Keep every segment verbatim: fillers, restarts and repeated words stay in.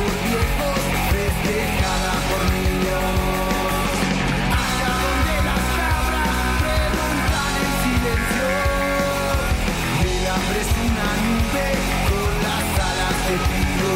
por viejos, festejada por niños. Allá donde las cabras preguntan en silencio, y el hambre es una nube con las alas de tiro.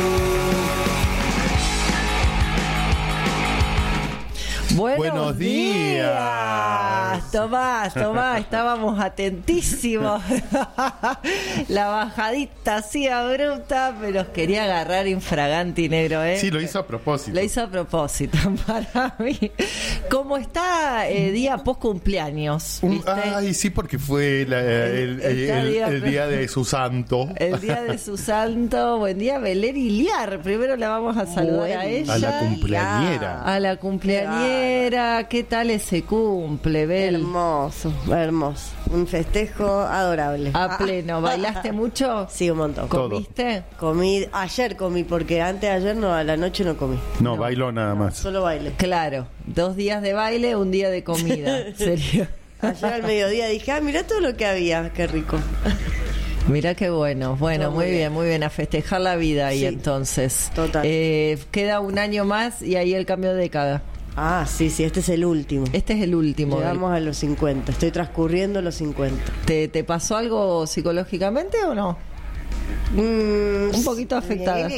Buenos, Buenos días. días. Tomás, Tomás, estábamos atentísimos. La bajadita así abrupta, pero os quería agarrar infraganti, negro, ¿eh? Sí, lo hizo a propósito. Lo hizo a propósito para mí. ¿Cómo está eh, día post cumpleaños? Un, ay, sí, porque fue la, el, el, el, el, día, el día de su santo. El día de su santo. Buen día, Belén Iliar. Primero la vamos a saludar Buen a ella. A la cumpleañera. A la cumpleañera. ¿Qué tal ese cumple, Bel? Hermoso, hermoso. Un festejo adorable. A pleno. ¿Bailaste mucho? Sí, un montón. ¿Comiste? Comí, ayer comí, porque antes de ayer no, a la noche no comí. No, no. bailó nada más. Solo baile. Claro, dos días de baile, un día de comida. Sería. Ayer al mediodía dije, ah, mirá todo lo que había, qué rico. Mirá qué bueno, bueno, muy, muy bien. bien, muy bien, a festejar la vida ahí sí, entonces. Total. Eh, queda un año más y ahí el cambio de década. Ah, sí, sí, este es el último. Este es el último. Llegamos del... a los cincuenta, estoy transcurriendo los cincuenta. ¿Te, te pasó algo psicológicamente o no? Mm, un poquito afectada.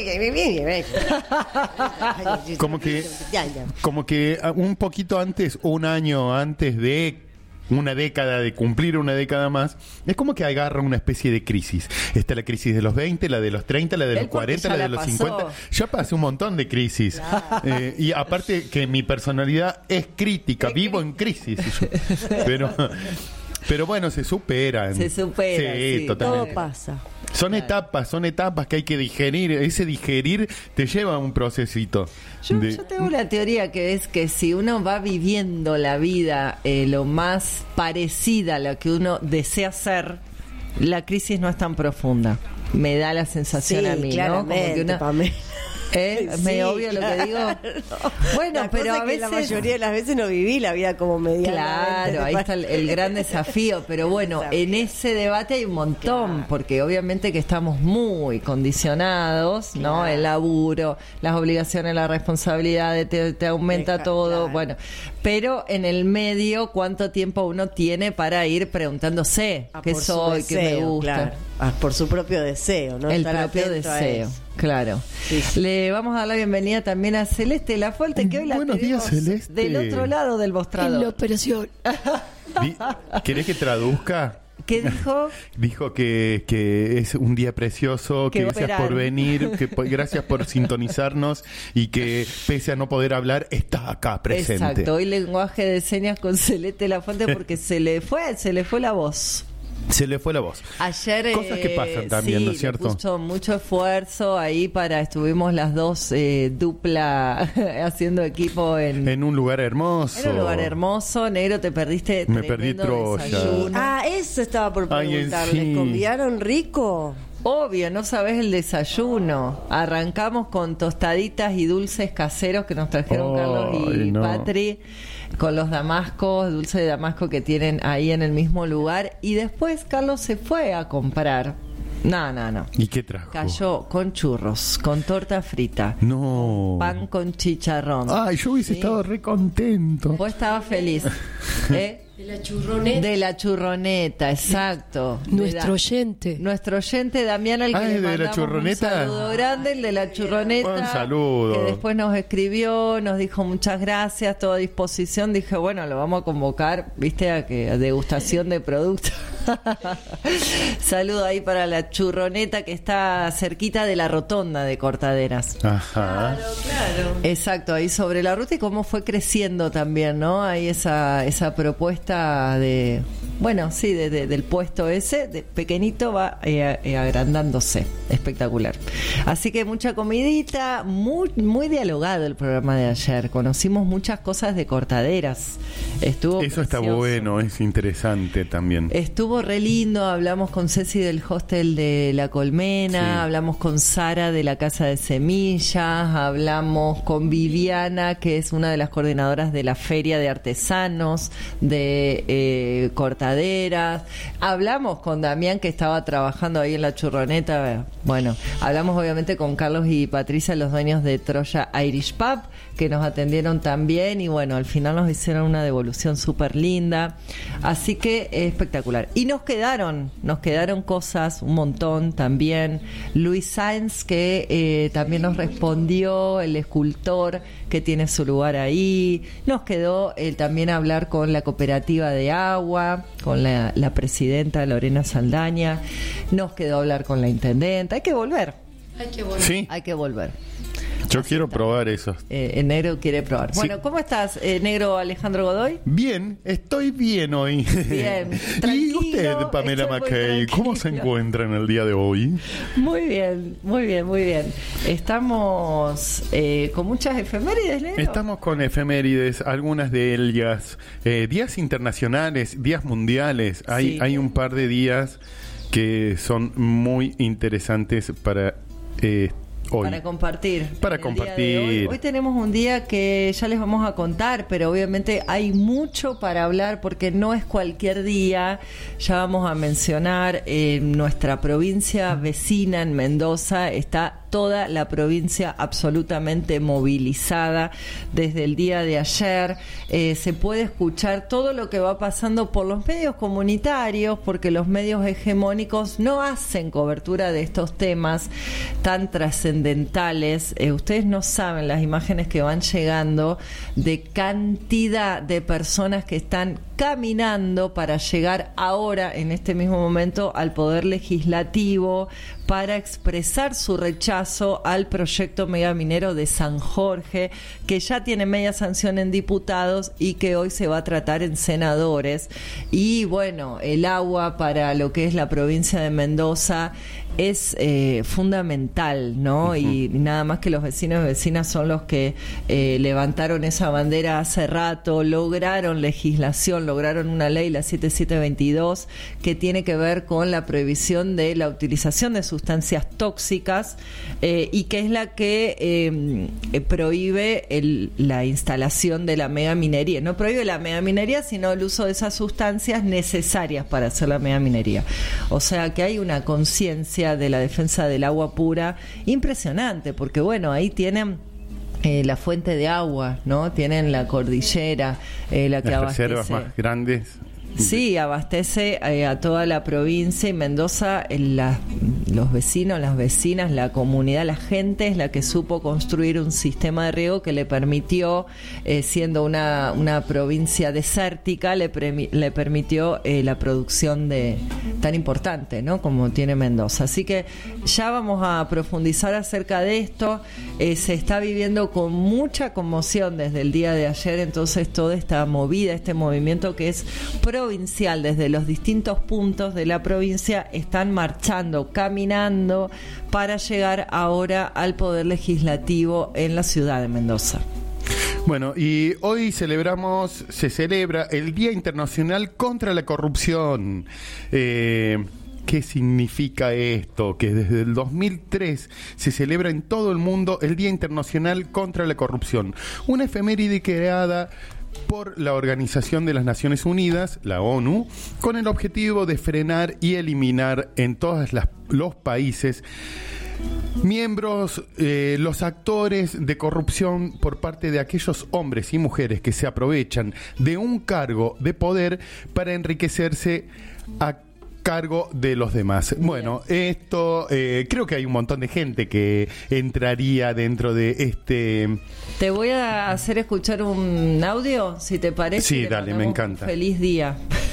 Como que, como que un poquito antes, un año antes de una década, de cumplir una década más, es como que agarra una especie de crisis. Está la crisis de los veinte, la de los treinta, la de los cuarenta, la de los cincuenta. Ya pasé un montón de crisis. Claro. Eh, y aparte que mi personalidad es crítica, es vivo crítica. En crisis. Pero... Pero bueno, se superan. Se supera, sí, sí. Todo pasa. Son claro. etapas, son etapas que hay que digerir. Ese digerir te lleva a un procesito. Yo, de... yo tengo una teoría que es que si uno va viviendo la vida eh, lo más parecida a lo que uno desea ser, la crisis no es tan profunda. Me da la sensación sí, a mí, ¿no? Como que una... Pamela. ¿Eh? ¿Es medio sí, obvio claro. lo que digo? Bueno, la pero a veces... la mayoría de las veces no viví la vida como mediana. Claro, ahí está el, el gran desafío. Pero bueno, en ese debate hay un montón, claro. porque obviamente que estamos muy condicionados, claro. ¿no? El laburo, las obligaciones, la responsabilidad, te, te aumenta Deja, todo. Claro. Bueno, pero en el medio, ¿cuánto tiempo uno tiene para ir preguntándose ah, qué soy, deseo, qué me gusta? Claro. Ah, por su propio deseo, ¿no? El Estar propio deseo. Claro. Sí, sí. Le vamos a dar la bienvenida también a Celeste Lafuente, que hoy la Buenos tenemos días, Celeste. Del otro lado del mostrador. En la operación. ¿Querés que traduzca? ¿Qué dijo? Dijo que, que es un día precioso, que gracias operar. por venir, que gracias por sintonizarnos y que pese a no poder hablar, está acá presente. Exacto, hoy lenguaje de señas con Celeste Lafuente porque se le fue, se le fue la voz. Se le fue la voz. Ayer cosas que pasan también, sí, ¿no es cierto? Puso mucho esfuerzo ahí para estuvimos las dos eh, dupla haciendo equipo en en un lugar hermoso. En un lugar hermoso, negro, te perdiste. Me perdí Troya. Desayuno. Ah, eso estaba por preguntarle. Ay, sí. ¿Convidaron rico? Obvio, no sabés el desayuno. Arrancamos con tostaditas y dulces caseros que nos trajeron oh, Carlos y no. Patri, con los damascos, dulce de damasco que tienen ahí en el mismo lugar. Y después Carlos se fue a comprar. No, no, no. ¿Y qué trajo? Cayó con churros, con torta frita. No. Pan con chicharrón. Ay, yo hubiese ¿sí? estado re contento. Vos estabas feliz. ¿Eh? De la churroneta. De la churroneta, exacto. Nuestro da, oyente. Nuestro oyente Damián, al que Ay, le de la churroneta. un saludo grande, el de la churroneta. Un saludo. Que después nos escribió, nos dijo muchas gracias, toda disposición. Dije, bueno, lo vamos a convocar, viste, a que a degustación de productos. Saludo ahí para la churroneta que está cerquita de la rotonda de Cortaderas. Ajá. Claro, claro. Exacto, ahí sobre la ruta y cómo fue creciendo también, ¿no? Ahí esa, esa propuesta de, bueno, sí, de, de, del puesto ese, de pequeñito va eh, eh, agrandándose. Espectacular. Así que mucha comidita, muy, muy dialogado el programa de ayer. Conocimos muchas cosas de Cortaderas. Estuvo Eso precioso. Está bueno, es interesante también. Estuvo re lindo, hablamos con Ceci del hostel de La Colmena, sí. Hablamos con Sara de la Casa de Semillas, hablamos con Viviana, que es una de las coordinadoras de la Feria de Artesanos de eh, Cortaderas. Hablamos con Damián, que estaba trabajando ahí en la churroneta Bueno, hablamos obviamente con Carlos y Patricia, los dueños de Troya Irish Pub, que nos atendieron también y bueno, al final nos hicieron una devolución súper linda, así que eh, espectacular. Y nos quedaron, nos quedaron cosas, un montón también. Luis Sáenz, que eh, también nos respondió, el escultor que tiene su lugar ahí. Nos quedó eh, también hablar con la cooperativa de agua, con la, la presidenta Lorena Saldaña. Nos quedó hablar con la intendente. Hay que volver. Hay que volver. Sí. Hay que volver. Yo quiero probar eso. Eh, el negro quiere probar. Sí. Bueno, ¿cómo estás, eh, negro Alejandro Godoy? Bien, estoy bien hoy. Bien, ¿Y tranquilo, usted, Pamela estoy muy McKay, cómo se tranquila. encuentra en el día de hoy? Muy bien, muy bien, muy bien. Estamos eh, con muchas efemérides, negro. Estamos con efemérides, algunas de ellas, eh, días internacionales, días mundiales. Hay, Sí. hay un par de días que son muy interesantes para eh, hoy. Para compartir. Para El día de compartir. Hoy. Hoy tenemos un día que ya les vamos a contar, pero obviamente hay mucho para hablar porque no es cualquier día. Ya vamos a mencionar eh, nuestra provincia vecina en Mendoza. Está toda la provincia absolutamente movilizada desde el día de ayer. Eh, se puede escuchar todo lo que va pasando por los medios comunitarios, porque los medios hegemónicos no hacen cobertura de estos temas tan trascendentales. Eh, ustedes no saben las imágenes que van llegando de cantidad de personas que están caminando para llegar ahora, en este mismo momento, al Poder Legislativo para expresar su rechazo al proyecto megaminero de San Jorge, que ya tiene media sanción en diputados y que hoy se va a tratar en senadores. Y bueno, el agua para lo que es la provincia de Mendoza es eh, fundamental, ¿no? Uh-huh. Y nada más que los vecinos y vecinas son los que eh, levantaron esa bandera hace rato, lograron legislación, lograron una ley, la siete mil setecientos veintidós, que tiene que ver con la prohibición de la utilización de sustancias tóxicas eh, y que es la que eh, prohíbe el, la instalación de la megaminería. No prohíbe la megaminería, sino el uso de esas sustancias necesarias para hacer la megaminería. O sea que hay una conciencia de la defensa del agua pura impresionante, porque bueno, ahí tienen eh, la fuente de agua, ¿no? Tienen la cordillera, eh, la que las abastece. reservas más grandes. Sí, abastece eh, a toda la provincia y Mendoza, en la, los vecinos, las vecinas, la comunidad, la gente es la que supo construir un sistema de riego que le permitió, eh, siendo una, una provincia desértica, le, premi- le permitió eh, la producción de tan importante, ¿no? Como tiene Mendoza. Así que ya vamos a profundizar acerca de esto. Eh, se está viviendo con mucha conmoción desde el día de ayer, entonces toda esta movida, este movimiento que es provincial, desde los distintos puntos de la provincia, están marchando, caminando para llegar ahora al Poder Legislativo en la ciudad de Mendoza. Bueno, y hoy celebramos, se celebra el Día Internacional contra la Corrupción. Eh, ¿Qué significa esto? Que desde el dos mil tres se celebra en todo el mundo el Día Internacional contra la Corrupción. Una efeméride creada por la Organización de las Naciones Unidas, la ONU, con el objetivo de frenar y eliminar en todos los países miembros, eh, los actores de corrupción por parte de aquellos hombres y mujeres que se aprovechan de un cargo de poder para enriquecerse a cargo de los demás. Bueno, esto eh, creo que hay un montón de gente que entraría dentro de este... Te voy a hacer escuchar un audio, si te parece. Sí, dale, me encanta. Feliz día.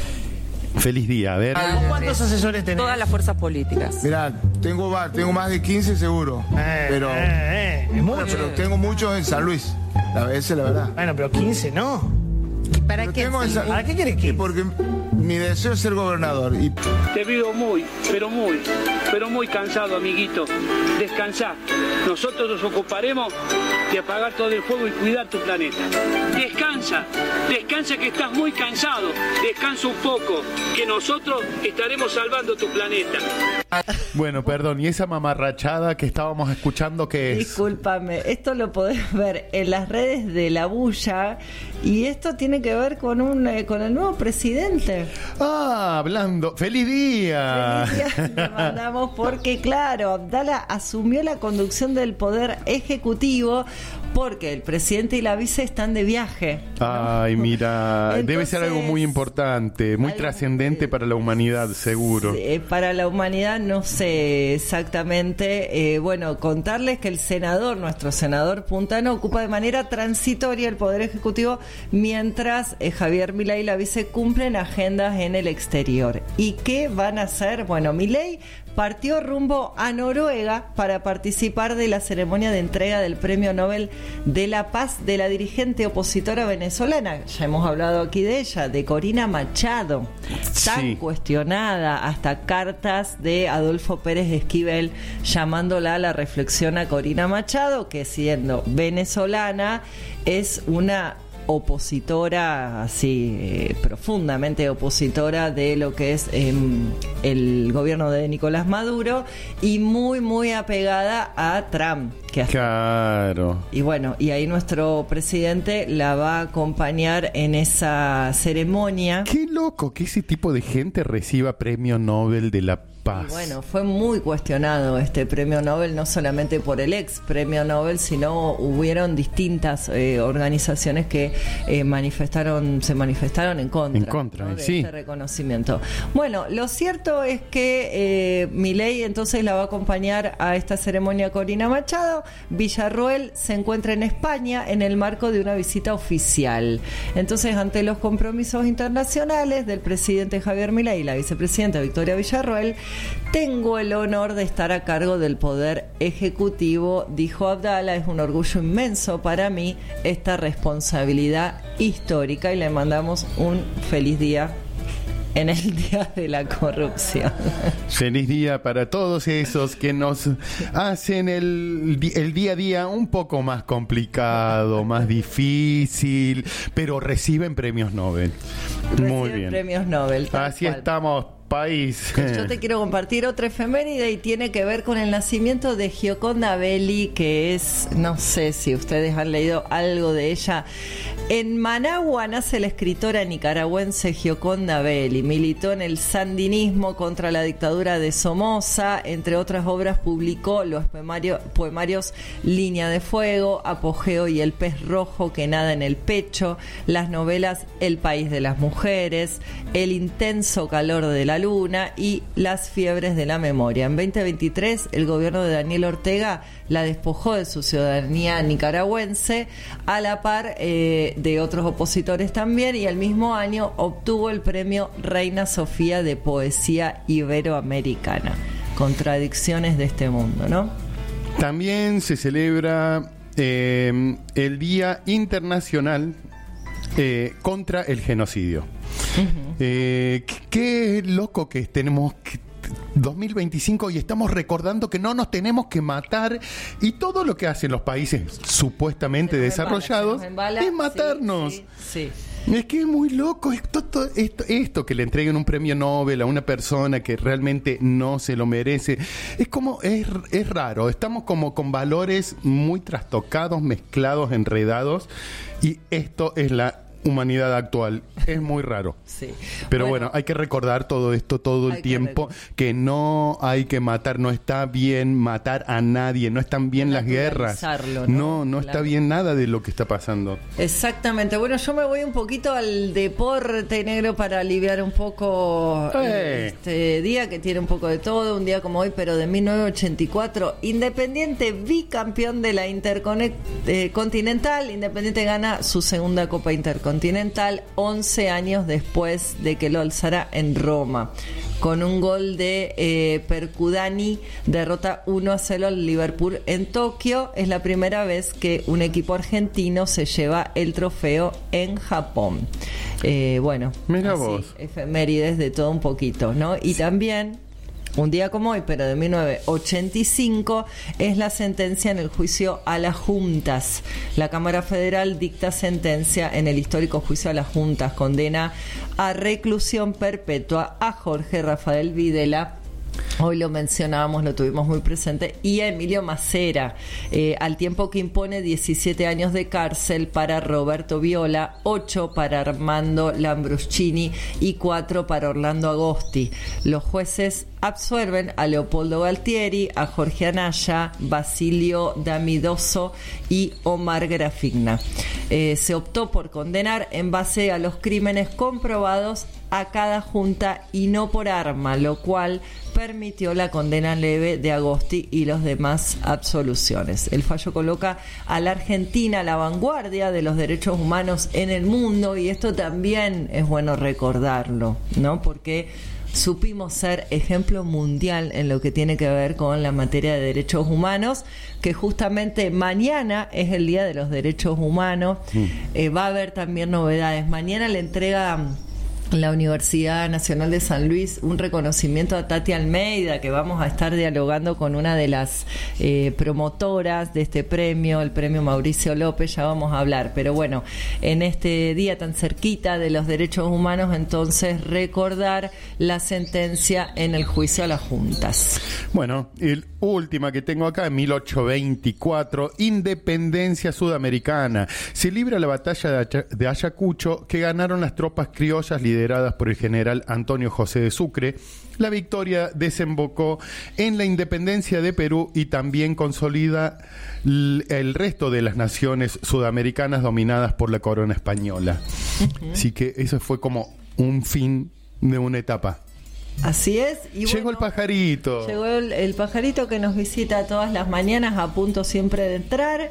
Feliz día, a ver. ¿Cuántos asesores tenés? Todas las fuerzas políticas. Mirá, tengo, va- tengo más de quince seguro. Eh, pero, eh, eh, es bueno, mucho. pero tengo muchos en San Luis. A veces, la verdad. Bueno, pero quince no. ¿Para Pero qué? tengo en San- ¿Para qué querés Y quince? porque mi deseo es ser gobernador. Y Te veo muy, pero muy, pero muy cansado, amiguito. Descansá. Nosotros nos ocuparemos de apagar todo el fuego y cuidar tu planeta. Descansa, descansa que estás muy cansado. Descansa un poco, que nosotros estaremos salvando tu planeta. Bueno, perdón, ¿y esa mamarrachada que estábamos escuchando qué es? Discúlpame, esto lo podés ver en las redes de La Bulla y esto tiene que ver con un eh, con el nuevo presidente. Ah, hablando. ¡Feliz día! Feliz día le mandamos porque, claro, Abdala asumió la conducción del Poder Ejecutivo porque el presidente y la vice están de viaje, ¿no? Ay, mira, Entonces, debe ser algo muy importante, muy algo trascendente muy- para la humanidad, seguro. Eh, para la humanidad no sé exactamente. Eh, bueno, contarles que el senador, nuestro senador Puntano, ocupa de manera transitoria el Poder Ejecutivo mientras eh, Javier Milei y la vice cumplen agendas en el exterior. ¿Y qué van a hacer? Bueno, Milei partió rumbo a Noruega para participar de la ceremonia de entrega del Premio Nobel de la Paz de la dirigente opositora venezolana. Ya hemos hablado aquí de ella, de Corina Machado, tan Sí. cuestionada, hasta cartas de Adolfo Pérez Esquivel llamándola a la reflexión a Corina Machado, que siendo venezolana es una opositora, así eh, profundamente opositora de lo que es eh, el gobierno de Nicolás Maduro y muy muy apegada a Trump, que hasta- Claro. y bueno, y ahí nuestro presidente la va a acompañar en esa ceremonia. Qué loco que ese tipo de gente reciba Premio Nobel de la Paz. Y bueno, fue muy cuestionado este premio Nobel, no solamente por el ex premio Nobel, sino hubieron distintas eh, organizaciones que eh, manifestaron, se manifestaron en contra, En contra, ¿no? de sí. este reconocimiento. Bueno, lo cierto es que eh, Milei entonces la va a acompañar a esta ceremonia Corina Machado. Villarroel se encuentra en España en el marco de una visita oficial. Entonces, ante los compromisos internacionales del presidente Javier Milei y la vicepresidenta Victoria Villarroel, tengo el honor de estar a cargo del Poder Ejecutivo, dijo Abdala. Es un orgullo inmenso para mí esta responsabilidad histórica y le mandamos un feliz día en el Día de la Corrupción. Feliz día para todos esos que nos hacen el, di- el día a día un poco más complicado, más difícil, pero reciben premios Nobel. Muy Reciben bien. premios Nobel. tal Así cual. estamos, país. Yo te quiero compartir otra efeméride y tiene que ver con el nacimiento de Gioconda Belli, que es, no sé si ustedes han leído algo de ella. En Managua nace la escritora nicaragüense Gioconda Belli. Militó en el sandinismo contra la dictadura de Somoza. Entre otras obras publicó los poemarios, poemarios Línea de Fuego, Apogeo y El Pez Rojo que nada en el pecho, las novelas El País de las Mujeres, El intenso calor de la luna y Las fiebres de la memoria. En veinte veintitrés el gobierno de Daniel Ortega la despojó de su ciudadanía nicaragüense, a la par eh, de otros opositores también, y el mismo año obtuvo el premio Reina Sofía de Poesía Iberoamericana. Contradicciones de este mundo, ¿no? También se celebra eh, el Día Internacional eh, contra el Genocidio. Uh-huh. eh, qué, qué loco que tenemos que dos mil veinticinco y estamos recordando que no nos tenemos que matar, y todo lo que hacen los países supuestamente desarrollados embala, embala, es matarnos. Sí, sí, sí. Es que es muy loco esto, esto, esto, esto que le entreguen un premio Nobel a una persona que realmente no se lo merece. Es como, es, es raro. Estamos como con valores muy trastocados, mezclados, enredados, y esto es la humanidad actual. Es muy raro. Sí. Pero bueno, bueno, hay que recordar todo esto todo el tiempo, que, que no hay que matar, no está bien matar a nadie, no están bien las guerras. ¿no? No, no Claro. está bien nada de lo que está pasando. Exactamente. Bueno, yo me voy un poquito al deporte negro para aliviar un poco Eh. este día que tiene un poco de todo, un día como hoy, pero de mil novecientos ochenta y cuatro, Independiente bicampeón de la Intercontinental. Independiente gana su segunda Copa Intercontinental once años después de que lo alzara en Roma. Con un gol de eh, Percudani, derrota uno a cero al Liverpool en Tokio. Es la primera vez que un equipo argentino se lleva el trofeo en Japón. Eh, bueno, Mira así, vos. efemérides de todo un poquito, ¿no? Y también, un día como hoy, pero de mil novecientos ochenta y cinco, es la sentencia en el juicio a las juntas. La Cámara Federal dicta sentencia en el histórico juicio a las juntas. Condena a reclusión perpetua a Jorge Rafael Videla Hoy lo mencionábamos, lo tuvimos muy presente, y a Emilio Macera, eh, al tiempo que impone diecisiete años de cárcel para Roberto Viola, ocho para Armando Lambruschini y cuatro para Orlando Agosti. Los jueces absuelven a Leopoldo Galtieri, a Jorge Anaya, Basilio Damidoso y Omar Grafigna. Eh, se optó por condenar en base a los crímenes comprobados a cada junta y no por arma, lo cual permitió la condena leve de Agosti y los demás absoluciones. El fallo coloca a la Argentina a la vanguardia de los derechos humanos en el mundo, y esto también es bueno recordarlo, ¿no? Porque supimos ser ejemplo mundial en lo que tiene que ver con la materia de derechos humanos, que justamente mañana es el Día de los Derechos Humanos. Mm. Eh, va a haber también novedades. Mañana le entrega la Universidad Nacional de San Luis un reconocimiento a Tati Almeida, que vamos a estar dialogando con una de las eh, promotoras de este premio, el premio Mauricio López, ya vamos a hablar. Pero bueno, en este día tan cerquita de los derechos humanos, entonces recordar la sentencia en el juicio a las juntas. Bueno, el última que tengo acá, mil ochocientos veinticuatro, independencia sudamericana. Se libra la batalla de, Aya- de Ayacucho, que ganaron las tropas criollas lideradas por el general Antonio José de Sucre. La victoria desembocó en la independencia de Perú y también consolida l- el resto de las naciones sudamericanas dominadas por la corona española. Uh-huh. Así que eso fue como un fin de una etapa. Así es. Y llegó bueno, el pajarito. Llegó el, el pajarito que nos visita todas las mañanas, a punto siempre de entrar.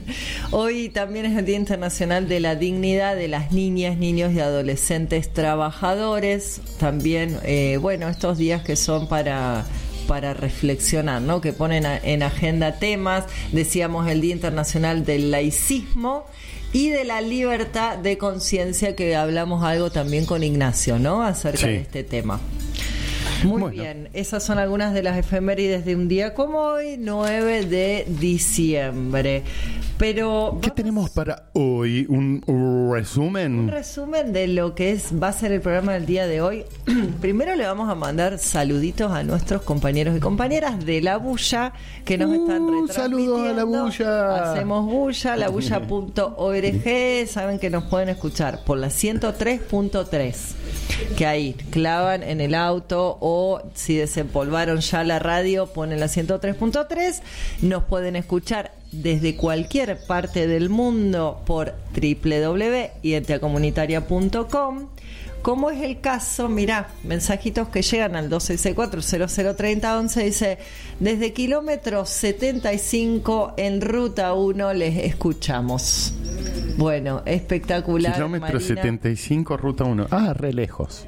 Hoy también es el Día Internacional de la Dignidad de las Niñas, Niños y Adolescentes Trabajadores. También, eh, bueno, estos días que son para... para reflexionar, ¿no? Que ponen a, en agenda temas. Decíamos el Día Internacional del Laicismo y de la libertad de conciencia, que hablamos algo también con Ignacio, ¿no? Acerca sí. de este tema. Muy bueno. Bien, esas son algunas de las efemérides de un día como hoy, nueve de diciembre. Pero ¿qué tenemos para hoy? ¿Un resumen? Un resumen de lo que es va a ser el programa del día de hoy. Primero le vamos a mandar saluditos a nuestros compañeros y compañeras de La Bulla, que nos uh, están retransmitiendo. Saludos a La Bulla. Hacemos Bulla, la bulla punto org. Saben que nos pueden escuchar por la ciento tres punto tres, que ahí clavan en el auto, o si desempolvaron ya la radio, ponen la ciento tres punto tres. Nos pueden escuchar desde cualquier parte del mundo por doble u doble u doble u punto identiacomunitaria punto com, como es el caso, mirá, mensajitos que llegan al dos seis cuatro cero cero tres cero uno uno, dice: desde kilómetro setenta y cinco en ruta uno les escuchamos. Bueno, espectacular. Kilómetro setenta y cinco, ruta uno. Ah, re lejos.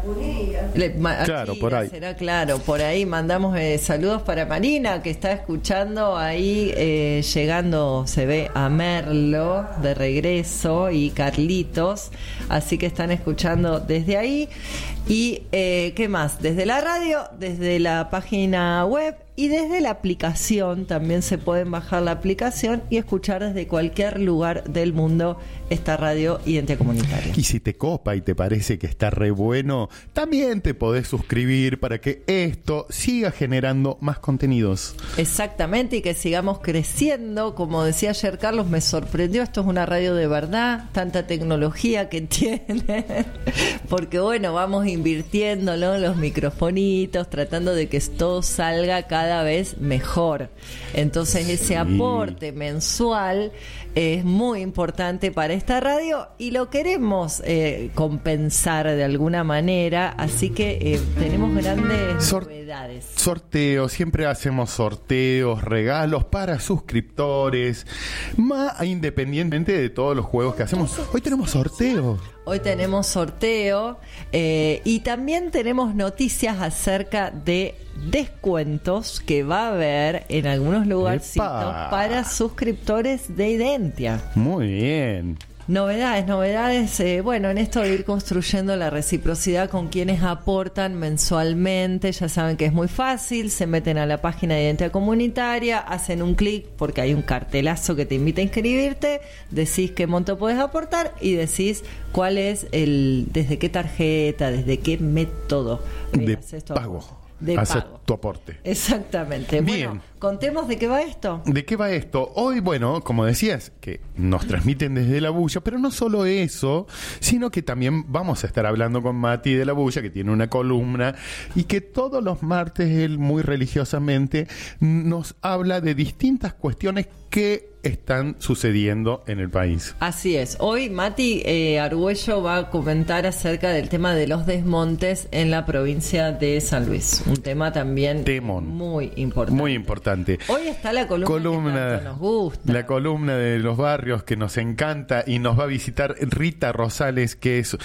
Le, ma, claro, aquí, por ahí. Será claro, por ahí mandamos eh, saludos para Marina, que está escuchando ahí, eh, llegando, se ve a Merlo de regreso, y Carlitos, así que están escuchando desde ahí. Y eh, ¿qué más? Desde la radio, desde la página web y desde la aplicación. También se pueden bajar la aplicación y escuchar desde cualquier lugar del mundo esta radio Identidad Comunitaria. Y si te copa y te parece que está re bueno, también te podés suscribir para que esto siga generando más contenidos. Exactamente, y que sigamos creciendo. Como decía ayer Carlos, me sorprendió, esto es una radio de verdad, tanta tecnología que tiene, porque bueno, vamos invirtiendo, ¿no? Los microfonitos, tratando de que todo salga cada vez mejor. Entonces ese sí. aporte mensual es muy importante para esta radio y lo queremos eh, compensar de alguna manera, así que eh, tenemos grandes Sor- novedades. Sorteos, siempre hacemos sorteos, regalos para suscriptores, más independientemente de todos los juegos que hacemos. Hoy tenemos sorteo. Hoy tenemos sorteo eh, y también tenemos noticias acerca de descuentos que va a haber en algunos lugarcitos Epa. para suscriptores de Identia. Muy bien. Novedades, novedades, eh, bueno, en esto de ir construyendo la reciprocidad con quienes aportan mensualmente. Ya saben que es muy fácil, se meten a la página de Identidad Comunitaria, hacen un clic porque hay un cartelazo que te invita a inscribirte, decís qué monto podés aportar y decís cuál es el, desde qué tarjeta, desde qué método de pago. de hacer pago. tu aporte. Exactamente. Bien. Bueno, contemos de qué va esto. ¿De qué va esto? Hoy, bueno, como decías, que nos transmiten desde La Bulla, pero no solo eso, sino que también vamos a estar hablando con Mati de La Bulla, que tiene una columna, y que todos los martes él muy religiosamente nos habla de distintas cuestiones que están sucediendo en el país. Así es. Hoy Mati eh, Argüello va a comentar acerca del tema de los desmontes en la provincia de San Luis. Un tema también Temón. muy importante. Muy importante. Hoy está la columna, columna que tanto nos gusta. La columna de los barrios que nos encanta, y nos va a visitar Rita Rosales, que es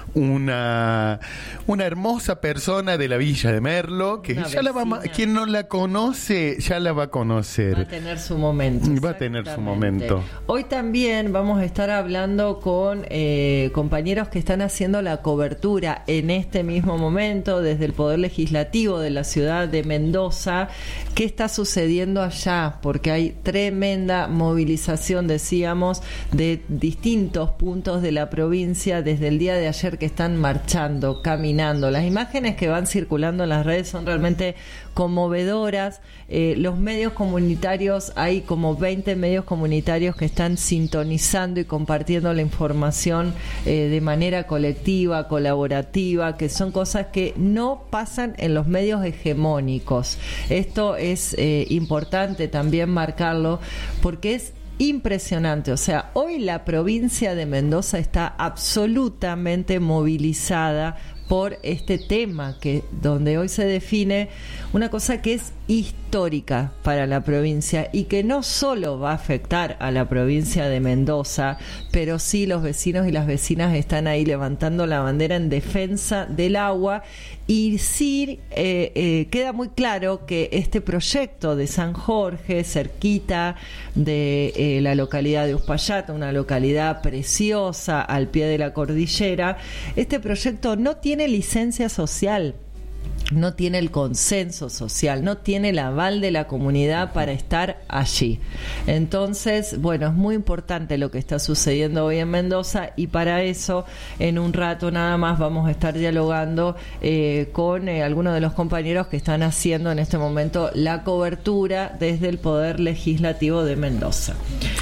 una una hermosa persona de la Villa de Merlo, que Una ya la va a, vecina. quien no la conoce ya la va a conocer. Va a tener su momento. Va a tener su Exactamente. momento. Hoy también vamos a estar hablando con eh, compañeros que están haciendo la cobertura en este mismo momento desde el Poder Legislativo de la ciudad de Mendoza. ¿Qué está sucediendo allá? Porque hay tremenda movilización, decíamos, de distintos puntos de la provincia desde el día de ayer, que están marchando, caminando. Las imágenes que van circulando en las redes son realmente conmovedoras. Eh, los medios comunitarios, hay como veinte medios comunitarios que están sintonizando y compartiendo la información eh, de manera colectiva, colaborativa, que son cosas que no pasan en los medios hegemónicos. Esto es eh, importante también marcarlo, porque es impresionante. O sea, hoy la provincia de Mendoza está absolutamente movilizada por este tema, que donde hoy se define una cosa que es histórica para la provincia y que no solo va a afectar a la provincia de Mendoza, pero sí los vecinos y las vecinas están ahí levantando la bandera en defensa del agua. Y sí eh, eh, queda muy claro que este proyecto de San Jorge, cerquita de eh, la localidad de Uspallata, una localidad preciosa al pie de la cordillera, este proyecto no tiene licencia social, no tiene el consenso social, no tiene el aval de la comunidad para estar allí. Entonces, bueno, es muy importante lo que está sucediendo hoy en Mendoza, y para eso, en un rato nada más, vamos a estar dialogando eh, con eh, algunos de los compañeros que están haciendo en este momento la cobertura desde el Poder Legislativo de Mendoza.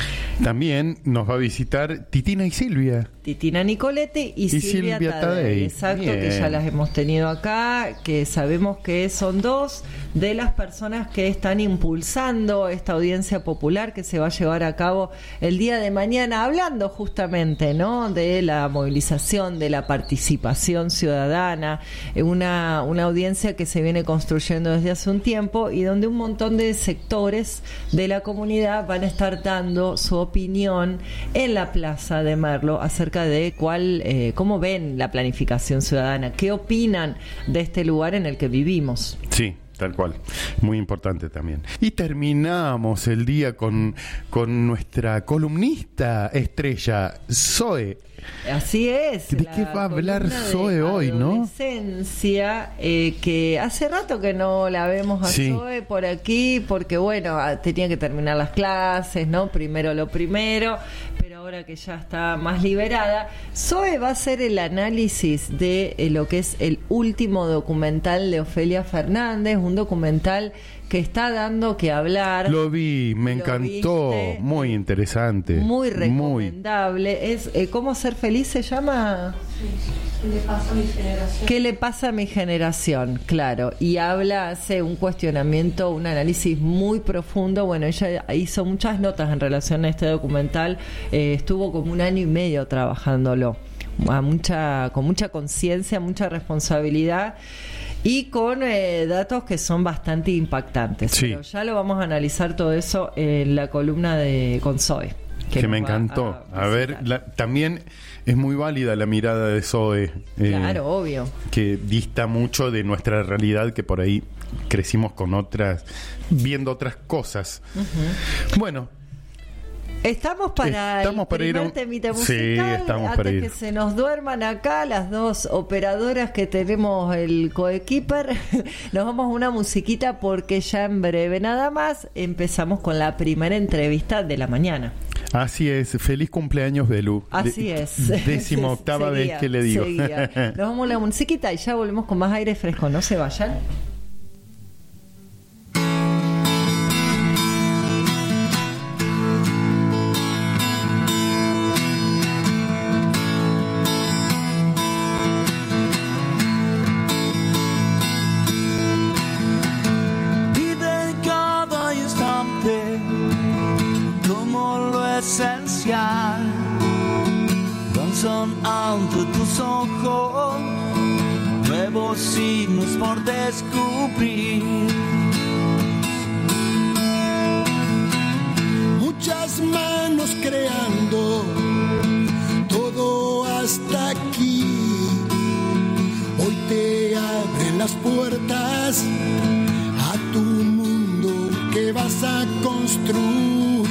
También nos va a visitar Titina y Silvia. Titina Nicoletti y, Y Silvia, Silvia Tadei. Tadei. Exacto, Bien. que ya las hemos tenido acá, que sabemos que son dos de las personas que están impulsando esta audiencia popular que se va a llevar a cabo el día de mañana, hablando justamente, ¿no?, de la movilización, de la participación ciudadana, eh, una, una audiencia que se viene construyendo desde hace un tiempo y donde un montón de sectores de la comunidad van a estar dando su opinión en la Plaza de Merlo acerca de cuál, eh, cómo ven la planificación ciudadana, qué opinan de este lugar en el que vivimos. Sí, tal cual. Muy importante también. Y terminamos el día con, con nuestra columnista estrella, Zoe. Así es. ¿De la qué va a hablar columna de Zoe hoy, no? Adolescencia, eh, que hace rato que no la vemos a Sí. Zoe por aquí, porque bueno, ah, tenía que terminar las clases, ¿no? Primero lo primero, pero ahora que ya está más liberada, Zoe va a hacer el análisis de eh, lo que es el último documental de Ofelia Fernández, un documental que está dando que hablar. Lo vi, me ¿Lo encantó, viste? muy interesante. Muy Muy. recomendable. Es eh, ¿Cómo ser feliz se llama? ¿Qué le pasa a mi generación? ¿Qué le pasa a mi generación? Claro. Y habla, hace un cuestionamiento, un análisis muy profundo. Bueno, ella hizo muchas notas en relación a este documental. Eh, estuvo como un año y medio trabajándolo. A mucha, con mucha conciencia, mucha responsabilidad. Y con eh, datos que son bastante impactantes. Sí. Pero ya lo vamos a analizar todo eso en la columna de con Zoe. Que, nos me va encantó. A, a ver, visitar. la- también es muy válida la mirada de Zoe. eh, Claro, obvio. Que dista mucho de nuestra realidad, que por ahí crecimos con otras, viendo otras cosas. Bueno, Estamos para Estamos el para ir a primer un- temita Sí, musical, estamos antes para ir. que se nos duerman acá las dos operadoras que tenemos el coequiper. Nos vamos a una musiquita porque ya en breve nada más empezamos con la primera entrevista de la mañana. así es. Feliz cumpleaños, Belú. Así De- es. Décima octava Seguía, vez que le digo. seguía. Nos vamos a la musiquita y ya volvemos con más aire fresco. No se vayan. social. Danzan ante tus ojos nuevos signos por descubrir. Muchas manos creando todo hasta aquí. Hoy te abren las puertas a tu mundo que vas a construir.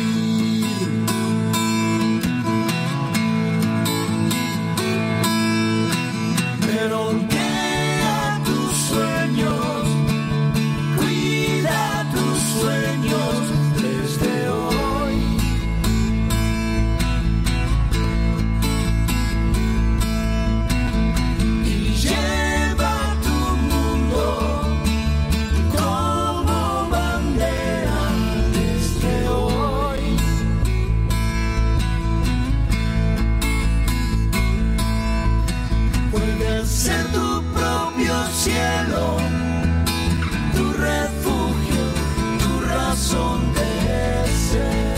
Pero queda tus sueños, cuida tus sueños desde hoy. Y lleva tu mundo como bandera desde hoy. Puedes ser tu propio cielo, tu refugio, tu razón de ser.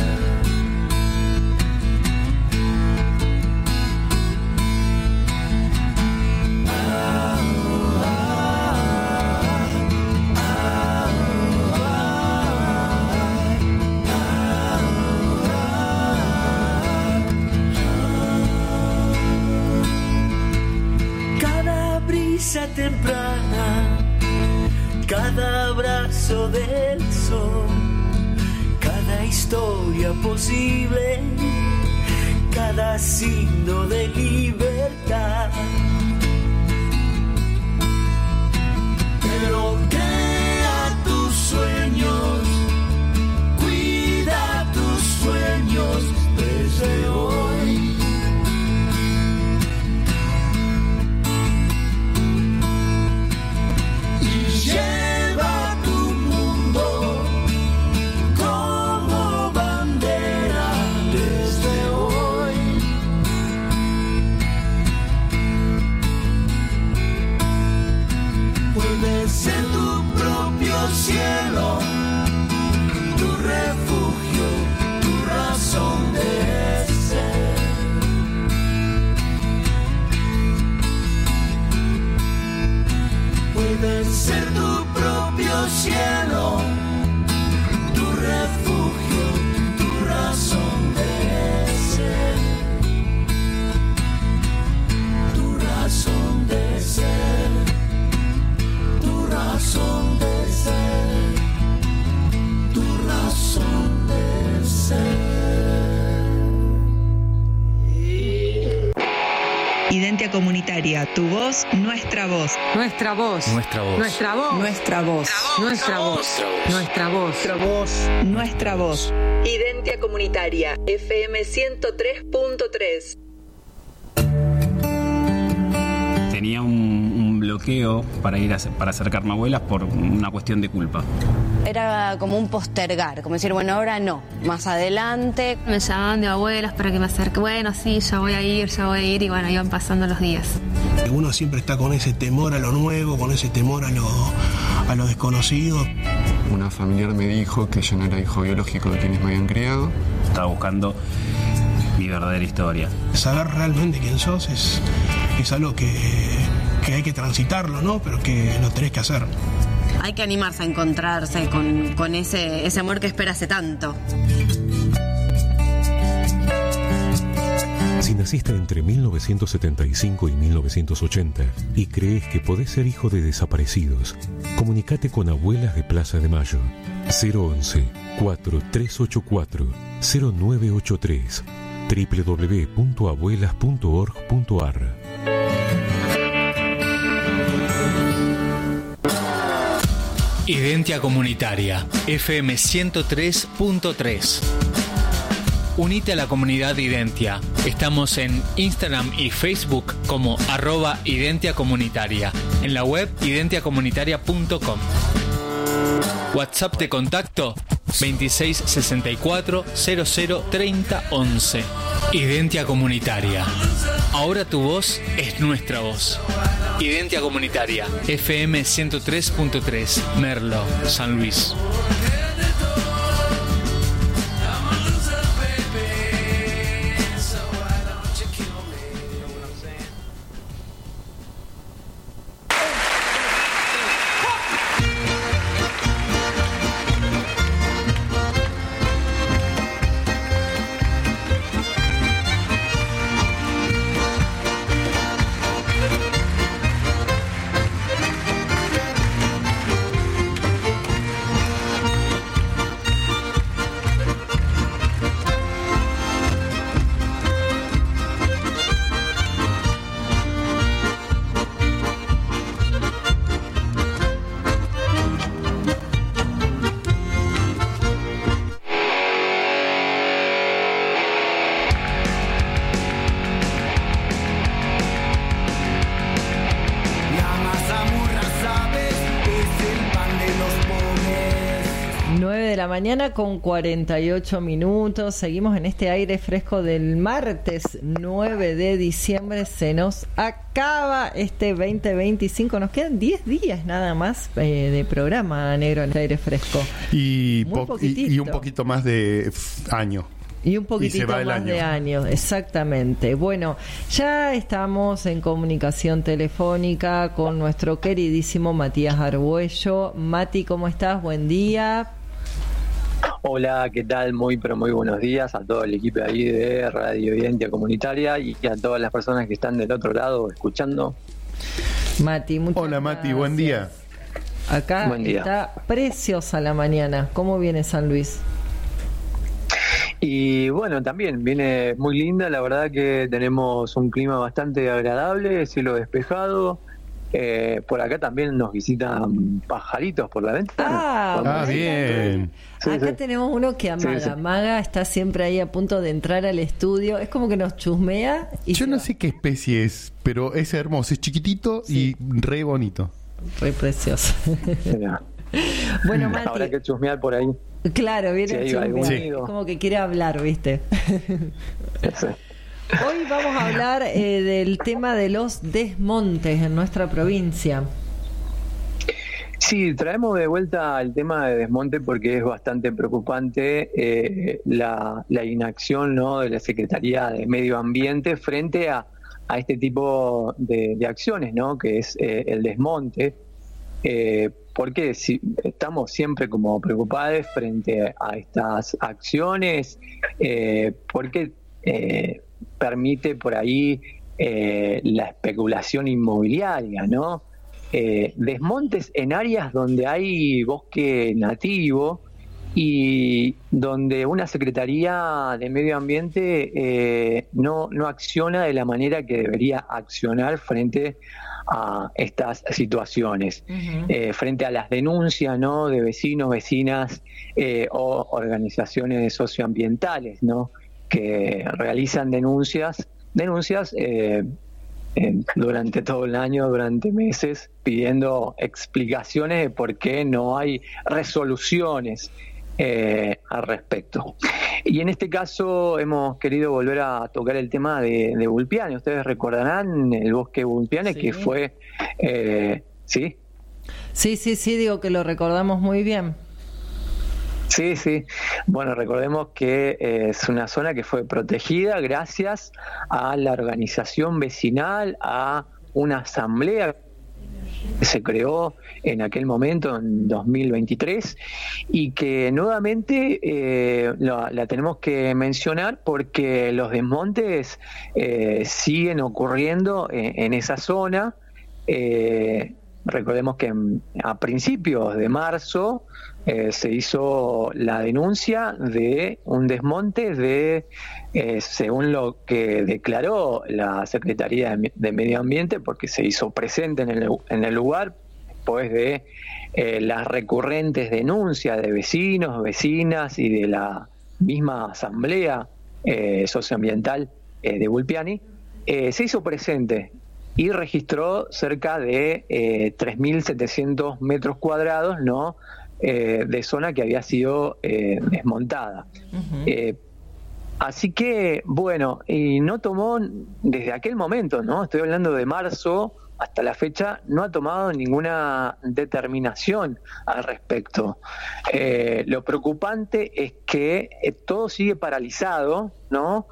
Ah, ah, ah, cada brisa temprana, cada abrazo del sol, cada historia posible, cada signo de libertad. Pero crea tus sueños, cuida tus sueños desde hoy. Lleva tu mundo como bandera desde hoy. Puedes ser tu propio cielo, tu refugio, tu razón de ser. Puedes ser tu propio cielo, tu refugio, tu razón de ser, tu razón de ser, tu razón de ser, tu razón de ser. Identia Comunitaria, tu voz, nuestra voz. Nuestra voz. Nuestra voz. Nuestra voz. Nuestra voz. Nuestra voz. Nuestra voz. Nuestra voz. Nuestra voz. Identia Comunitaria, F M ciento tres punto tres. Tenía un, un bloqueo para ir a, para acercarme a abuelas por una cuestión de culpa. Era como un postergar, como decir, bueno, ahora no, más adelante. Me llamaban de abuelas para que me acerque, bueno, sí, ya voy a ir, ya voy a ir, y bueno, iban pasando los días. Uno siempre está con ese temor a lo nuevo, con ese temor a lo, a lo desconocido. Una familiar me dijo que yo no era hijo biológico de quienes me habían criado. Estaba buscando mi verdadera historia. Saber realmente quién sos es, es algo que, que hay que transitarlo, ¿no? Pero que lo tenés que hacer. Hay que animarse a encontrarse con, con ese, ese amor que espera hace tanto. Si naciste entre mil novecientos setenta y cinco y mil novecientos ochenta y crees que podés ser hijo de desaparecidos, comunicate con Abuelas de Plaza de Mayo. cero once, cuatro tres ocho cuatro, cero nueve ocho tres, doble u doble u doble u punto abuelas punto org punto a r. Identia Comunitaria, F M ciento tres punto tres. Unite a la comunidad Identia. Estamos en Instagram y Facebook como arroba Identia Comunitaria. En la web identia comunitaria punto com. WhatsApp de contacto veintiséis sesenta y cuatro cero cero treinta once. Identia Comunitaria. Ahora tu voz es nuestra voz. Identia Comunitaria, F M ciento tres punto tres, Merlo, San Luis. de la mañana con cuarenta y ocho minutos. Seguimos en este aire fresco del martes nueve de diciembre. Se nos acaba este veinte veinticinco. Nos quedan diez días nada más eh, de programa, Negro, en este aire fresco. Y, Muy po- y, y un poquito más de f- año. Y un poquitito más año. de años, exactamente. Bueno, ya estamos en comunicación telefónica con nuestro queridísimo Matías Argüello. Mati, ¿cómo estás? Buen día. Hola, ¿qué tal? Muy, pero muy buenos días a todo el equipo ahí de Radio Evidencia Comunitaria y a todas las personas que están del otro lado escuchando. Mati, muchas Hola, Mati, gracias. buen día. Acá Buen día. está preciosa la mañana. ¿Cómo viene San Luis? Y bueno, también viene muy linda, la verdad que tenemos un clima bastante agradable, cielo despejado. Eh, por acá también nos visitan pajaritos por la ventana. Ah, Ah, bien. Sí, Acá sí. tenemos uno que amaga. Sí, sí. Maga está siempre ahí a punto de entrar al estudio. Es como que nos chusmea. Y Yo no sé qué especie es, pero es hermoso, es chiquitito y re bonito. Re precioso. Mira, Bueno, Mati. habrá que chusmear por ahí. Claro, viene Sí, a hay chusmear. algún Es nido. como que quiere hablar, ¿viste? Sí. Hoy vamos a hablar eh, del tema de los desmontes en nuestra provincia. Sí, traemos de vuelta el tema de desmonte porque es bastante preocupante eh, la, la inacción, ¿no?, de la Secretaría de Medio Ambiente frente a, a este tipo de, de acciones, ¿no?, que es eh, el desmonte. Eh, porque si estamos siempre como preocupados frente a estas acciones, eh, porque eh, permite por ahí eh, la especulación inmobiliaria, ¿no? Eh, desmontes en áreas donde hay bosque nativo y donde una Secretaría de Medio Ambiente eh, no, no acciona de la manera que debería accionar frente a estas situaciones, uh-huh. eh, frente a las denuncias, ¿no?, de vecinos, vecinas eh, o organizaciones socioambientales, ¿no?, que realizan denuncias, denuncias eh, eh, durante todo el año, durante meses, pidiendo explicaciones de por qué no hay resoluciones eh, al respecto. Y en este caso hemos querido volver a tocar el tema de, de Vulpiane. Ustedes recordarán el bosque Vulpiane, sí, que fue... Eh, ¿Sí? Sí, sí, sí, digo que lo recordamos muy bien. Sí, sí. Bueno, recordemos que eh, es una zona que fue protegida gracias a la organización vecinal, a una asamblea que se creó en aquel momento, en dos mil veintitrés, y que nuevamente eh, la, la tenemos que mencionar porque los desmontes eh, siguen ocurriendo en, en esa zona. Eh, recordemos que a principios de marzo eh, se hizo la denuncia de un desmonte de, eh, según lo que declaró la Secretaría de, de Medio Ambiente, porque se hizo presente en el, en el lugar, después de eh, las recurrentes denuncias de vecinos, vecinas y de la misma asamblea eh, socioambiental eh, de Vulpiane, eh, se hizo presente y registró cerca de eh, tres mil setecientos metros cuadrados, ¿no?, eh, de zona que había sido eh, desmontada. Uh-huh. Eh, así que, bueno, y no tomó desde aquel momento, ¿no?, estoy hablando de marzo, hasta la fecha no ha tomado ninguna determinación al respecto. Eh, lo preocupante es que eh, todo sigue paralizado, ¿no?,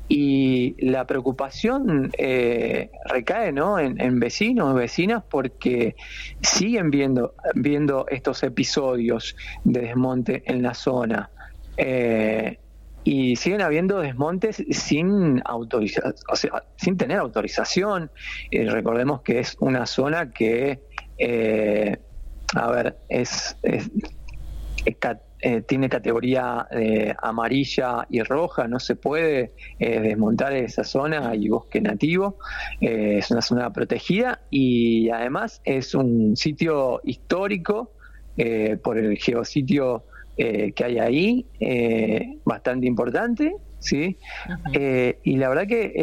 y la preocupación eh, recae, ¿no?, en, en vecinos, vecinas, porque siguen viendo, viendo estos episodios de desmonte en la zona. Eh, y siguen habiendo desmontes sin autorización, o sea, sin tener autorización. Eh, recordemos que es una zona que, eh, a ver, es, es, es eh, tiene categoría eh, amarilla y roja, no se puede eh, desmontar esa zona, hay bosque nativo, eh, es una zona protegida y además es un sitio histórico eh, por el geositio eh, que hay ahí, eh, bastante importante, ¿sí? Uh-huh. eh, y la verdad que es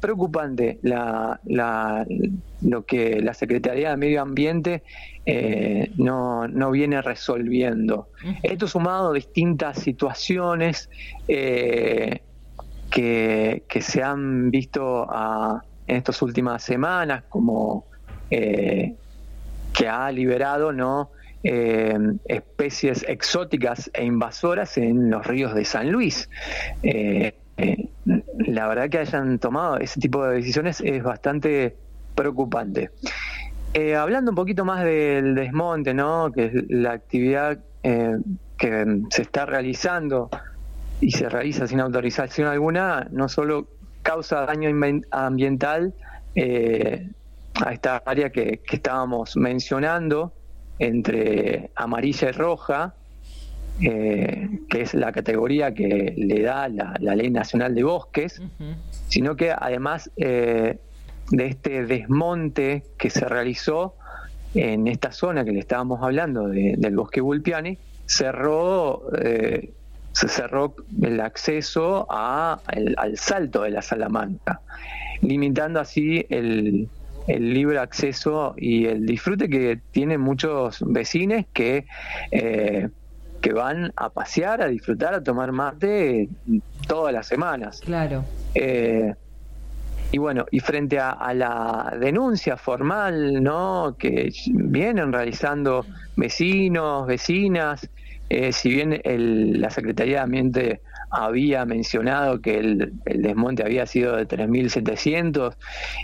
preocupante la, la, lo que la Secretaría de Medio Ambiente eh, no, no viene resolviendo. Uh-huh. Esto sumado a distintas situaciones eh, que, que se han visto a, en estas últimas semanas, como eh, que ha liberado, ¿no?, Eh, especies exóticas e invasoras en los ríos de San Luis. Eh, eh, la verdad que hayan tomado ese tipo de decisiones es bastante preocupante. Eh, hablando un poquito más del desmonte, ¿no?, que es la actividad eh, que se está realizando y se realiza sin autorización alguna, no solo causa daño ambiental eh, a esta área que, que estábamos mencionando, entre amarilla y roja, eh, que es la categoría que le da la, la Ley Nacional de Bosques, uh-huh. sino que además eh, de este desmonte que se realizó en esta zona que le estábamos hablando, de, del bosque Vulpiani, cerró, eh, se cerró el acceso a, el, al Salto de la Salamanca, limitando así el el libre acceso y el disfrute que tienen muchos vecinos que eh, que van a pasear, a disfrutar, a tomar mate todas las semanas. Claro. Eh, y bueno, y frente a, a la denuncia formal, ¿no?, que vienen realizando vecinos, vecinas, eh, si bien el, la Secretaría de Ambiente había mencionado que el, el desmonte había sido de tres mil setecientos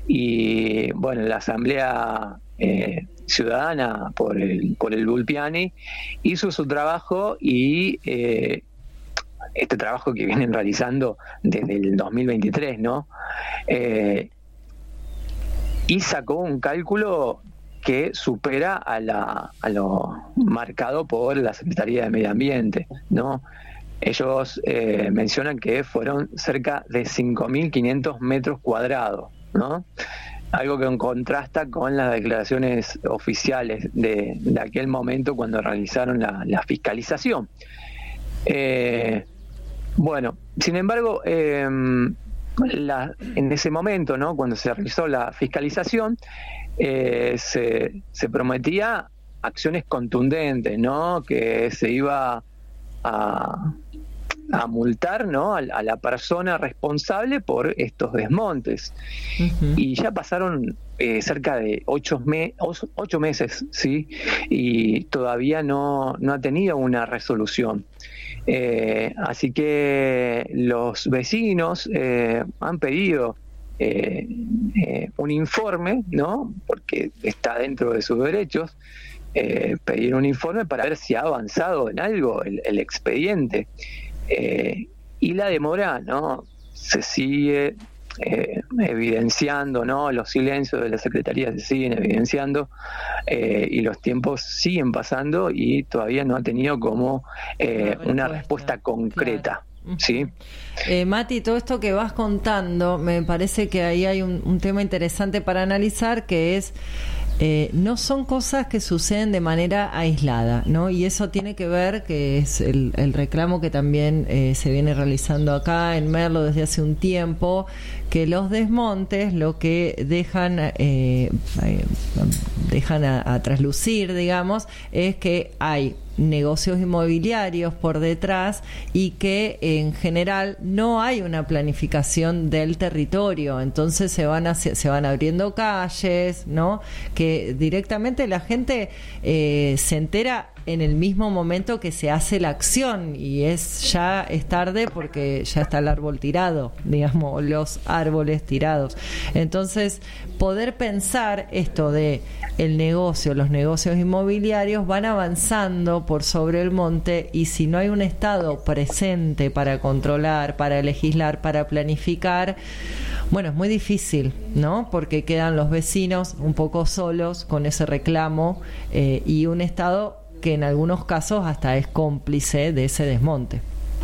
y bueno, la Asamblea eh, Ciudadana por el, por el Vulpiani hizo su trabajo y eh, este trabajo que vienen realizando desde el dos mil veintitrés, ¿no? Eh, y sacó un cálculo que supera a, la, a lo marcado por la Secretaría de Medio Ambiente, ¿no? Ellos eh, mencionan que fueron cerca de cinco mil quinientos metros cuadrados, ¿no? Algo que contrasta con las declaraciones oficiales de, de aquel momento cuando realizaron la, la fiscalización. Eh, bueno, sin embargo, eh, la, en ese momento, ¿no?, cuando se realizó la fiscalización, eh, se, se prometía acciones contundentes, ¿no?, que se iba a a multar, ¿no?, a, a la persona responsable por estos desmontes. Uh-huh. Y ya pasaron eh, cerca de ocho, me, ocho, ocho meses, ¿sí? Y todavía no, no ha tenido una resolución. Eh, así que los vecinos eh, han pedido eh, eh, un informe, ¿no?, porque está dentro de sus derechos, eh, pedir un informe para ver si ha avanzado en algo el, el expediente. Eh, y la demora, ¿no?, se sigue eh, evidenciando, ¿no?, los silencios de la Secretaría se siguen evidenciando eh, y los tiempos siguen pasando y todavía no ha tenido como eh, respuesta. una respuesta concreta. Claro. ¿Sí? Eh, Mati, todo esto que vas contando, me parece que ahí hay un, un tema interesante para analizar, que es Eh, no son cosas que suceden de manera aislada, ¿no? Y eso tiene que ver, que es el, el reclamo que también eh, se viene realizando acá en Merlo desde hace un tiempo, que los desmontes lo que dejan eh, eh, dejan a, a traslucir, digamos, es que hay negocios inmobiliarios por detrás y que en general no hay una planificación del territorio, entonces se van hacia, se van abriendo calles, ¿no?, que directamente la gente eh, se entera en el mismo momento que se hace la acción y es ya es tarde porque ya está el árbol tirado, digamos, los árboles tirados. Entonces, poder pensar esto de el negocio, los negocios inmobiliarios van avanzando por sobre el monte y si no hay un Estado presente para controlar, para legislar, para planificar, bueno, es muy difícil, ¿no? Porque quedan los vecinos un poco solos con ese reclamo eh, y un Estado que en algunos casos hasta es cómplice de ese desmonte.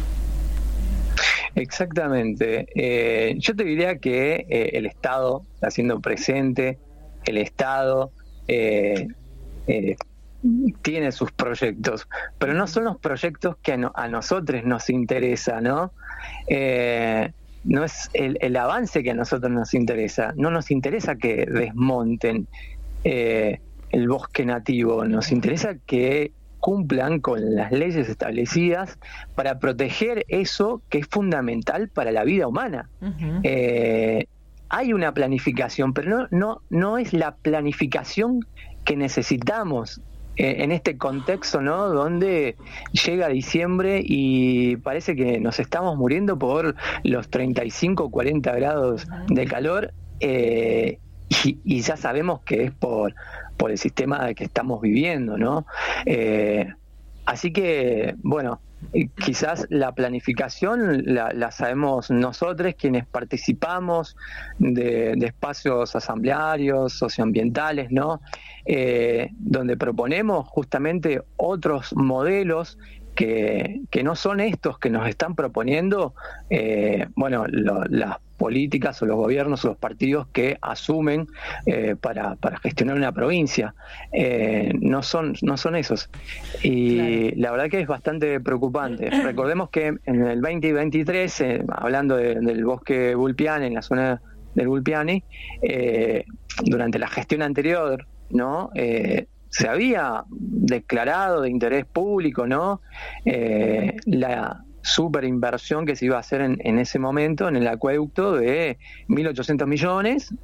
Exactamente. Eh, yo te diría que eh, el Estado está siendo presente, el Estado eh, eh, tiene sus proyectos, pero no son los proyectos que a, no, a nosotros nos interesa, ¿no? Eh, no es el, el avance que a nosotros nos interesa. No nos interesa que desmonten eh, el bosque nativo, nos interesa que cumplan con las leyes establecidas para proteger eso que es fundamental para la vida humana. Uh-huh. Eh, hay una planificación, pero no, no, no es la planificación que necesitamos eh, en este contexto, ¿no? Donde llega diciembre y parece que nos estamos muriendo por los treinta y cinco, cuarenta grados de calor, eh, y, y ya sabemos que es por por el sistema que estamos viviendo, ¿no? Eh, así que, bueno, quizás la planificación la, la sabemos nosotros, quienes participamos de, de espacios asamblearios, socioambientales, ¿no? Eh, donde proponemos justamente otros modelos que, que no son estos que nos están proponiendo, eh, bueno, lo, las políticas o los gobiernos o los partidos que asumen eh, para, para gestionar una provincia. Eh, no son no son esos. Y claro, la verdad que es bastante preocupante. Recordemos que en el veinte veintitrés, eh, hablando de, del bosque Vulpiani, en la zona del Vulpiani, eh, durante la gestión anterior, ¿no? Eh, se había declarado de interés público, ¿no? Eh, la superinversión que se iba a hacer en, en ese momento en el acueducto de mil ochocientos millones,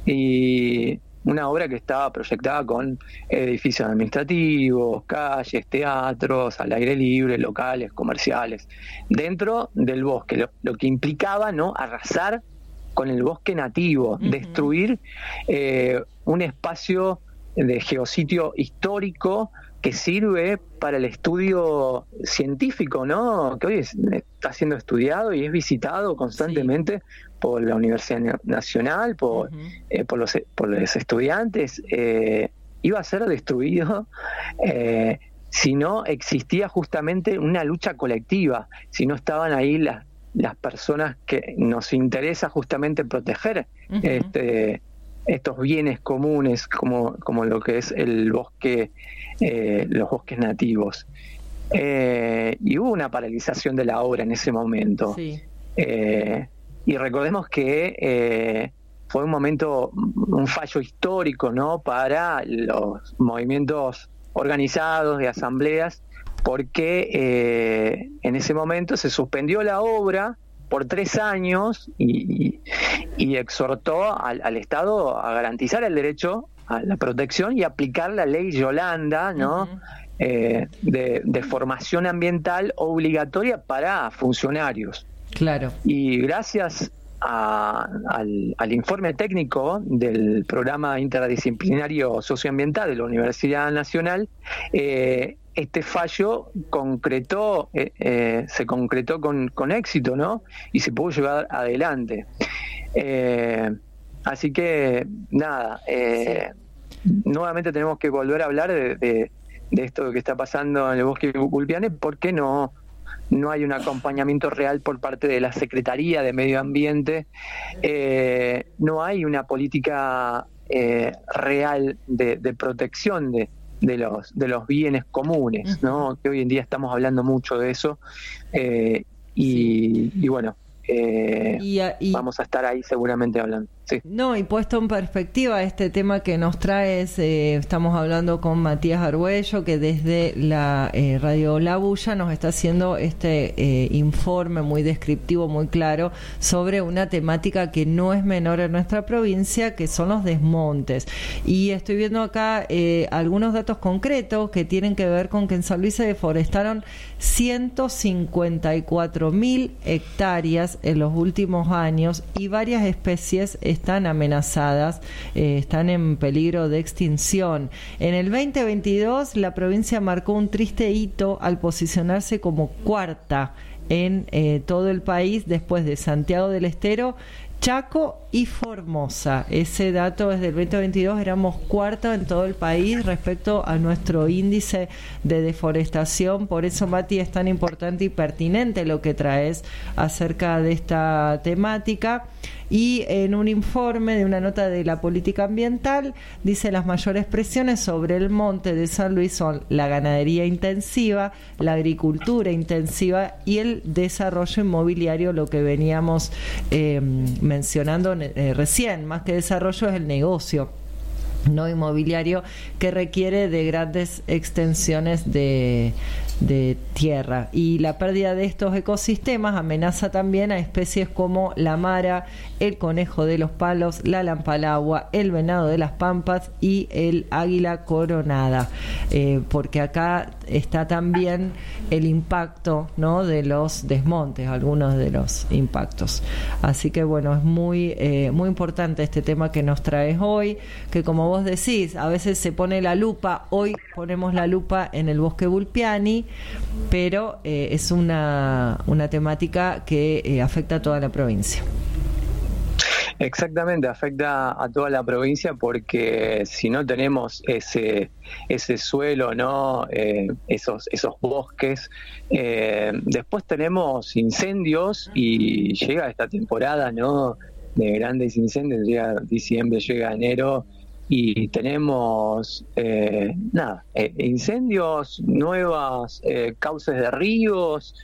y una obra que estaba proyectada con edificios administrativos, calles, teatros, al aire libre, locales, comerciales, dentro del bosque, lo, lo que implicaba, ¿no?, arrasar con el bosque nativo, uh-huh. destruir eh, un espacio de geositio histórico que sirve para el estudio científico, ¿no?, que hoy es, está siendo estudiado y es visitado constantemente, sí, por la Universidad Nacional, por, uh-huh. eh, por, los, por los estudiantes. Eh, iba a ser destruido eh, si no existía justamente una lucha colectiva, si no estaban ahí las, las personas que nos interesa justamente proteger, uh-huh. este estos bienes comunes como, como lo que es el bosque, eh, los bosques nativos. Eh, y hubo una paralización de la obra en ese momento. Sí. Eh, y recordemos que eh, fue un momento, un fallo histórico, ¿no?, para los movimientos organizados de asambleas, porque eh, en ese momento se suspendió la obra por tres años y, y, y exhortó al, al Estado a garantizar el derecho a la protección y aplicar la ley Yolanda, ¿no?, uh-huh. eh, de, de formación ambiental obligatoria para funcionarios. Claro. Y gracias a, al, al informe técnico del programa interdisciplinario socioambiental de la Universidad Nacional, eh, este fallo concretó, eh, eh, se concretó con, con éxito, ¿no?, y se pudo llevar adelante. Eh, así que, nada, eh, sí. nuevamente tenemos que volver a hablar de, de, de esto que está pasando en el bosque Vulpiani, porque no, no hay un acompañamiento real por parte de la Secretaría de Medio Ambiente, eh, no hay una política eh, real de, de protección de de los de los bienes comunes, ¿no?, que hoy en día estamos hablando mucho de eso, eh, y, sí. y bueno, eh, y, y, vamos a estar ahí seguramente hablando. Sí. No, y puesto en perspectiva este tema que nos traes, eh, estamos hablando con Matías Argüello, que desde la eh, Radio La Bulla nos está haciendo este eh, informe muy descriptivo, muy claro, sobre una temática que no es menor en nuestra provincia, que son los desmontes. Y estoy viendo acá eh, algunos datos concretos que tienen que ver con que en San Luis se deforestaron ciento cincuenta y cuatro mil hectáreas en los últimos años, y varias especies están amenazadas, eh, están en peligro de extinción. En el veinte veintidós la provincia marcó un triste hito al posicionarse como cuarta en eh, todo el país, después de Santiago del Estero Chaco y Formosa. Ese dato es del veinte veintidós, éramos cuarto en todo el país respecto a nuestro índice de deforestación. Por eso, Mati, es tan importante y pertinente lo que traes acerca de esta temática. Y en un informe de una nota de la política ambiental, dice: las mayores presiones sobre el monte de San Luis son la ganadería intensiva, la agricultura intensiva y el desarrollo inmobiliario, lo que veníamos eh, mencionando eh, recién. Más que desarrollo es el negocio no inmobiliario, que requiere de grandes extensiones de, de tierra, y la pérdida de estos ecosistemas amenaza también a especies como la mara, el conejo de los palos, la lampalagua, el venado de las pampas y el águila coronada, eh, porque acá está también el impacto, ¿no?, de los desmontes, algunos de los impactos. Así que bueno, es muy eh, muy importante este tema que nos traes hoy, que como vos decís, a veces se pone la lupa. Hoy ponemos la lupa en el bosque Vulpiani, pero eh, es una, una temática que eh, afecta a toda la provincia. Exactamente, afecta a toda la provincia, porque si no tenemos ese ese suelo, no eh, esos esos bosques, eh, después tenemos incendios, y llega esta temporada, no de grandes incendios, llega diciembre, llega enero, y tenemos eh, nada eh, incendios, nuevas eh, cauces de ríos,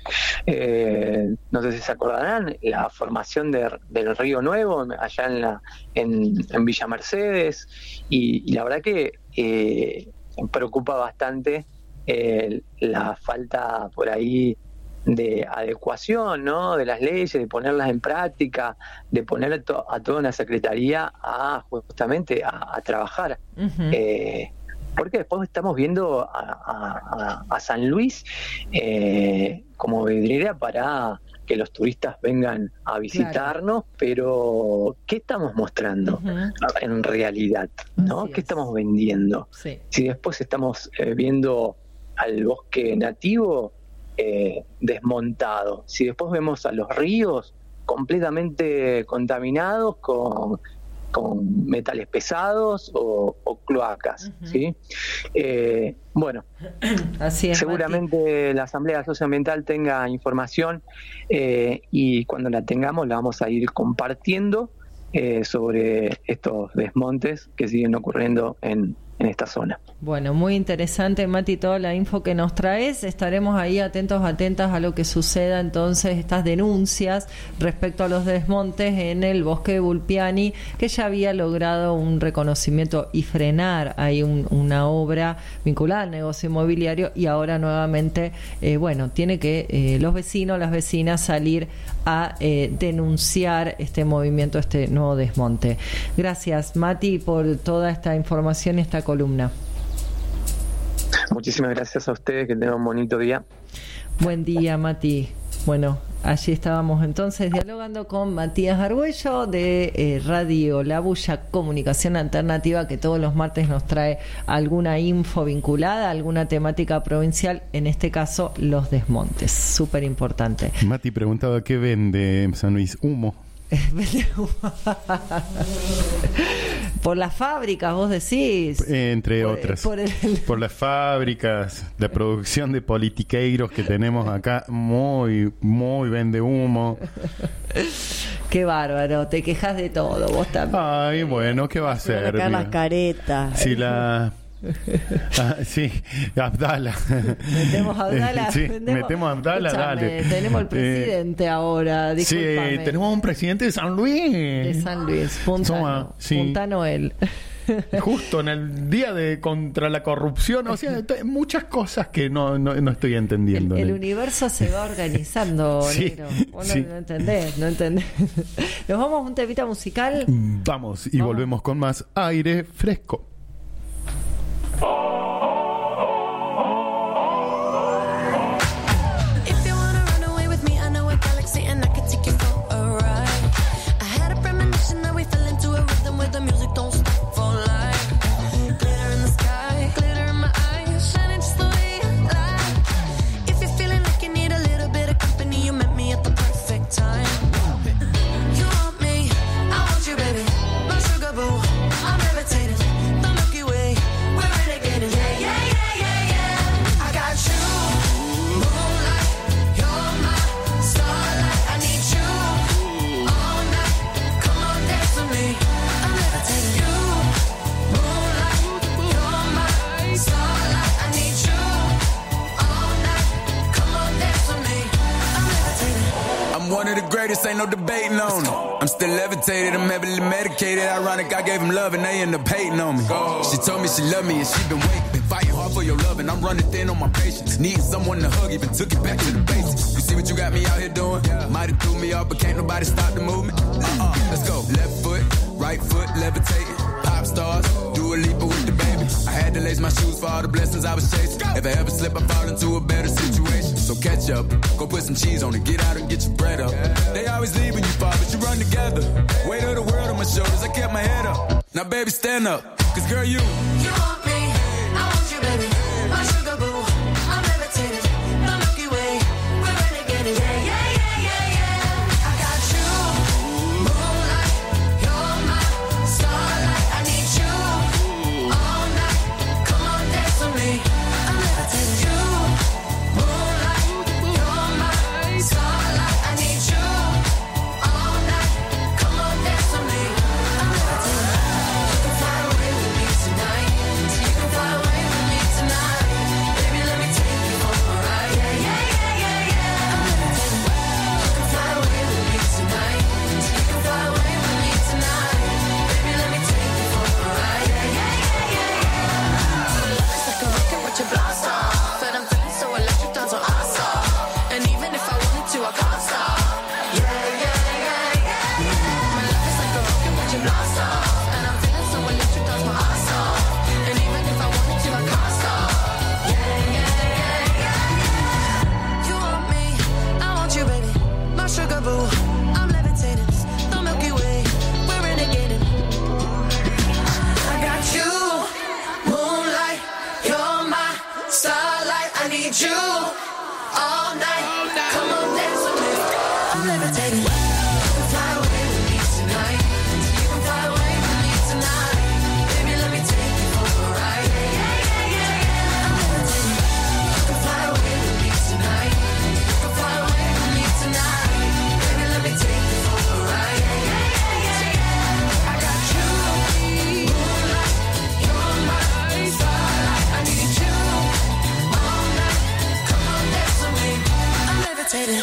eh, no sé si se acordarán la formación de, del Río Nuevo allá en la en, en Villa Mercedes, y, y la verdad que eh, preocupa bastante eh, la falta por ahí de adecuación, ¿no?, de las leyes, de ponerlas en práctica, de poner a, to- a toda una secretaría a justamente a, a trabajar. Uh-huh. Eh, porque después estamos viendo a, a, a San Luis eh, como vidriera para que los turistas vengan a visitarnos, claro. Pero ¿qué estamos mostrando uh-huh. en realidad? ¿No? ¿Qué es. estamos vendiendo? Sí. Si después estamos eh, viendo al bosque nativo Eh, desmontado, si después vemos a los ríos completamente contaminados con, con metales pesados o, o cloacas, uh-huh. ¿sí? Eh, bueno, así es, seguramente Mati. La Asamblea Socioambiental tenga información eh, y cuando la tengamos la vamos a ir compartiendo eh, sobre estos desmontes que siguen ocurriendo en en esta zona. Bueno, muy interesante, Mati, toda la info que nos traes. Estaremos ahí atentos, atentas a lo que suceda entonces, estas denuncias respecto a los desmontes en el bosque de Vulpiani, que ya había logrado un reconocimiento y frenar ahí un, una obra vinculada al negocio inmobiliario, y ahora nuevamente, eh, bueno, tiene que eh, los vecinos, las vecinas salir a eh, denunciar este movimiento, este nuevo desmonte. Gracias, Mati, por toda esta información y esta columna. Muchísimas gracias a ustedes, que tengan un bonito día. Buen día, Mati. Bueno, allí estábamos entonces dialogando con Matías Argüello de eh, Radio La Bulla, Comunicación Alternativa, que todos los martes nos trae alguna info vinculada a alguna temática provincial, en este caso los desmontes. Súper importante. Mati preguntaba qué vende San Luis. Humo. Por las fábricas, vos decís. Entre por, otras. Por, el... por las fábricas, la producción de politiqueiros que tenemos acá, muy, muy vende humo. Qué bárbaro, te quejas de todo, vos también. Ay, bueno, ¿qué va a hacer? Acá las caretas. Si la... Ah, sí, Abdala. Metemos a Abdala. Sí, metemos, metemos a Abdala, dale. Tenemos el presidente eh, ahora, discúlpame. Sí, tenemos un presidente de San Luis. De San Luis, Puntano. Soma, sí. Puntano él. Justo en el día de contra la corrupción, o sea, muchas cosas que no, no, no estoy entendiendo. El, el universo se va organizando, sí, negro. Vos sí. no, no entendés, no entendés. Nos vamos a un temita musical. Vamos, y vamos. Volvemos con más aire fresco. Time. You want me greatest, ain't no debating on it. I'm still levitated, I'm heavily medicated. Ironic, I gave him love and they end up hating on me. She told me she loved me and she been waiting. Been fighting hard for your love and I'm running thin on my patience. Needing someone to hug, even took it back to the basics. You see what you got me out here doing? Might have threw me off, but can't nobody stop the movement. Uh-uh, let's go. Left foot, right foot, levitating. Pop stars, do a leap with the baby. I had to lace my shoes for all the blessings I was chasing. If I ever slip, I fall into a better situation. So catch up, go put some cheese on it, get out and get your bread up. They always leaving you far, but you run together. Weight of the world on my shoulders, I kept my head up. Now baby, stand up, cause girl, you You want me, I want you, baby. My sugar boo, I'm levitating. The Milky Way, we're renegading. Yeah, yeah, yeah, yeah, yeah. I got you, moonlight, you're my starlight. I need you all night. Come on, dance with me. I'm levitating. You, moonlight, you're my starlight. I need you all night. Come on, dance with me. I'm levitating. You can fly away with me tonight. You can fly away with me tonight. Baby, let me take you for a ride. Yeah, yeah, yeah, yeah, yeah. I'm levitating. You can fly away with me tonight. You can fly away with me tonight. Baby, let me take you for a ride. Yeah, yeah, yeah, yeah, yeah. It's like a rocket with your blast off, and I'm feeling so electric, down so awesome. And even if I wanted to, I can't stop. Yeah, yeah, yeah, yeah, yeah. My love is like a rocket with your blast off, and I'm feeling so electric, down so awesome. And even if I wanted to, I can't stop. Yeah, yeah, yeah, yeah. You want me, I want you, baby. My sugar boo, I'm levitating. The Milky Way, we're renegading. I got you, moonlight, you're my starlight. I need you all night. Come on, dance with me. I'm levitating. You can fly away with me tonight. You can fly away with me tonight. Baby, let me take you for a ride. Yeah, yeah, yeah, yeah, yeah. I'm levitating. You can fly away with me tonight. You can fly away with me tonight. Baby, let me take you for a ride. Yeah, yeah, yeah, yeah, yeah. I got you, moonlight, you're my starlight. I need you all night. Come on, dance with me. I'm levitating.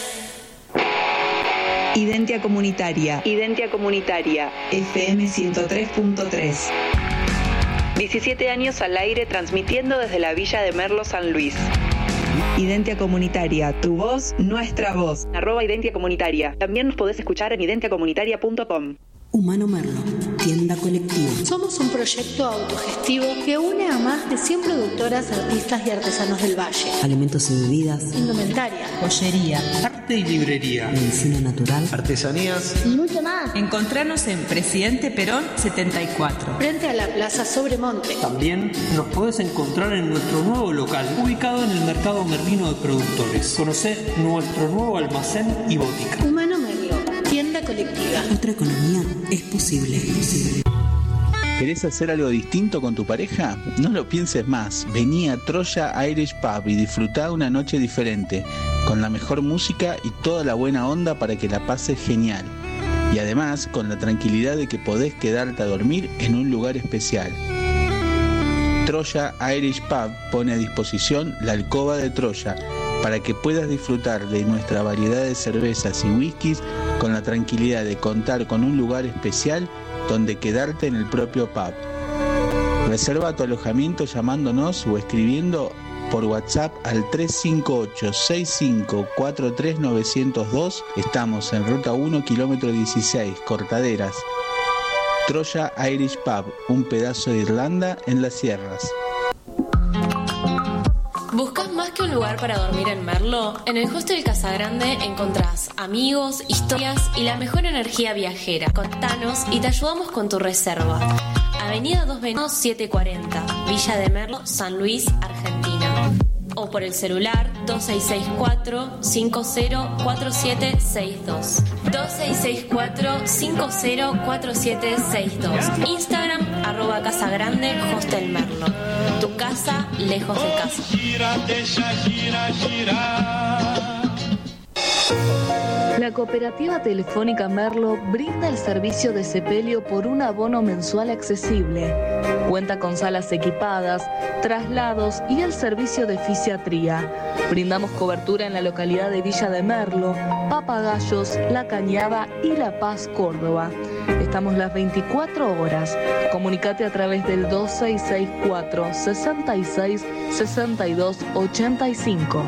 Identia Comunitaria. Identia Comunitaria. F M ciento tres punto tres. diecisiete años al aire transmitiendo desde la Villa de Merlo, San Luis. Identia Comunitaria, tu voz, nuestra voz. Arroba Identia Comunitaria. También nos podés escuchar en identia comunitaria punto com. Humano Merlo, tienda colectiva. Somos un proyecto autogestivo que une a más de cien productoras, artistas y artesanos del Valle. Alimentos y bebidas, Indumentaria, joyería, arte y librería, medicina natural, artesanías y mucho más. Encontranos en Presidente Perón setenta y cuatro. Frente a la Plaza Sobremonte. También nos podés encontrar en nuestro nuevo local, ubicado en el Mercado Merlino de Productores. Conocé nuestro nuevo almacén y botica. Humano Merlo, tienda colectiva. Otra economía es posible. Es posible. ¿Querés hacer algo distinto con tu pareja? No lo pienses más. Vení a Troya Irish Pub y disfrutá una noche diferente, con la mejor música y toda la buena onda para que la pases genial. Y además, con la tranquilidad de que podés quedarte a dormir en un lugar especial. Troya Irish Pub pone a disposición la alcoba de Troya para que puedas disfrutar de nuestra variedad de cervezas y whiskies con la tranquilidad de contar con un lugar especial donde quedarte en el propio pub. Reserva tu alojamiento llamándonos o escribiendo por WhatsApp al tres cinco ocho, seis cinco cuatro tres nueve cero dos. Estamos en Ruta uno, kilómetro dieciséis, Cortaderas. Troya Irish Pub, un pedazo de Irlanda en las sierras. ¿Buscas más que un lugar para dormir en Merlo? En el Hostel Casagrande encontrás amigos, historias y la mejor energía viajera. Contanos y te ayudamos con tu reserva. Avenida dos veintidós, setecientos cuarenta, Villa de Merlo, San Luis, Argentina. O por el celular dos seis seis cuatro, cinco cero cuatro siete seis dos. dos seis seis cuatro, cinco cero cuatro siete seis dos. Instagram, arroba Casagrande Hostel Merlo. Tu casa, lejos de casa. La Cooperativa Telefónica Merlo brinda el servicio de sepelio por un abono mensual accesible. Cuenta con salas equipadas, traslados y el servicio de fisiatría. Brindamos cobertura en la localidad de Villa de Merlo, Papagayos, La Cañada y La Paz, Córdoba. Estamos las veinticuatro horas. Comunicate a través del dos seis seis cuatro, sesenta y seis, sesenta y dos, ochenta y cinco.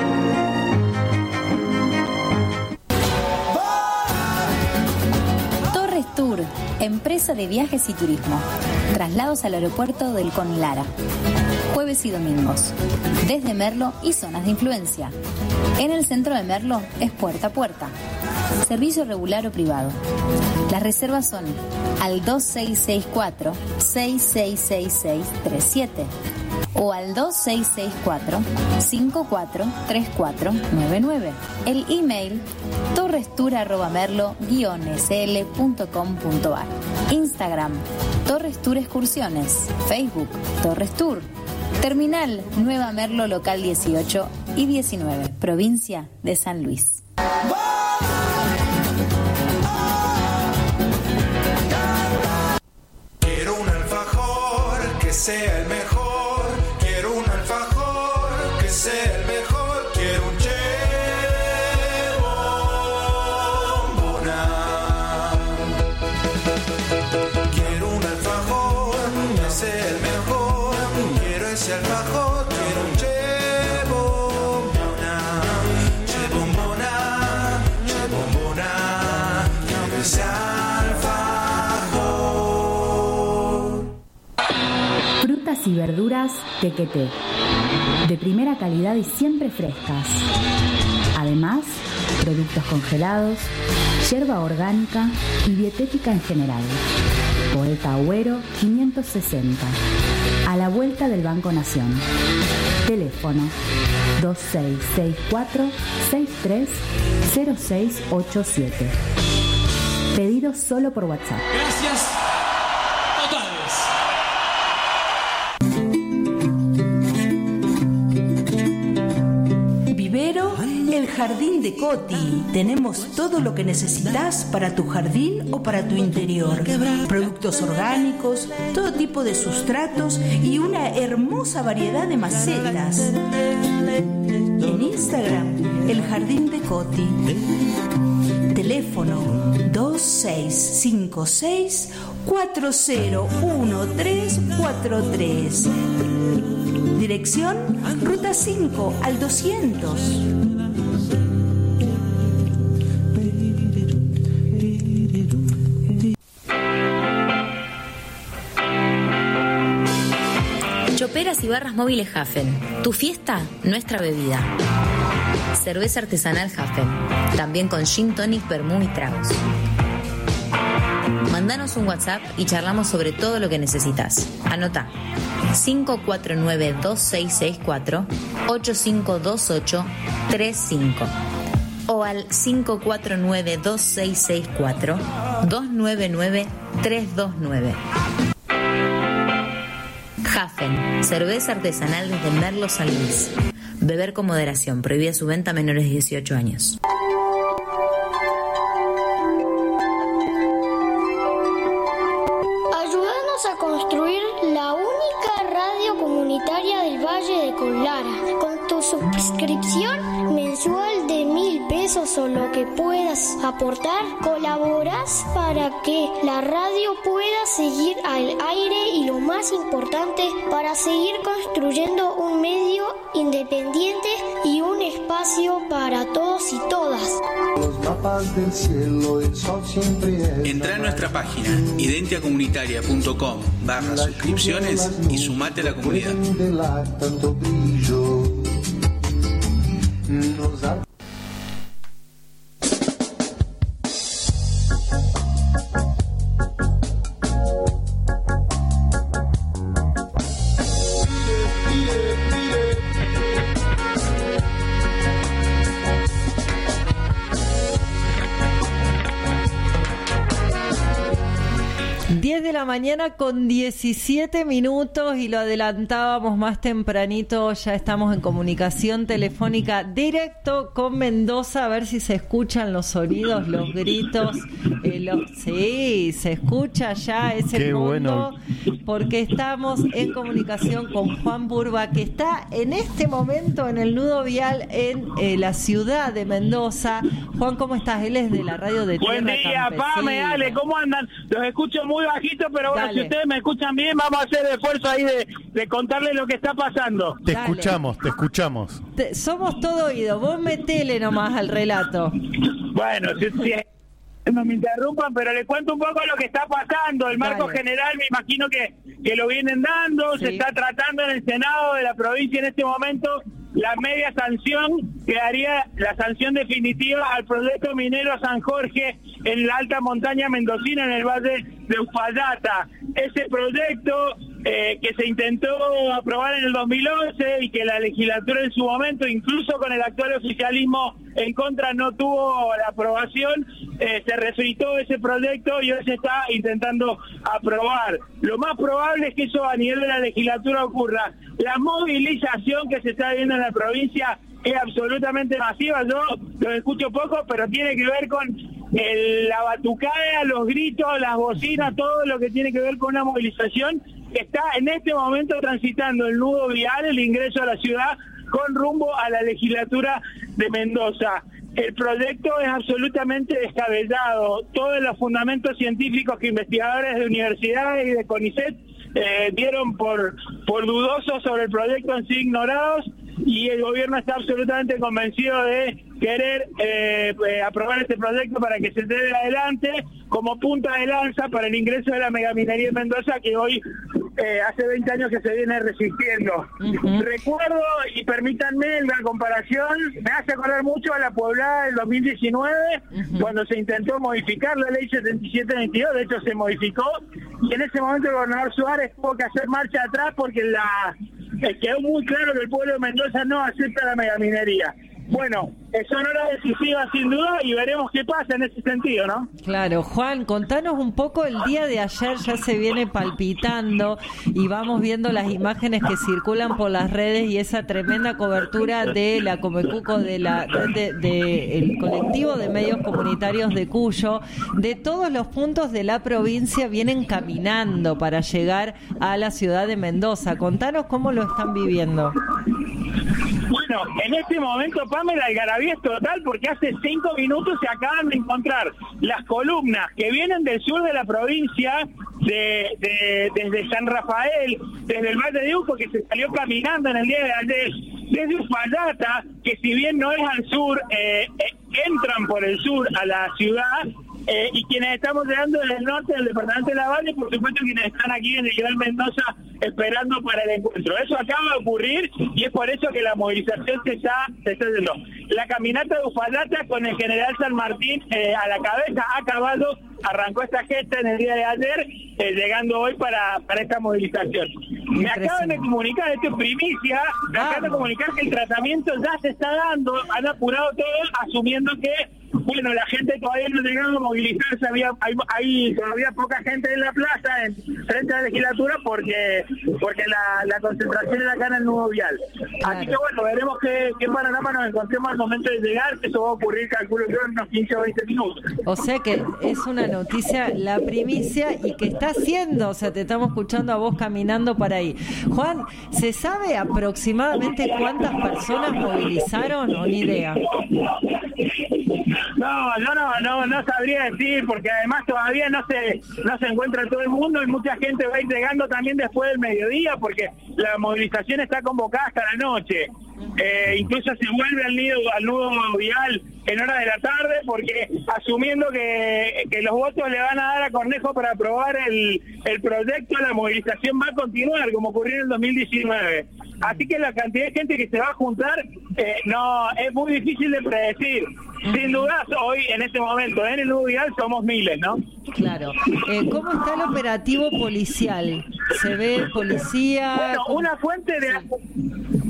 Tour, empresa de viajes y turismo. Traslados al aeropuerto del Conlara. Jueves y domingos. Desde Merlo y zonas de influencia. En el centro de Merlo es puerta a puerta. Servicio regular o privado. Las reservas son al dos seis seis cuatro, seis seis seis seis tres siete o al dos seis seis cuatro, cinco cuatro tres cuatro nueve nueve. El email torrestour arroba merlo guion s l punto com punto a r. Instagram Torres Tour Excursiones. Facebook Torres Tour. Terminal Nueva Merlo local dieciocho y diecinueve, provincia de San Luis. Quiero un alfajor que sea el mejor. Quiero un alfajor que sea el mejor. Quiero un che bombona. Quiero un alfajor que sea el mejor. Quiero ese alfajor. Quiero un che bombona. Che bombona. Che bombona. Quiero ese alfajor. Frutas y verduras Tequeté, de primera calidad y siempre frescas. Además, productos congelados, yerba orgánica y dietética en general. Poeta Agüero quinientos sesenta, a la vuelta del Banco Nación. Teléfono dos seis seis cuatro, seis tres cero seis ocho siete. Pedido solo por WhatsApp. Gracias totales. Vivero El Jardín de Coti. Tenemos todo lo que necesitas para tu jardín o para tu interior. Productos orgánicos, todo tipo de sustratos y una hermosa variedad de macetas. En Instagram, El Jardín de Coti. Teléfono dos seis cinco seis cuatro cero uno tres cuatro tres. Dirección Ruta cinco al doscientos. Choperas y barras móviles Hafen. Tu fiesta, nuestra bebida. Cerveza artesanal Hafen. También con gin tonic, vermú y tragos. Mandanos un WhatsApp y charlamos sobre todo lo que necesitas. Anota cinco cuatro nueve dos seis seis cuatro, ocho cinco dos ocho tres cinco o al cinco cuatro nueve dos seis seis cuatro, dos nueve nueve tres dos nueve. Hafen, cerveza artesanal desde Merlo, San Luis. Beber con moderación. Prohibida su venta a menores de dieciocho años. Ayúdanos a construir la única radio comunitaria del Valle de Conlara. Con tu suscripción mensual de mil pesos o lo que puedas aportar, colaboras para que la radio pueda seguir al aire y, lo más importante, para seguir construyendo un medio independiente y un espacio para todos y todas. Entra a nuestra página identiacomunitaria.com barra suscripciones y sumate a la comunidad. diez de la mañana con diecisiete minutos y lo adelantábamos más tempranito, ya estamos en comunicación telefónica directo con Mendoza, a ver si se escuchan los sonidos, los gritos. Eh, lo, sí, se escucha ya ese Qué mundo, bueno. porque estamos en comunicación con Juan Burba, que está en este momento en el nudo vial en eh, la ciudad de Mendoza. Juan, ¿cómo estás? Él es de la radio de Buen Tierra día, Campesina. Pame, Ale, ¿cómo andan? Los escucho muy bajito, pero bueno, Dale. si ustedes me escuchan bien, vamos a hacer el esfuerzo ahí de, de contarles lo que está pasando. Te Dale. escuchamos, te escuchamos. Te- somos todo oído, vos metele nomás al relato. Bueno, si, si no me interrumpan, pero les cuento un poco lo que está pasando. El marco Dale. general, me imagino que, que lo vienen dando, Sí. se está tratando en el Senado de la provincia en este momento la media sanción que daría la sanción definitiva al proyecto minero San Jorge en la alta montaña mendocina, en el valle de Uspallata. Ese proyecto eh, que se intentó aprobar en el dos mil once y que la legislatura en su momento, incluso con el actual oficialismo en contra, no tuvo la aprobación, eh, se resucitó ese proyecto y hoy se está intentando aprobar. Lo más probable es que eso a nivel de la legislatura ocurra. La movilización que se está viendo en la provincia es absolutamente masiva. Yo lo escucho poco, pero tiene que ver con el, la batucada, los gritos, las bocinas, todo lo que tiene que ver con una movilización que está en este momento transitando el nudo vial, el ingreso a la ciudad, con rumbo a la legislatura de Mendoza. El proyecto es absolutamente descabellado. Todos los fundamentos científicos que investigadores de universidades y de CONICET eh, dieron por, por dudosos sobre el proyecto en sí ignorados, y el gobierno está absolutamente convencido de querer eh, eh, aprobar este proyecto para que se lleve adelante como punta de lanza para el ingreso de la megaminería en Mendoza, que hoy eh, hace veinte años que se viene resistiendo. Uh-huh. Recuerdo, y permítanme la comparación, me hace acordar mucho a la Pueblada del dos mil diecinueve, uh-huh. cuando se intentó modificar la ley setenta y siete veintidós, de hecho se modificó, y en ese momento el gobernador Suárez tuvo que hacer marcha atrás porque la eh, quedó muy claro que el pueblo de Mendoza no acepta la megaminería. Bueno, son horas decisivas sin duda y veremos qué pasa en ese sentido, ¿no? Claro, Juan, contanos un poco. El día de ayer ya se viene palpitando y vamos viendo las imágenes que circulan por las redes y esa tremenda cobertura de la Comecuco, de la de, de el colectivo de medios comunitarios de Cuyo, de todos los puntos de la provincia vienen caminando para llegar a la ciudad de Mendoza. Contanos cómo lo están viviendo. Bueno, en este momento, Pamela, algarabía es total porque hace cinco minutos se acaban de encontrar las columnas que vienen del sur de la provincia, de, de desde San Rafael, desde el Valle de Uco, que se salió caminando en el día de ayer, desde Uspallata, que si bien no es al sur, eh, eh, entran por el sur a la ciudad, eh, y quienes estamos llegando desde el norte del departamento de La Valle, por supuesto quienes están aquí en el Gran Mendoza esperando para el encuentro. Eso acaba de ocurrir y es por eso que la movilización se está, se está haciendo. La caminata de Uspallata con el general San Martín eh, a la cabeza ha acabado, arrancó esta gesta en el día de ayer, eh, llegando hoy para, para esta movilización. Me acaban de comunicar, esto es primicia, me acaban de comunicar que el tratamiento ya se está dando, han apurado todo, asumiendo que, bueno, la gente todavía no ha llegado a movilizarse, había, hay, hay todavía poca gente en la plaza, en frente a la legislatura, porque porque la, la concentración era acá en el nudo vial. Claro. Así que bueno, veremos qué, qué panorama nos encontremos al momento de llegar, que eso va a ocurrir, calculo yo, en unos quince o veinte minutos. O sea que es una noticia, la primicia, y que está haciendo, o sea, te estamos escuchando a vos caminando para ahí. Juan, ¿se sabe aproximadamente cuántas personas movilizaron o ni idea? No, no, no, no, no sabría decir, porque además todavía no se no se encuentra todo el mundo y mucha gente va a ir llegando también después del mediodía, porque la movilización está convocada hasta la noche. Eh, incluso se vuelve al nido, al nudo vial en horas de la tarde, porque asumiendo que, que los votos le van a dar a Cornejo para aprobar el, el proyecto, la movilización va a continuar como ocurrió en el dos mil diecinueve. Así que la cantidad de gente que se va a juntar eh, no es muy difícil de predecir. Sin dudas, hoy en este momento en el nudo vial somos miles, ¿no? Claro. Eh, ¿Cómo está el operativo policial? ¿Se ve policía? Bueno, una fuente de... Sí.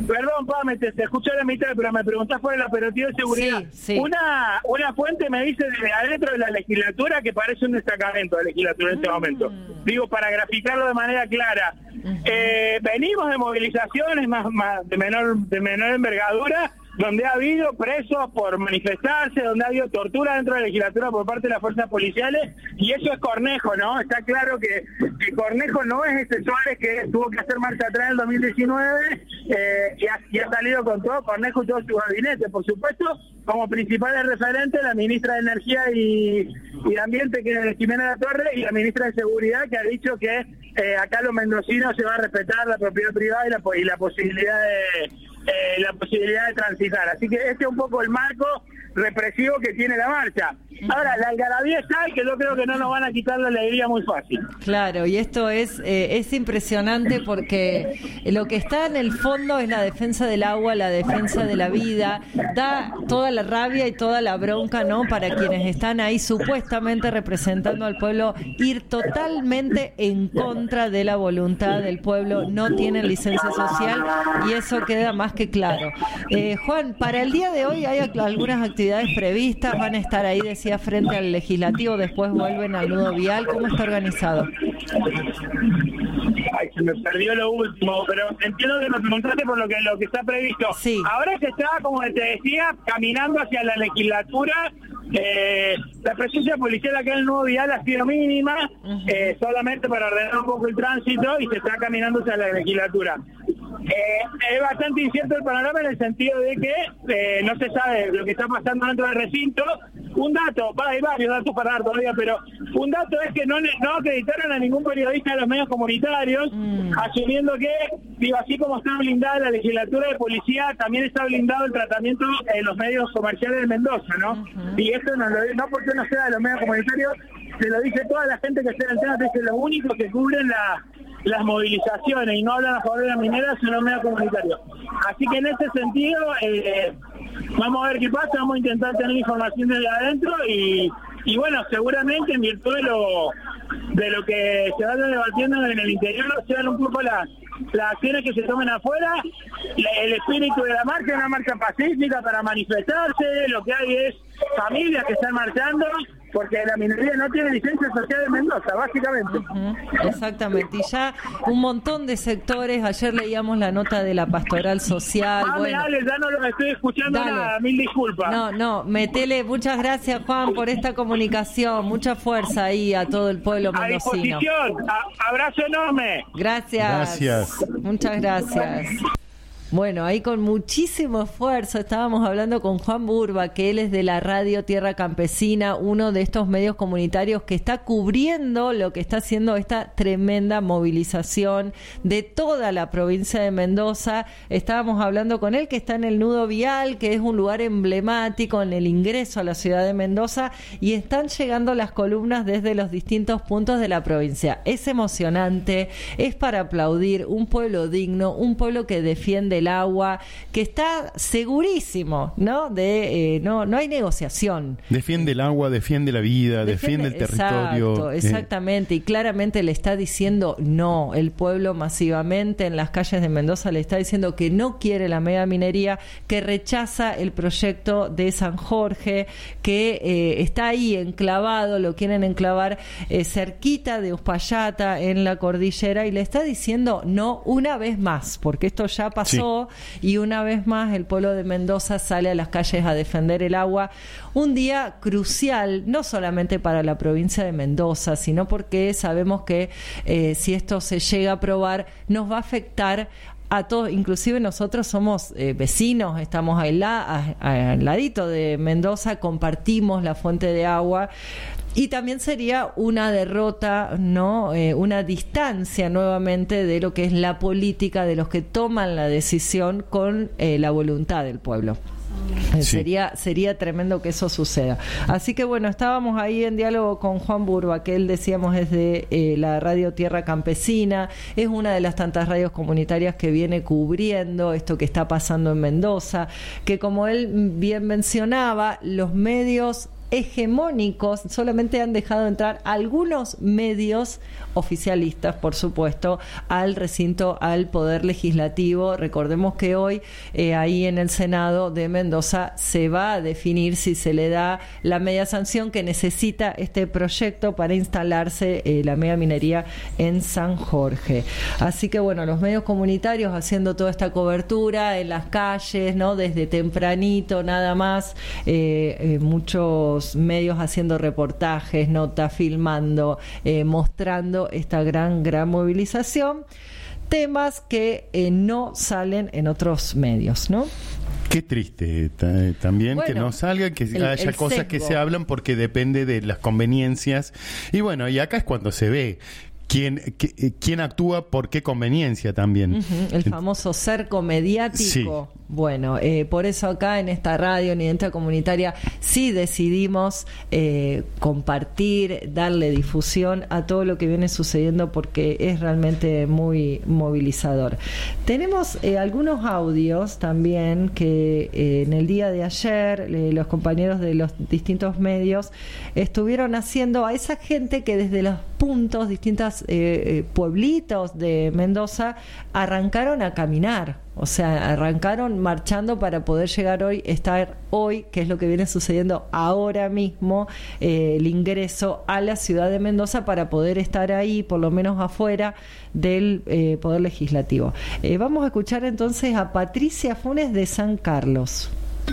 Perdón, Pame, te, te escuché a la mitad, pero me preguntás por el operativo de seguridad. Sí, sí. Una una fuente me dice desde adentro de la legislatura que parece un destacamento de legislatura en este momento. Digo, para graficarlo de manera clara. Eh, venimos de movilizaciones más, más de menor de menor envergadura, donde ha habido presos por manifestarse, donde ha habido tortura dentro de la legislatura por parte de las fuerzas policiales, y eso es Cornejo, ¿no? Está claro que, que Cornejo no es ese Suárez que tuvo que hacer marcha atrás en el dos mil diecinueve eh, y, ha, y ha salido con todo Cornejo y todo su gabinete, por supuesto, como principales referentes la ministra de Energía y, y Ambiente, que es Jimena La Torre, y la ministra de Seguridad, que ha dicho que eh, acá los mendocinos se va a respetar la propiedad privada y la, y la posibilidad de... Eh, la posibilidad de transitar. Así que este es un poco el marco represivo que tiene la marcha. Ahora, la algarabía está y que yo creo que no nos van a quitar la alegría muy fácil. Claro, y esto es eh, es impresionante porque lo que está en el fondo es la defensa del agua, la defensa de la vida, da toda la rabia y toda la bronca, ¿no? Para quienes están ahí supuestamente representando al pueblo, ir totalmente en contra de la voluntad del pueblo, no tienen licencia social y eso queda más que claro. Eh, Juan, para el día de hoy hay algunas actividades previstas, van a estar ahí, decía, frente al legislativo, después vuelven al nudo vial. ¿Cómo está organizado? Ay, se me perdió lo último, pero entiendo que me preguntaste por lo que lo que está previsto. Sí. Ahora se está, como te decía, caminando hacia la legislatura. Eh, la presencia policial acá en el nudo vial ha sido mínima, uh-huh. eh, solamente para ordenar un poco el tránsito, y se está caminando hacia la legislatura. Eh, es bastante incierto el panorama en el sentido de que eh, no se sabe lo que está pasando dentro del recinto. Un dato, hay varios datos para dar todavía, pero un dato es que no, no acreditaron a ningún periodista de los medios comunitarios, mm. asumiendo que, digo, así como está blindada la legislatura de policía, también está blindado el tratamiento en los medios comerciales de Mendoza, ¿no? Uh-huh. Y esto no, lo, no porque no sea de los medios comunitarios, se lo dice toda la gente que está en el tema, que es los únicos que cubren la... las movilizaciones y no hablan a favor de las mineras, sino medios comunitarios. Así que en ese sentido, eh, vamos a ver qué pasa, vamos a intentar tener información desde adentro y, y bueno, seguramente en virtud de lo de lo que se vaya debatiendo en el interior, sean un poco las, las acciones que se tomen afuera, el espíritu de la marcha, una marcha pacífica para manifestarse, lo que hay es familias que están marchando, porque la minería no tiene licencia social de Mendoza, básicamente. Uh-huh, exactamente, y ya un montón de sectores, ayer leíamos la nota de la pastoral social. Dale, bueno, dale, ya no lo estoy escuchando dale. nada, mil disculpas. No, no, metele, muchas gracias, Juan, por esta comunicación, mucha fuerza ahí a todo el pueblo mendocino. A disposición, a- abrazo enorme. Gracias. Gracias. Muchas gracias. Bueno, ahí con muchísimo esfuerzo estábamos hablando con Juan Burba, que él es de la Radio Tierra Campesina, uno de estos medios comunitarios que está cubriendo lo que está haciendo esta tremenda movilización de toda la provincia de Mendoza. Estábamos hablando con él, que está en el nudo vial, que es un lugar emblemático en el ingreso a la ciudad de Mendoza, y están llegando las columnas desde los distintos puntos de la provincia. Es emocionante, es para aplaudir, un pueblo digno, un pueblo que defiende el agua, que está segurísimo, ¿no? De eh, no no hay negociación. Defiende el agua, defiende la vida, defiende, defiende el territorio. Exacto, exactamente, eh. y claramente le está diciendo no. El pueblo masivamente en las calles de Mendoza le está diciendo que no quiere la mega minería, que rechaza el proyecto de San Jorge, que eh, está ahí enclavado, lo quieren enclavar eh, cerquita de Uspallata, en la cordillera, y le está diciendo no una vez más, porque esto ya pasó. Sí. Y una vez más el pueblo de Mendoza sale a las calles a defender el agua. Un día crucial, no solamente para la provincia de Mendoza, sino porque sabemos que eh, si esto se llega a aprobar, nos va a afectar a todos, inclusive nosotros somos eh, vecinos, estamos al la, ladito de Mendoza, compartimos la fuente de agua. Y también sería una derrota, ¿no? Eh, una distancia nuevamente de lo que es la política, de los que toman la decisión con eh, la voluntad del pueblo. Sí. Sería sería tremendo que eso suceda. Así que bueno, estábamos ahí en diálogo con Juan Burba, que él, decíamos, es de eh, la Radio Tierra Campesina, es una de las tantas radios comunitarias que viene cubriendo esto que está pasando en Mendoza, que como él bien mencionaba, los medios hegemónicos, solamente han dejado entrar algunos medios oficialistas, por supuesto, al recinto, al Poder Legislativo. Recordemos que hoy eh, ahí en el Senado de Mendoza se va a definir si se le da la media sanción que necesita este proyecto para instalarse eh, la mega minería en San Jorge. Así que bueno, los medios comunitarios haciendo toda esta cobertura en las calles, ¿no? Desde tempranito nada más, eh, eh, muchos medios haciendo reportajes, notas, filmando, eh, mostrando esta gran, gran movilización, temas que eh, no salen en otros medios, ¿no? Qué triste t- también bueno, que no salga, que el, haya el cosas sesgo. que se hablan porque depende de las conveniencias. Y bueno, y acá es cuando se ve quién, qu- quién actúa por qué conveniencia también. Uh-huh, el famoso cerco mediático. Sí. Bueno, eh, por eso acá en esta radio, en Identidad Comunitaria, sí decidimos eh, compartir, darle difusión a todo lo que viene sucediendo porque es realmente muy movilizador. Tenemos eh, algunos audios también que eh, en el día de ayer eh, los compañeros de los distintos medios estuvieron haciendo a esa gente que desde los puntos, distintos eh, eh, pueblitos de Mendoza arrancaron a caminar. O sea, arrancaron marchando para poder llegar hoy, estar hoy, que es lo que viene sucediendo ahora mismo, eh, el ingreso a la ciudad de Mendoza para poder estar ahí, por lo menos afuera del eh, Poder Legislativo. Eh, vamos a escuchar entonces a Patricia Funes de San Carlos.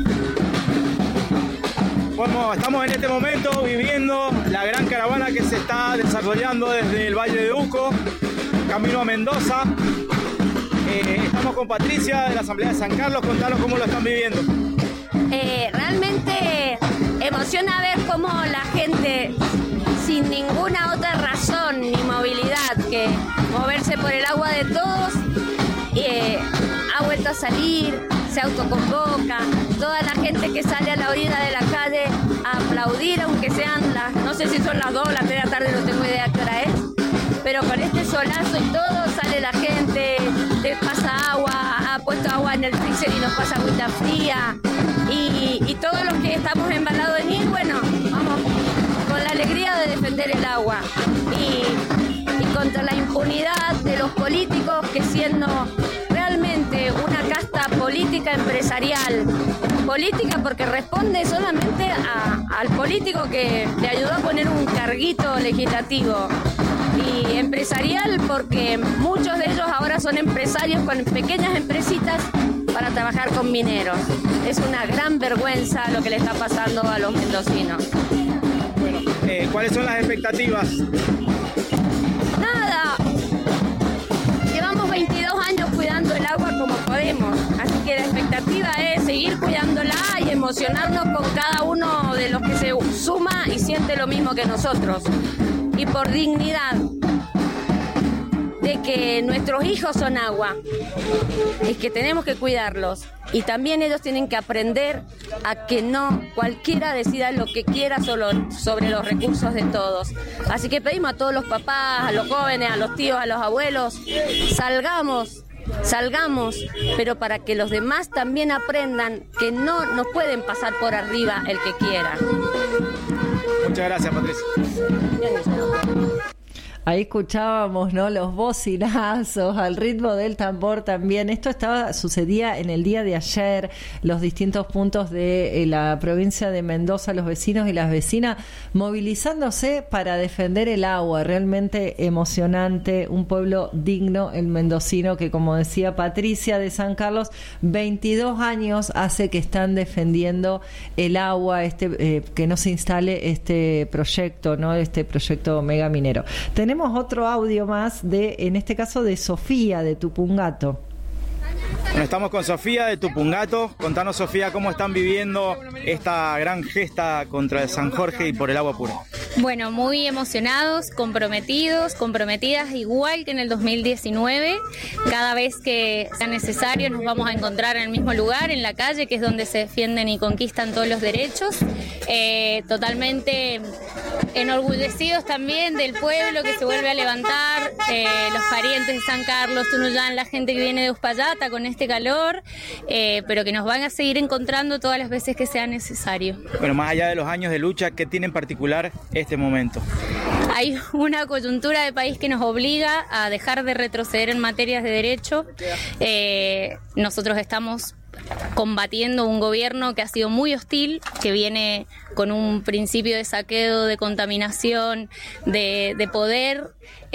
Bueno, estamos en este momento viviendo la gran caravana que se está desarrollando desde el Valle de Uco, camino a Mendoza. Eh, estamos con Patricia de la Asamblea de San Carlos. Contanos cómo lo están viviendo. Eh, realmente emociona ver cómo la gente, sin ninguna otra razón ni movilidad que moverse por el agua de todos, eh, ha vuelto a salir, se autoconvoca. Toda la gente que sale a la orilla de la calle a aplaudir, aunque sean las, no sé si son las dos o las tres de la tarde, no tengo idea qué hora es. Pero con este solazo y todo sale la gente, te pasa agua, ha puesto agua en el freezer y nos pasa agüita fría. Y, y todos los que estamos embalados en ir, bueno, vamos con la alegría de defender el agua. Y, y contra la impunidad de los políticos que siendo realmente una casta política empresarial, política porque responde solamente a, al político que le ayudó a poner un carguito legislativo. Y empresarial porque muchos de ellos ahora son empresarios con pequeñas empresitas para trabajar con mineros. Es una gran vergüenza lo que le está pasando a los mendocinos. Bueno, eh, ¿cuáles son las expectativas? Nada. Llevamos veintidós años cuidando el agua como podemos, así que la expectativa es seguir cuidándola y emocionarnos con cada uno de los que se suma y siente lo mismo que nosotros. Y por dignidad de que nuestros hijos son agua, es que tenemos que cuidarlos y también ellos tienen que aprender a que no cualquiera decida lo que quiera solo sobre los recursos de todos. Así que pedimos a todos los papás, a los jóvenes, a los tíos, a los abuelos, salgamos, salgamos, pero para que los demás también aprendan que no nos pueden pasar por arriba el que quiera. Muchas gracias, Patricia. Ahí escuchábamos, ¿no?, los bocinazos al ritmo del tambor también. Esto estaba sucedía en el día de ayer, los distintos puntos de eh, la provincia de Mendoza, los vecinos y las vecinas movilizándose para defender el agua. Realmente emocionante, un pueblo digno, el mendocino, que como decía Patricia de San Carlos, veintidós años hace que están defendiendo el agua, este eh, que no se instale este proyecto, ¿no?, este proyecto mega minero. Tenemos Tenemos otro audio más de, en este caso, de Sofía de Tupungato. Bueno, estamos con Sofía de Tupungato. Contanos, Sofía, cómo están viviendo esta gran gesta contra San Jorge y por el agua pura. Bueno, muy emocionados, comprometidos, comprometidas igual que en el dos mil diecinueve. Cada vez que sea necesario nos vamos a encontrar en el mismo lugar, en la calle, que es donde se defienden y conquistan todos los derechos. Eh, totalmente enorgullecidos también del pueblo que se vuelve a levantar, eh, los parientes de San Carlos, Tunuyán, la gente que viene de Uspallata con este calor, eh, pero que nos van a seguir encontrando todas las veces que sea necesario. Bueno, más allá de los años de lucha, ¿qué tiene en particular este momento? Hay una coyuntura de país que nos obliga a dejar de retroceder en materias de derecho. Eh, nosotros estamos combatiendo un gobierno que ha sido muy hostil, que viene con un principio de saqueo, de contaminación, de, de poder,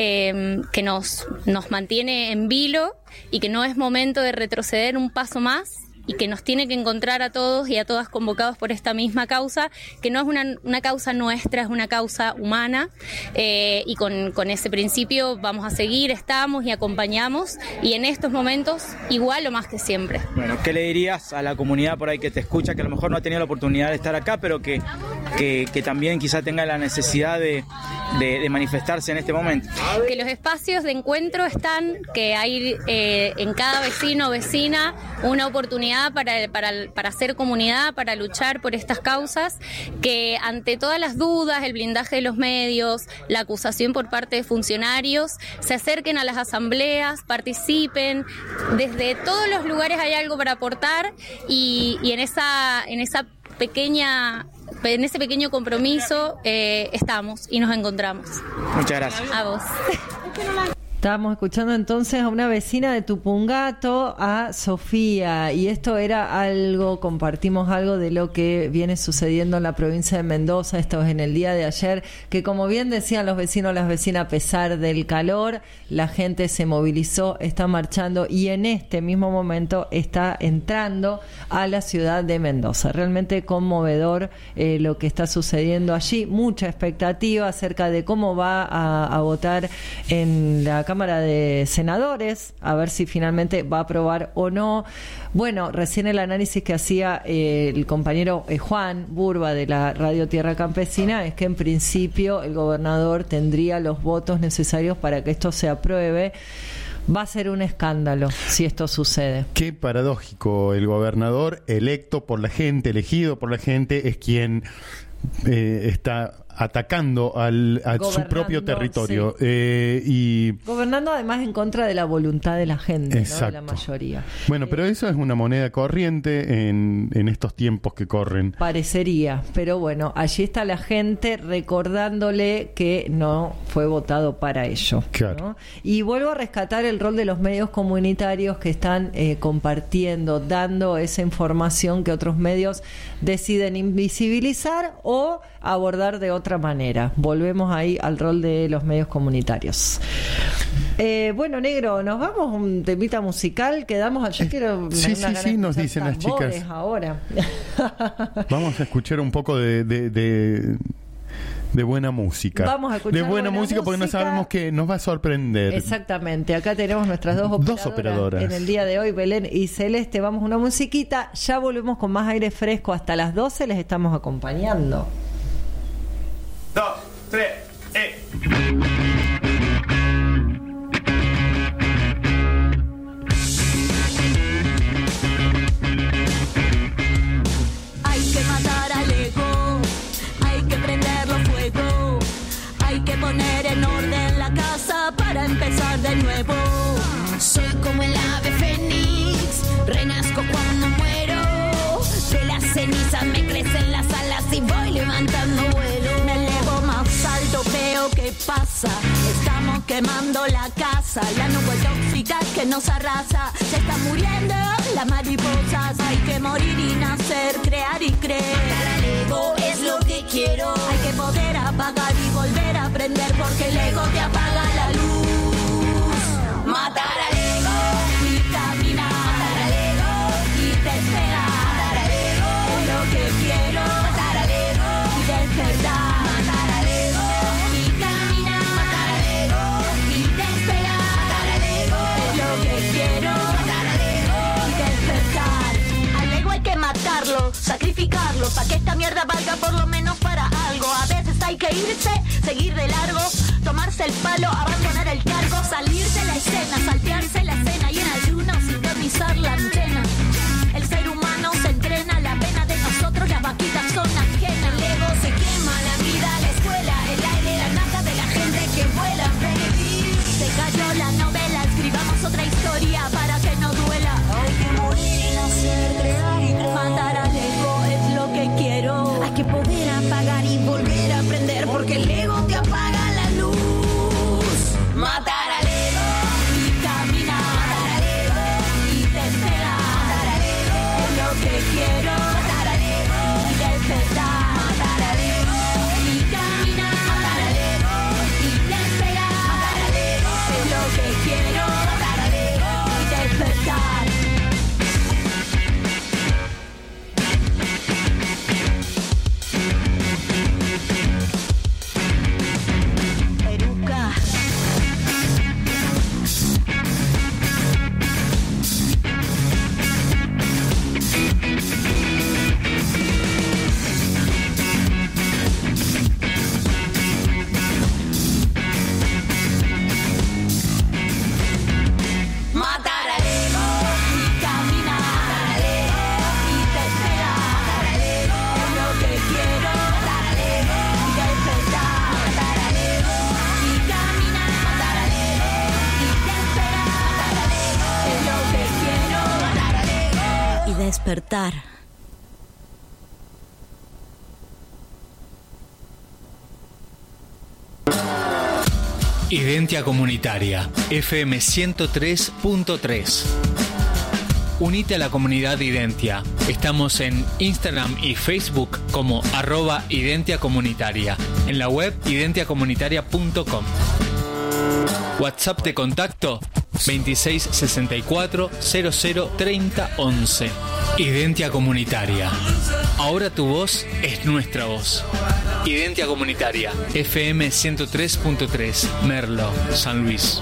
eh, que nos, nos mantiene en vilo y que no es momento de retroceder un paso más, y que nos tiene que encontrar a todos y a todas convocados por esta misma causa, que no es una, una causa nuestra, es una causa humana, eh, y con, con ese principio vamos a seguir, estamos y acompañamos, y en estos momentos igual o más que siempre. Bueno, ¿qué le dirías a la comunidad por ahí que te escucha, que a lo mejor no ha tenido la oportunidad de estar acá, pero que, que, que también quizá tenga la necesidad de, de, de manifestarse en este momento? Que los espacios de encuentro están, que hay eh, en cada vecino o vecina una oportunidad Para, para, para hacer comunidad, para luchar por estas causas, que ante todas las dudas, el blindaje de los medios, la acusación por parte de funcionarios, se acerquen a las asambleas, participen, desde todos los lugares hay algo para aportar, y, y en esa, en esa pequeña, en ese pequeño compromiso eh, estamos y nos encontramos. Muchas gracias. A vos. Estábamos escuchando entonces a una vecina de Tupungato, a Sofía, y esto era algo, compartimos algo de lo que viene sucediendo en la provincia de Mendoza. Esto es en el día de ayer, que como bien decían los vecinos, las vecinas, a pesar del calor, la gente se movilizó, está marchando y en este mismo momento está entrando a la ciudad de Mendoza. Realmente conmovedor eh, lo que está sucediendo allí, mucha expectativa acerca de cómo va a, a votar en la Cámara de Senadores, a ver si finalmente va a aprobar o no. Bueno, recién el análisis que hacía eh, el compañero eh, Juan Burba de la Radio Tierra Campesina es que en principio el gobernador tendría los votos necesarios para que esto se apruebe. Va a ser un escándalo si esto sucede. Qué paradójico, el gobernador electo por la gente, elegido por la gente, es quien eh, está atacando al, a su propio territorio. Sí. Eh, y Gobernando además en contra de la voluntad de la gente, ¿no? De la mayoría. Bueno, pero eso es una moneda corriente en, en estos tiempos que corren. Parecería, pero bueno, allí está la gente recordándole que no fue votado para ello. Claro. ¿no? Y vuelvo a rescatar el rol de los medios comunitarios que están eh, compartiendo, dando esa información que otros medios deciden invisibilizar o abordar de otra manera. Volvemos ahí al rol de los medios comunitarios. Eh, bueno, Negro, nos vamos a un temita musical. Quedamos. Yo quiero. Sí, sí, sí, nos dicen las chicas. Ahora. Vamos a escuchar un poco de. de, de... de buena música. Vamos a escuchar de buena, buena música, música porque no sabemos que nos va a sorprender. Exactamente. Acá tenemos nuestras dos operadoras, dos operadoras en el día de hoy, Belén y Celeste. Vamos a una musiquita. Ya volvemos con más aire fresco hasta las doce. Les estamos acompañando. Dos, tres, eh. Hay que matar al ego, hay que prenderlo fuego, hay que poner en orden la casa para empezar de nuevo. Soy como el ave fénix, renazco cuando muero. De las cenizas me crecen las alas y voy levantando vuelo. Me elevo más alto, veo qué pasa. Estamos quemando la casa, la nube tóxica que nos arrasa. Se están muriendo las mariposas. Hay que morir y nacer, crear y creer. Matar al ego es lo que quiero. Hay que poder apagar y volver a prender, porque el ego te apaga la luz. Matar al ego y caminar. Matar al ego y despegar. Matar al ego es lo que quiero. Matar al ego y despertar. Matar al ego y caminar. Matar al ego y despegar. Matar al ego es lo que quiero. Matar al ego y despertar. Al ego hay que matarlo, sacrificarlo, para que esta mierda valga por lo menos para algo. A veces hay que irse, seguir de largo, tomarse el palo, abandonar el cargo, salir de la escena, saltearse la escena y en ayuno sintonizar la antena. El ser humano se entrena, la pena de nosotros, las vaquitas son ajenas. El ego se quema, la vida, la escuela, el aire, la nata de la gente que vuela. Baby, se cayó la novela, escribamos otra historia para que no duela. Hay que morir y nacer, crear y matar al ego es lo que quiero. Hay que poder apagar y volver a aprender porque el ego te apaga la luz. Matar al ego y caminar, matar al ego y despegar, matar al ego es lo que quiero, matar al ego y despertar, matar al ego y caminar, matar al ego y despegar, matar al ego es lo que quiero, matar al ego y despertar. Eruca. Matar al ego y caminar, matar al ego y despegar, matar al ego es lo que quiero, matar al ego y despertar, matar al ego y caminar, matar al ego y despegar, matar al ego es lo que quiero, matar al ego y despertar. Identia Comunitaria, F M ciento tres punto tres. Unite a la comunidad Identia. Estamos en Instagram y Facebook como arroba Identia Comunitaria. En la web identia comunitaria punto com. WhatsApp de contacto veintiséis sesenta y cuatro cero cero treinta once. Identia Comunitaria. Ahora tu voz es nuestra voz. Identia Comunitaria, F M ciento tres punto tres, Merlo, San Luis.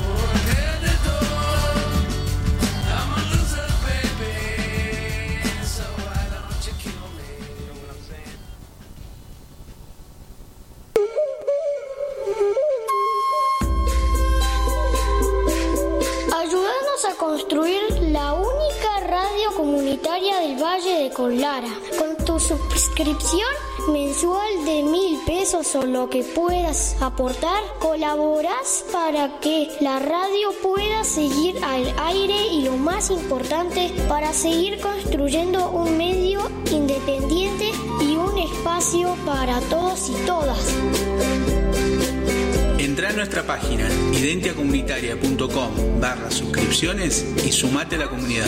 Ayúdanos a construir la única radio comunitaria del Valle de Conlara. Con tu suscripción mensual de mil pesos o lo que puedas aportar, colaboras para que la radio pueda seguir al aire y lo más importante, para seguir construyendo un medio independiente y un espacio para todos y todas. Entrá a nuestra página identiacomunitaria punto com barra suscripciones y sumate a la comunidad.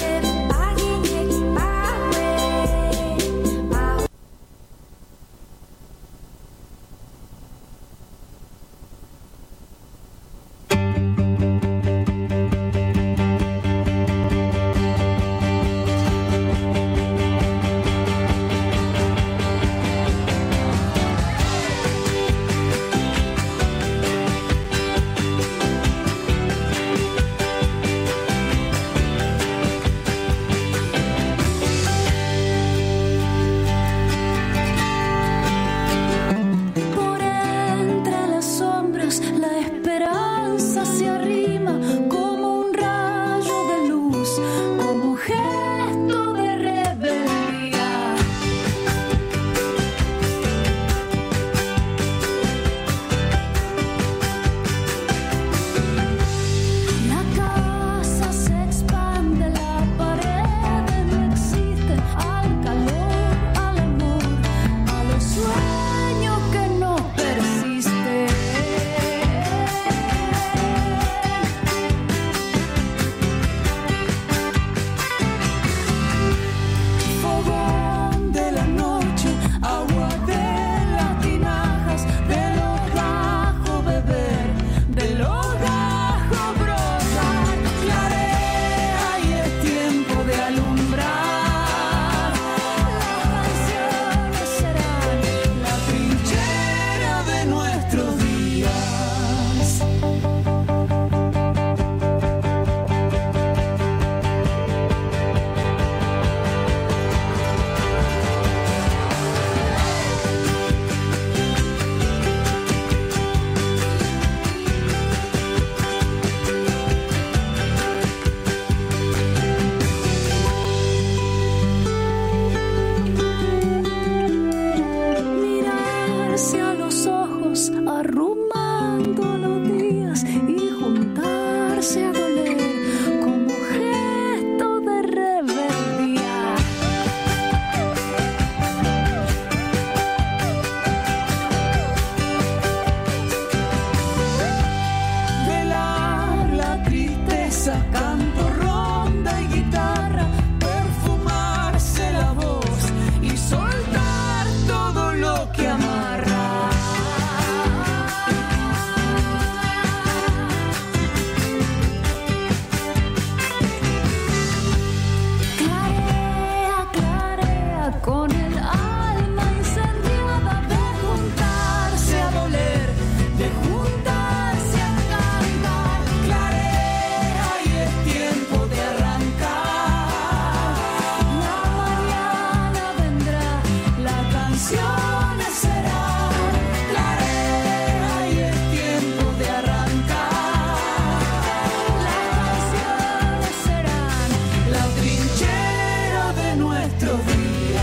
risa, canto, ronda y guitarra, perfumarse la voz y soltar todo lo que amarra. Clarea, clarea con el alma incendiada de juntarse a doler, de juntarse a cantar. Clarea y es tiempo de arrancar. La mañana vendrá, la canción será. Clarea y es tiempo de arrancar. Las canciones serán la trinchera de nuestros días.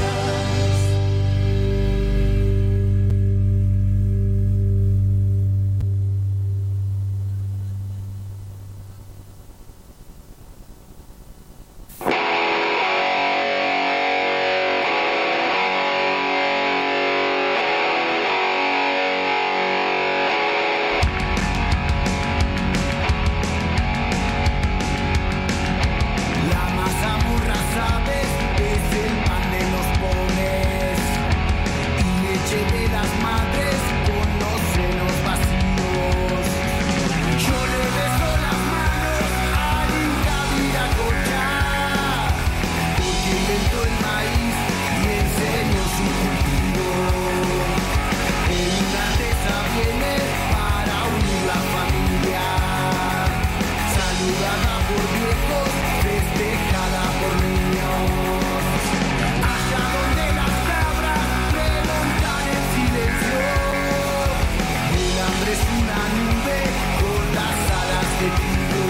La mazamorra, sabes, es el pan de los pobres y leche de las madres con los senos vacíos. Yo le beso las manos al Inca Viracocha, porque inventó el maíz y enseñó su cultivo. En una artesa viene para unir la familia, saludada por viejos, festejada por niños. Allá donde las cabras preguntan en silencio, el hambre es una nube con las alas de trigo.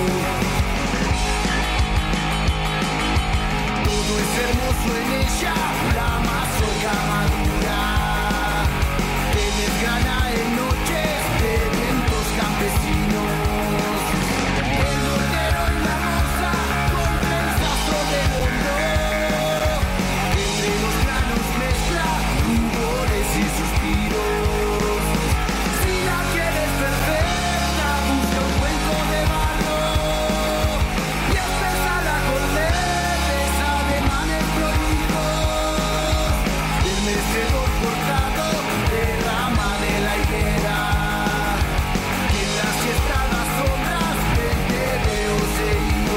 Todo es hermoso en ella, la mazorca madura. Que desgrana en noches de vientos campesinos. El mortero y la rosa con pensazo de mundo. Entre los granos mezcla rumores y suspiros. Si la quieres perfecta, busca un cuento de barro y empezala con leves ademanes prolijos. El mecedor cortado de rama de la higuera. Y en las estradas sombras de tebeos e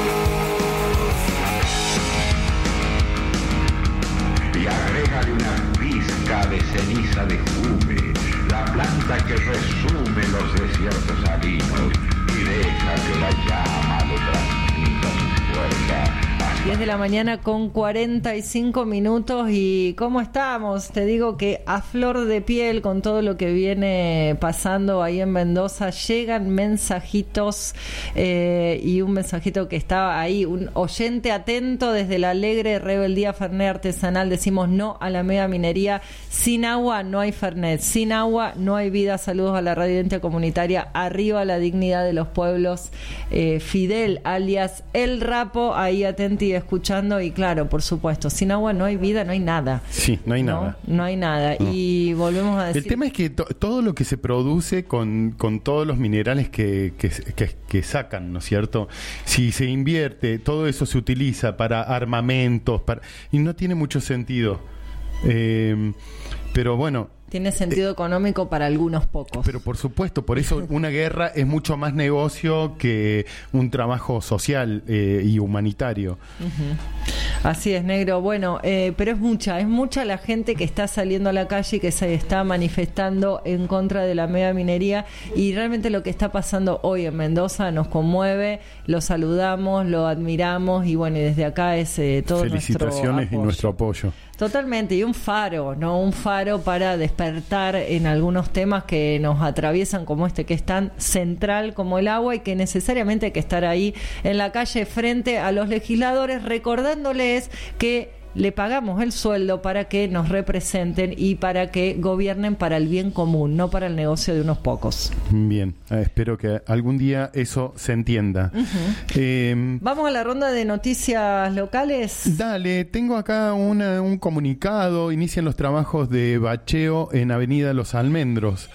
higos. Y agrégale una pizca de ceniza de jume, la planta que resume los desiertos salinos y deja que la llama le transmita su fuerza. diez de la mañana con cuarenta y cinco minutos. ¿Y cómo estamos? Te digo que a flor de piel con todo lo que viene pasando ahí en Mendoza, llegan mensajitos eh, y un mensajito que estaba ahí, un oyente atento desde la alegre rebeldía Fernet artesanal. Decimos no a la mega minería. Sin agua no hay Fernet, sin agua no hay vida. Saludos a la radio Identia Comunitaria. Arriba la dignidad de los pueblos. eh, Fidel alias El Rapo ahí atento y escuchando. Y claro, por supuesto, sin agua no hay vida, no hay nada. Sí, no hay No, nada. no hay nada. No. Y volvemos a decir... El tema es que to- todo lo que se produce con, con todos los minerales que, que, que, que sacan, ¿no es cierto? Si se invierte, todo eso se utiliza para armamentos, para, y no tiene mucho sentido. Eh, pero bueno... Tiene sentido económico para algunos pocos. Pero por supuesto, por eso una guerra es mucho más negocio que un trabajo social eh, y humanitario. Ujú. Así es, negro. Bueno, eh, pero es mucha, es mucha la gente que está saliendo a la calle y que se está manifestando en contra de la mega minería, y realmente lo que está pasando hoy en Mendoza nos conmueve, lo saludamos, lo admiramos, y bueno, y desde acá es eh, todo Felicitaciones nuestro y apoyo. nuestro apoyo. Totalmente, y un faro, ¿no? Un faro para despertar en algunos temas que nos atraviesan, como este que es tan central como el agua, y que necesariamente hay que estar ahí en la calle frente a los legisladores, recordándoles que le pagamos el sueldo para que nos representen y para que gobiernen para el bien común, no para el negocio de unos pocos. Bien, eh, espero que algún día eso se entienda. Uh-huh. eh, Vamos a la ronda de noticias locales. Dale, tengo acá una, un comunicado. Inician los trabajos de bacheo en Avenida Los Almendros.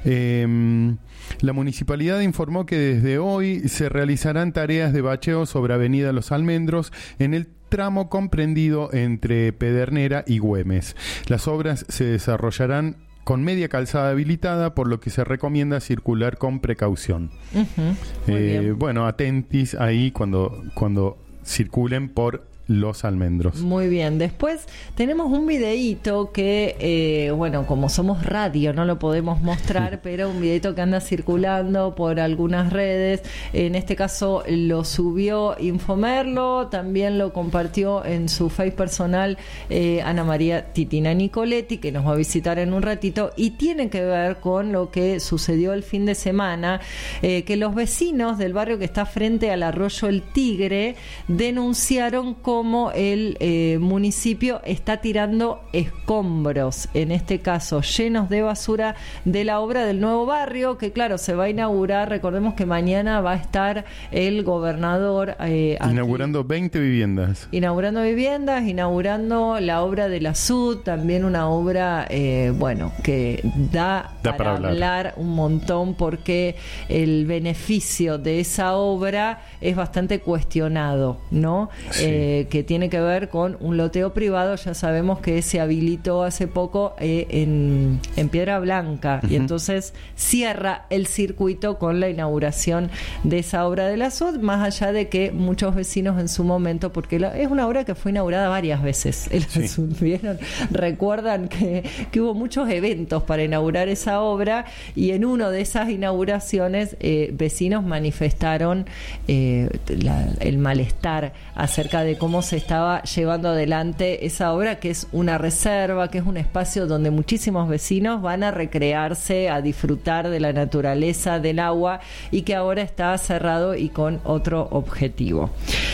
Eh, La municipalidad informó que desde hoy se realizarán tareas de bacheo sobre Avenida Los Almendros en el tramo comprendido entre Pedernera y Güemes. Las obras se desarrollarán con media calzada habilitada, por lo que se recomienda circular con precaución. Uh-huh. Eh, bueno, atentis ahí cuando, cuando circulen por Los Almendros. Muy bien, después tenemos un videíto que, eh, bueno, como somos radio no lo podemos mostrar, pero un videíto que anda circulando por algunas redes. En este caso lo subió Infomerlo, también lo compartió en su Face personal eh, Ana María Titina Nicoletti, que nos va a visitar en un ratito, y tiene que ver con lo que sucedió el fin de semana, eh, que los vecinos del barrio que está frente al arroyo El Tigre denunciaron con cómo el eh, municipio está tirando escombros, en este caso llenos de basura, de la obra del nuevo barrio, que claro, se va a inaugurar. Recordemos que mañana va a estar el gobernador eh, inaugurando aquí, veinte viviendas. Inaugurando viviendas, inaugurando la obra de la S U D, también una obra, eh, bueno, que da, da para, para hablar. hablar un montón, porque el beneficio de esa obra es bastante cuestionado, ¿no? Sí. Eh, que tiene que ver con un loteo privado. Ya sabemos que se habilitó hace poco eh, en, en Piedra Blanca, uh-huh. y entonces cierra el circuito con la inauguración de esa obra de la S U D, más allá de que muchos vecinos en su momento, porque la, es una obra que fue inaugurada varias veces, el sí. S U D, ¿vieron? Recuerdan que, que hubo muchos eventos para inaugurar esa obra, y en una de esas inauguraciones eh, vecinos manifestaron eh, la, el malestar acerca de cómo se estaba llevando adelante esa obra, que es una reserva, que es un espacio donde muchísimos vecinos van a recrearse, a disfrutar de la naturaleza, del agua, y que ahora está cerrado y con otro objetivo.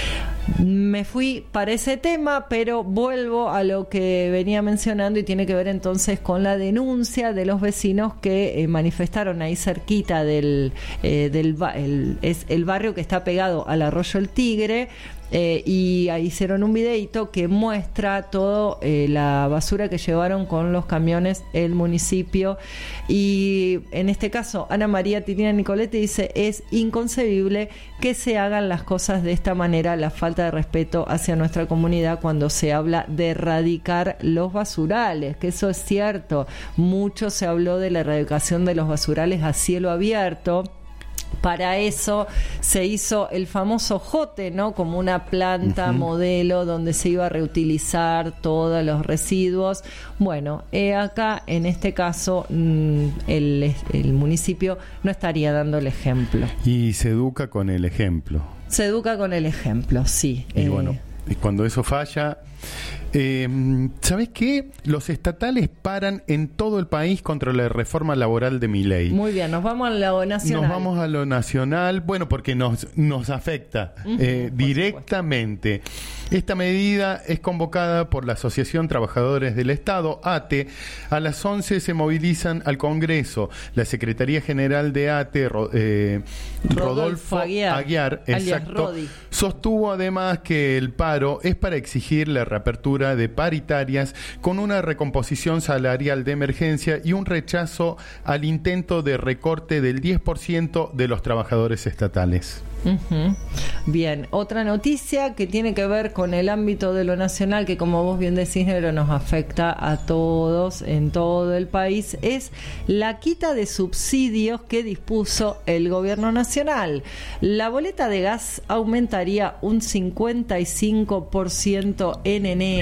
Me fui para ese tema, pero vuelvo a lo que venía mencionando, y tiene que ver entonces con la denuncia de los vecinos que eh, manifestaron ahí cerquita del, eh, del el, es el barrio que está pegado al arroyo El Tigre. Eh, y ahí hicieron un videito que muestra todo eh, la basura que llevaron con los camiones el municipio, y en este caso Ana María Titina Nicoletti dice: es inconcebible que se hagan las cosas de esta manera, la falta de respeto hacia nuestra comunidad cuando se habla de erradicar los basurales, que eso es cierto. Mucho se habló de la erradicación de los basurales a cielo abierto. Para eso se hizo el famoso jote, ¿no? Como una planta uh-huh. modelo donde se iba a reutilizar todos los residuos. Bueno, eh, acá en este caso mmm, el, el municipio no estaría dando el ejemplo. Y se educa con el ejemplo. Se educa con el ejemplo, sí. Y eh, bueno, y cuando eso falla... Eh, ¿Sabes qué? Los estatales paran en todo el país contra la reforma laboral de Milei. Muy bien, nos vamos a lo nacional. Nos vamos a lo nacional, bueno, porque nos, nos afecta uh-huh, eh, directamente. Esta medida es convocada por la Asociación Trabajadores del Estado, A T E. A las once se movilizan al Congreso. La Secretaría General de A T E, Ro, eh, Rodolfo, Rodolfo Aguiar, Aguiar exacto, sostuvo además que el paro es para exigir la reapertura de paritarias con una recomposición salarial de emergencia y un rechazo al intento de recorte del diez por ciento de los trabajadores estatales. Uh-huh. Bien, otra noticia que tiene que ver con el ámbito de lo nacional, que como vos bien decís, Negro, nos afecta a todos en todo el país, es la quita de subsidios que dispuso el gobierno nacional. La boleta de gas aumentaría un cincuenta y cinco por ciento en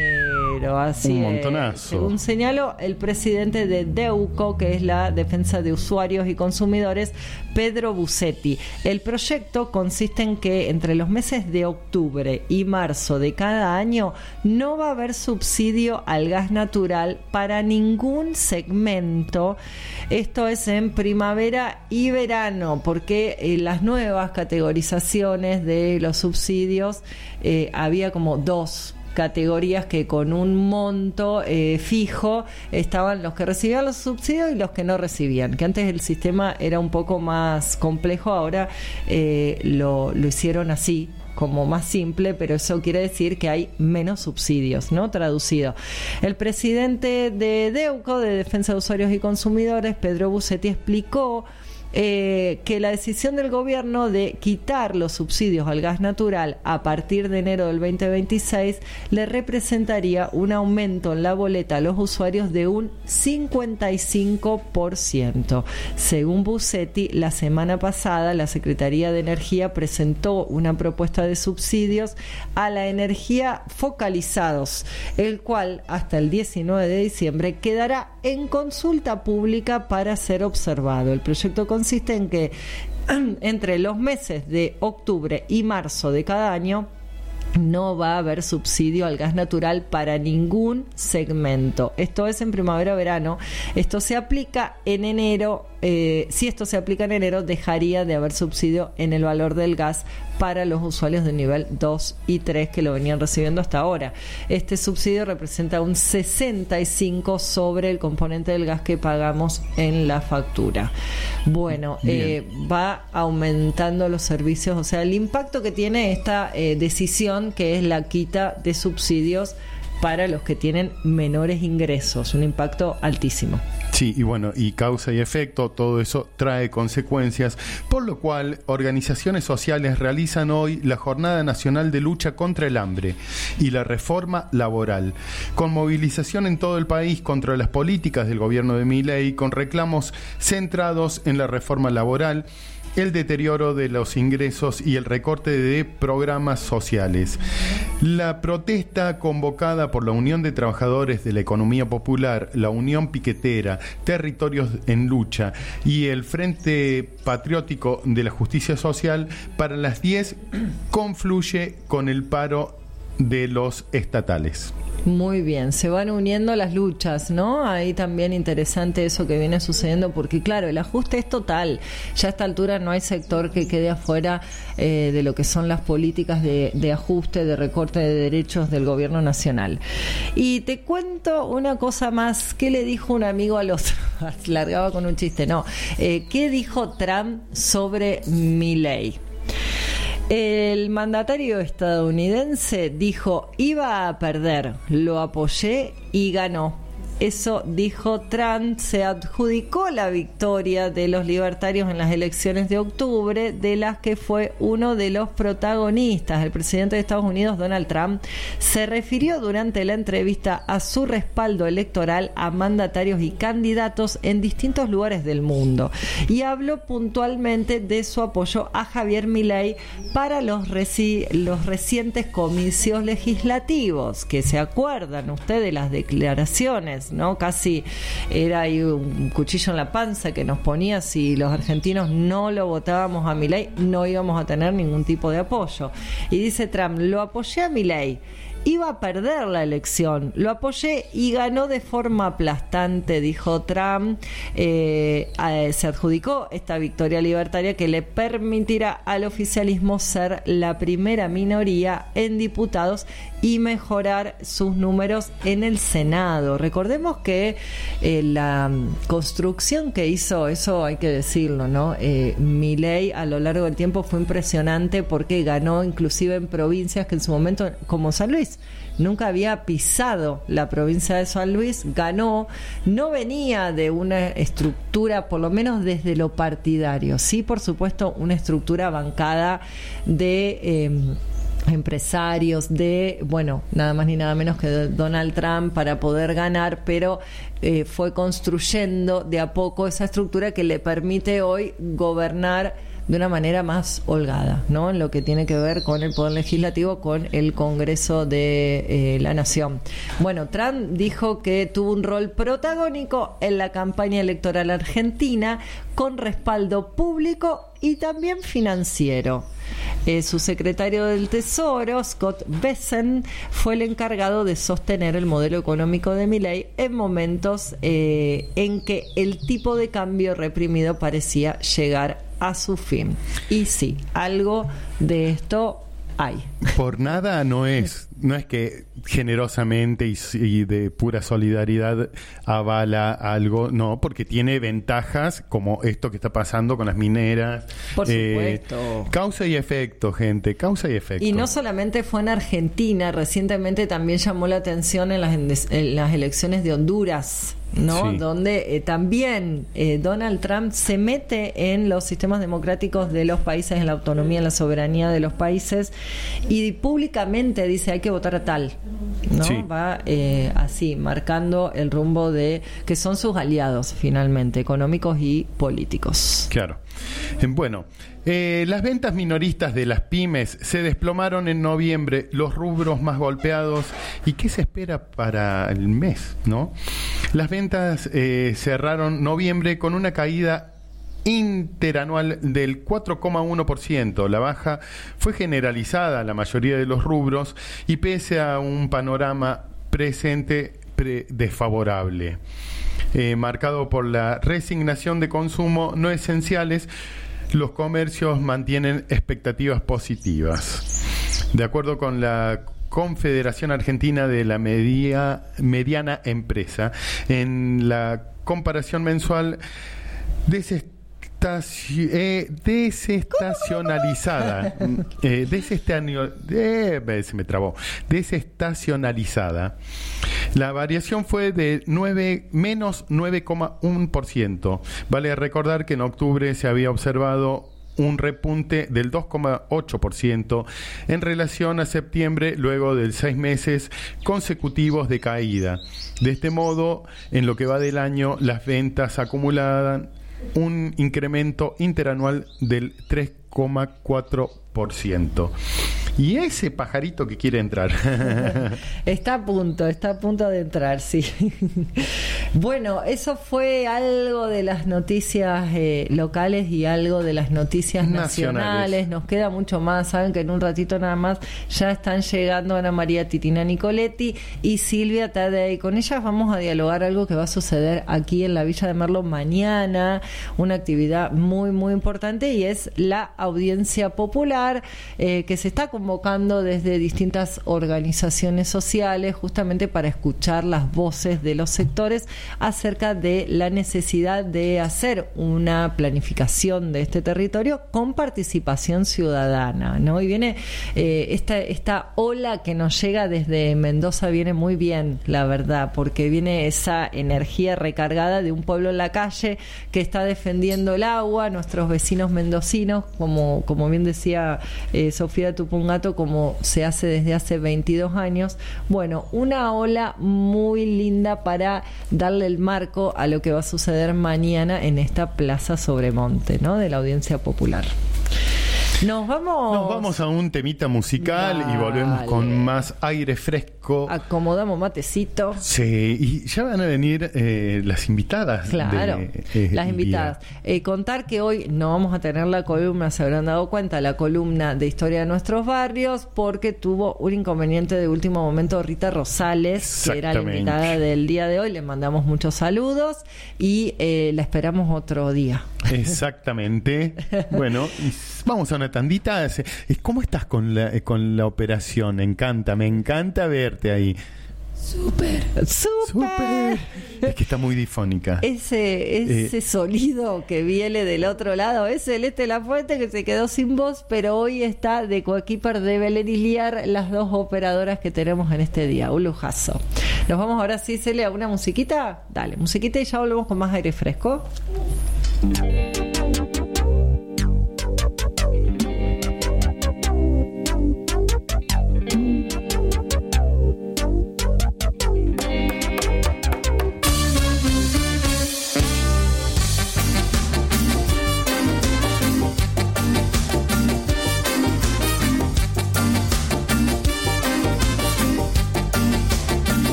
enero, así un montonazo. Es. Según señaló el presidente de DEUCO, que es la Defensa de Usuarios y Consumidores, Pedro Bucetti. El proyecto consiste en que entre los meses de octubre y marzo de cada año no va a haber subsidio al gas natural para ningún segmento. Esto es en primavera y verano, porque eh, las nuevas categorizaciones de los subsidios eh, había como dos categorías que con un monto eh, fijo estaban los que recibían los subsidios y los que no recibían, que antes el sistema era un poco más complejo, ahora eh, lo, lo hicieron así, como más simple, pero eso quiere decir que hay menos subsidios, ¿no? Traducido. El presidente de DEUCO, de Defensa de Usuarios y Consumidores, Pedro Busetti, explicó Eh, que la decisión del gobierno de quitar los subsidios al gas natural a partir de enero del veinte veintiséis le representaría un aumento en la boleta a los usuarios de un cincuenta y cinco por ciento. Según Busetti, la semana pasada la Secretaría de Energía presentó una propuesta de subsidios a la energía focalizados, el cual hasta el diecinueve de diciembre quedará en consulta pública para ser observado. El proyecto consiste en que entre los meses de octubre y marzo de cada año no va a haber subsidio al gas natural para ningún segmento. Esto es en primavera-verano. Esto se aplica en enero. Eh, si esto se aplica en enero, dejaría de haber subsidio en el valor del gas para los usuarios de nivel dos y tres que lo venían recibiendo hasta ahora. Este subsidio representa un sesenta y cinco sobre el componente del gas que pagamos en la factura. Bueno, eh, va aumentando los servicios, o sea, el impacto que tiene esta eh, decisión, que es la quita de subsidios para los que tienen menores ingresos, un impacto altísimo. Sí, y bueno, y causa y efecto, todo eso trae consecuencias, por lo cual organizaciones sociales realizan hoy la Jornada Nacional de Lucha contra el Hambre y la Reforma Laboral, con movilización en todo el país contra las políticas del gobierno de Milei, con reclamos centrados en la reforma laboral, el deterioro de los ingresos y el recorte de programas sociales. La protesta convocada por la Unión de Trabajadores de la Economía Popular, la Unión Piquetera, Territorios en Lucha y el Frente Patriótico de la Justicia Social para las diez confluye con el paro de los estatales. Muy bien, se van uniendo las luchas, ¿no? Ahí también interesante eso que viene sucediendo, porque claro, el ajuste es total. Ya a esta altura no hay sector que quede afuera eh, de lo que son las políticas de, de ajuste, de recorte de derechos del gobierno nacional. Y te cuento una cosa más. ¿Qué le dijo un amigo al otro? Largaba con un chiste, no. Eh, ¿Qué dijo Trump sobre Milei? El mandatario estadounidense dijo: iba a perder, lo apoyé y ganó. Eso dijo Trump. Se adjudicó la victoria de los libertarios en las elecciones de octubre, de las que fue uno de los protagonistas. El presidente de Estados Unidos, Donald Trump, se refirió durante la entrevista a su respaldo electoral a mandatarios y candidatos en distintos lugares del mundo y habló puntualmente de su apoyo a Javier Milei para los, reci- los recientes comicios legislativos, que se acuerdan ustedes de las declaraciones, ¿no? Casi era ahí un cuchillo en la panza que nos ponía: si los argentinos no lo votábamos a Milei, no íbamos a tener ningún tipo de apoyo. Y dice Trump: lo apoyé a Milei, iba a perder la elección, lo apoyé y ganó de forma aplastante, dijo Trump. Eh, eh, se adjudicó esta victoria libertaria que le permitirá al oficialismo ser la primera minoría en diputados y mejorar sus números en el Senado. Recordemos que eh, la construcción que hizo, eso hay que decirlo, ¿no? Eh, Milei a lo largo del tiempo fue impresionante, porque ganó inclusive en provincias que en su momento, como San Luis, nunca había pisado la provincia de San Luis, ganó, no venía de una estructura, por lo menos desde lo partidario, sí, por supuesto, una estructura bancada de eh, empresarios, de, bueno, nada más ni nada menos que Donald Trump para poder ganar, pero eh, fue construyendo de a poco esa estructura que le permite hoy gobernar de una manera más holgada, ¿no? En lo que tiene que ver con el Poder Legislativo, con el Congreso de eh, la Nación. Bueno, Trump dijo que tuvo un rol protagónico en la campaña electoral argentina, con respaldo público y también financiero. Eh, su secretario del Tesoro, Scott Bessent, fue el encargado de sostener el modelo económico de Milei en momentos eh, en que el tipo de cambio reprimido parecía llegar a su fin. Y sí, algo de esto hay. Por nada no es, no es que generosamente y, y de pura solidaridad avala algo, no, porque tiene ventajas como esto que está pasando con las mineras. Por supuesto. Eh, causa y efecto, gente, causa y efecto. Y no solamente fue en Argentina, recientemente también llamó la atención en las, en las elecciones de Honduras, ¿no? Sí. Donde eh, también eh, Donald Trump se mete en los sistemas democráticos de los países, en la autonomía, en la soberanía de los países, y públicamente dice hay que votar a tal, ¿no? Sí. Va eh, así, marcando el rumbo de que son sus aliados finalmente, económicos y políticos. Claro. Bueno, eh, las ventas minoristas de las pymes se desplomaron en noviembre, los rubros más golpeados. ¿Y qué se espera para el mes, no? Las ventas eh, cerraron noviembre con una caída interanual del cuatro coma uno por ciento. La baja fue generalizada a la mayoría de los rubros y pese a un panorama presente pre- desfavorable. Eh, marcado por la resignación de consumo no esenciales, los comercios mantienen expectativas positivas. De acuerdo con la Confederación Argentina de la Media, Mediana Empresa, en la comparación mensual desest Eh, desestacionalizada eh, desestacio, eh, se me trabó desestacionalizada la variación fue de nueve, menos nueve coma uno por ciento. Vale recordar que en octubre se había observado un repunte del dos coma ocho por ciento en relación a septiembre, luego de seis meses consecutivos de caída. De este modo, en lo que va del año, las ventas acumuladas un incremento interanual del tres coma cuatro por ciento. Y ese pajarito que quiere entrar. Está a punto, está a punto de entrar, sí. Bueno, eso fue algo de las noticias eh, locales y algo de las noticias nacionales. nacionales. Nos queda mucho más. Saben que en un ratito nada más ya están llegando Ana María Titina Nicoletti y Silvia Tadei. Con ellas vamos a dialogar algo que va a suceder aquí en la Villa de Merlo mañana. Una actividad muy, muy importante y es la audiencia popular eh, que se está convocando desde distintas organizaciones sociales justamente para escuchar las voces de los sectores acerca de la necesidad de hacer una planificación de este territorio con participación ciudadana, ¿no? Y viene eh, esta, esta ola que nos llega desde Mendoza, viene muy bien, la verdad, porque viene esa energía recargada de un pueblo en la calle que está defendiendo el agua, nuestros vecinos mendocinos, como, como bien decía eh, Sofía Tupungato, como se hace desde hace veintidós años. Bueno, una ola muy linda para darle el marco a lo que va a suceder mañana en esta Plaza Sobremonte, ¿no? De la audiencia popular. Nos vamos... Nos vamos a un temita musical. Dale. Y volvemos con más aire fresco. Acomodamos matecito. Sí, y ya van a venir eh, las invitadas. Claro, de, eh, las invitadas. Eh, contar que hoy no vamos a tener la columna, se habrán dado cuenta, la columna de Historia de Nuestros Barrios, porque tuvo un inconveniente de último momento Rita Rosales, que era la invitada del día de hoy. Le mandamos muchos saludos y eh, la esperamos otro día. Exactamente. Bueno, vamos a una tandita. ¿Cómo estás con la, con la operación? Me encanta, me encanta verte ahí. Súper, súper. Es que está muy difónica. Ese, ese eh. sonido que viene del otro lado es Celeste Lafuente, que se quedó sin voz, pero hoy está de coequiper de Belén y Liar, las dos operadoras que tenemos en este día. Un lujazo. Nos vamos ahora sí, Cele, a una musiquita. Dale, musiquita y ya volvemos con más aire fresco.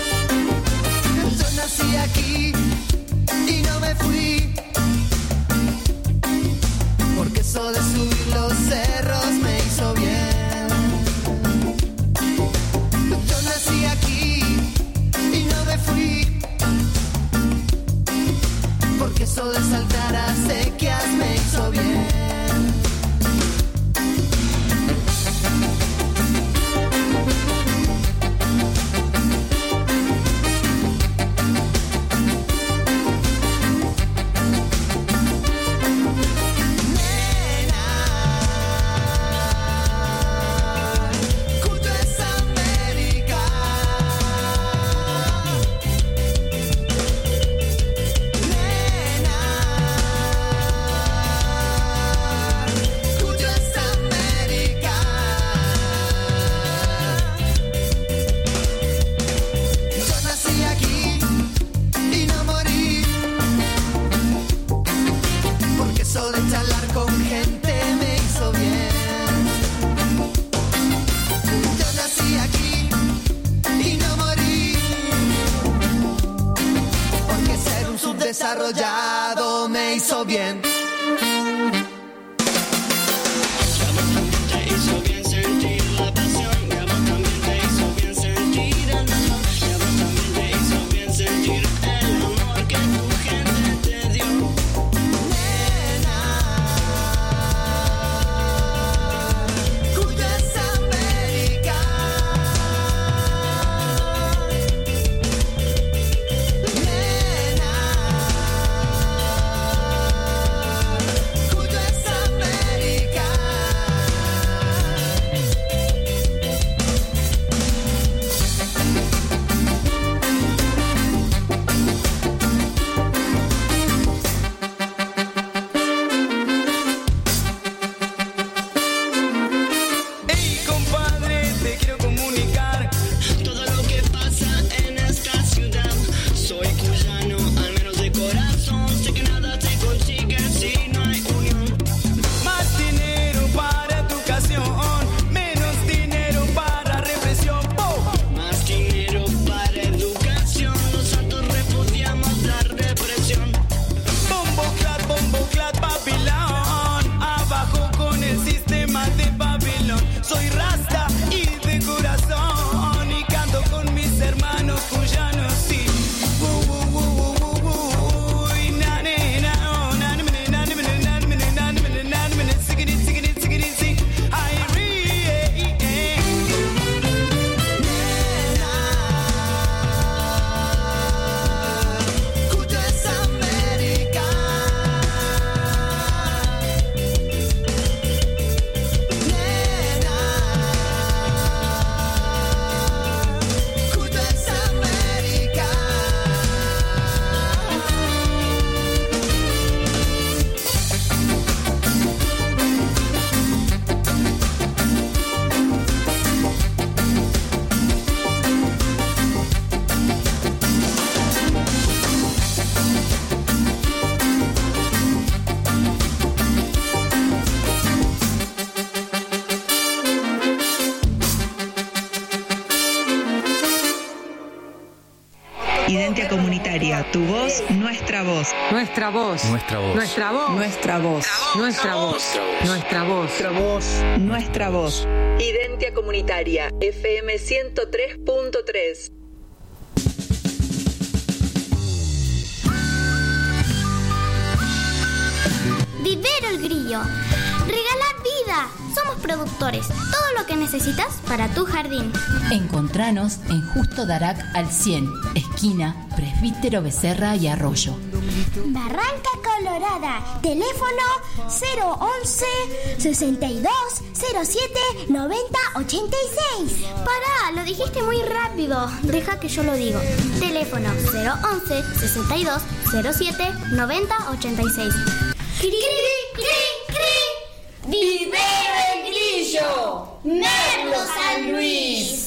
Yo nací aquí y no me fui. arrollado me hizo bien. Identia Comunitaria, tu voz, nuestra voz. Nuestra voz. Nuestra voz. Nuestra voz. Nuestra voz. Nuestra voz. Nuestra voz. Nuestra voz. Nuestra voz. Identia Comunitaria, F M ciento tres punto tres. Vivero el Grillo. Regalar vida. Somos productores. Todo lo que necesitas para tu jardín. Encontranos en Justo Darac al cien, esquina Presbítero Becerra y Arroyo. Barranca Colorada. Teléfono cero once, sesenta y dos, cero siete, noventa, ochenta y seis. Pará, lo dijiste muy rápido. Deja que yo lo digo. Teléfono cero once, sesenta y dos, cero siete, noventa, ochenta y seis. ¡Cri, cri, cri, cri! ¡Vivero el Grillo! ¡Merlo San Luis!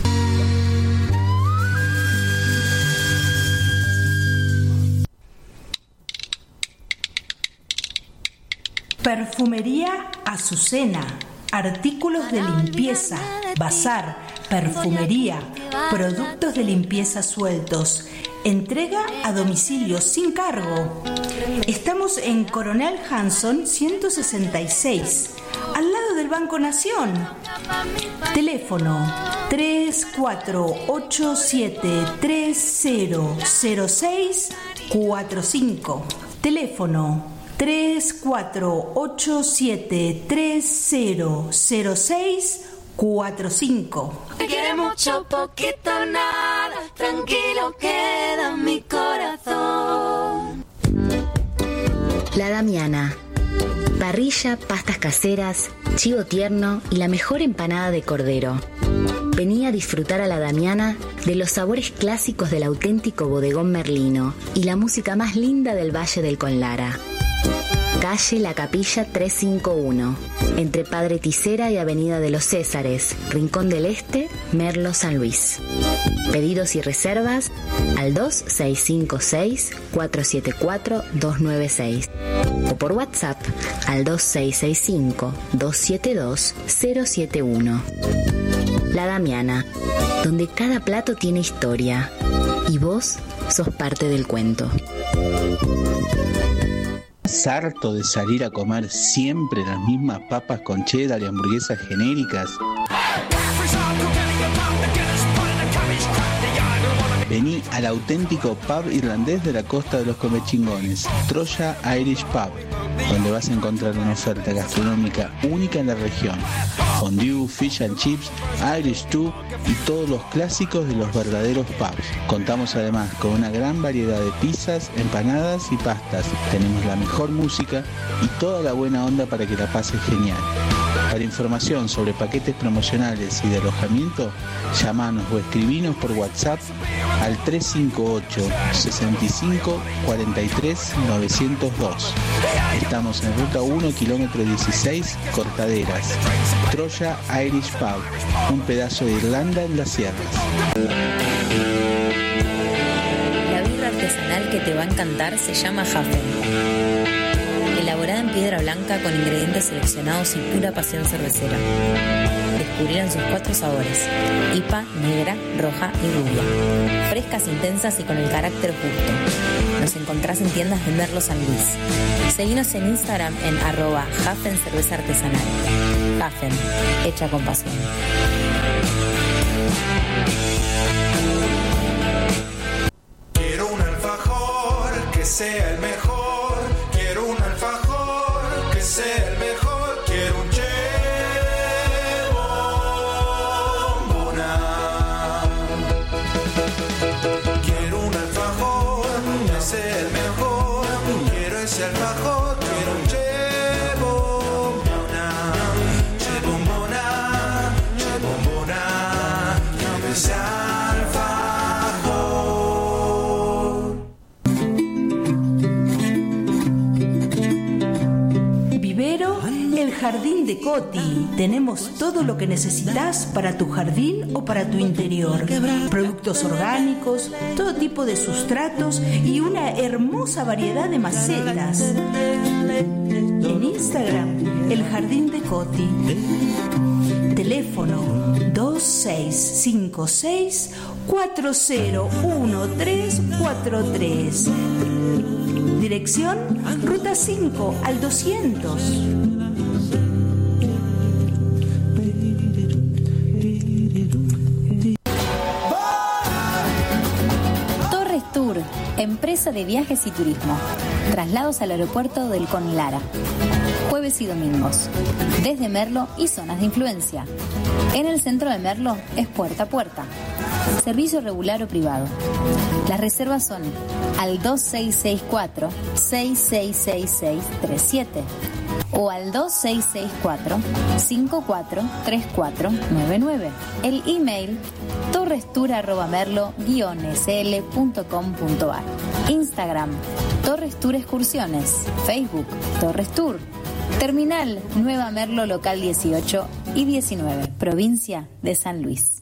Perfumería Azucena. Artículos de limpieza, bazar, perfumería, productos de limpieza sueltos. Entrega a domicilio sin cargo. Estamos en Coronel Hanson ciento sesenta y seis, al lado del Banco Nación. Teléfono tres cuatro ocho siete tres cero cero seis cuatro cinco. Teléfono tres cuatro ocho siete tres cero cero seis cuatro cinco. Te quiere mucho, poquito, nada. Tranquilo queda mi corazón. La Damiana. Parrilla, pastas caseras, chivo tierno y la mejor empanada de cordero. Vení a disfrutar a La Damiana de los sabores clásicos del auténtico bodegón merlino y la música más linda del Valle del Conlara. Calle La Capilla trescientos cincuenta y uno, entre Padre Tisera y Avenida de los Césares, Rincón del Este, Merlo, San Luis. Pedidos y reservas al dos seis cinco seis, cuatro siete cuatro, dos nueve seis o por WhatsApp al dos seis seis cinco, dos siete dos, cero siete uno. La Damiana, donde cada plato tiene historia y vos sos parte del cuento. ¿Estás harto de salir a comer siempre las mismas papas con cheddar y hamburguesas genéricas? Vení al auténtico pub irlandés de la costa de los comechingones, Troya Irish Pub, donde vas a encontrar una oferta gastronómica única en la región. Fondue, fish and chips, Irish stew y todos los clásicos de los verdaderos pubs. Contamos además con una gran variedad de pizzas, empanadas y pastas. Tenemos la mejor música y toda la buena onda para que la pases genial. Para información sobre paquetes promocionales y de alojamiento, llamanos o escribinos por WhatsApp al tres cinco ocho, seis cinco, cuatro tres, nueve cero dos. Estamos en ruta uno, kilómetro dieciséis, Cortaderas. Troya Irish Pub, un pedazo de Irlanda en las sierras. La birra artesanal que te va a encantar se llama Hafen. Elaborada en piedra blanca con ingredientes seleccionados y pura pasión cervecera. Descubrirán sus cuatro sabores: I P A, negra, roja y rubia. Frescas, intensas y con el carácter justo. Nos encontrás en tiendas de Merlo San Luis. Seguinos en Instagram en arroba Hafen Cerveza Artesanal. Hafen, hecha con pasión. Quiero un alfajor que sea el mejor. Quiero un alfajor que sea el mejor. Quiero un chebombona. Quiero un alfajor que sea el mejor. Quiero ese alfajor. Quiero un chebombona. Chebombona. Chebombona. Quiero ese alfajor. El Jardín de Coti. Tenemos todo lo que necesitas para tu jardín o para tu interior. Productos orgánicos, todo tipo de sustratos y una hermosa variedad de macetas. En Instagram, El Jardín de Coti. Teléfono dos seis cinco seis, cuatro cero uno tres cuatro tres. Dirección Ruta cinco al doscientos. Torres Tour, empresa de viajes y turismo. Traslados al aeropuerto del Conlara. Jueves y domingos. Desde Merlo y zonas de influencia. En el centro de Merlo es puerta a puerta. Servicio regular o privado. Las reservas son al dos seis seis cuatro, seis seis seis seis tres siete o al dos seis seis cuatro, cinco cuatro tres cuatro nueve nueve. El email torrestour arroba merlo guion s l punto com punto a r. Instagram Torres Tour Excursiones. Facebook Torres Tour. Terminal Nueva Merlo local dieciocho y diecinueve, provincia de San Luis.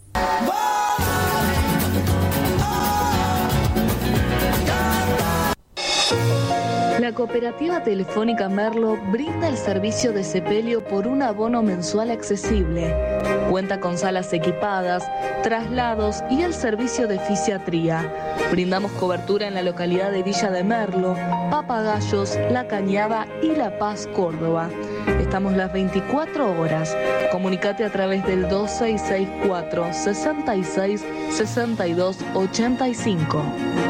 La Cooperativa Telefónica Merlo brinda el servicio de sepelio por un abono mensual accesible. Cuenta con salas equipadas, traslados y el servicio de fisiatría. Brindamos cobertura en la localidad de Villa de Merlo, Papagayos, La Cañada y La Paz, Córdoba. Estamos las veinticuatro horas. Comunicate a través del dos seis seis cuatro, sesenta y seis, sesenta y dos ochenta y cinco.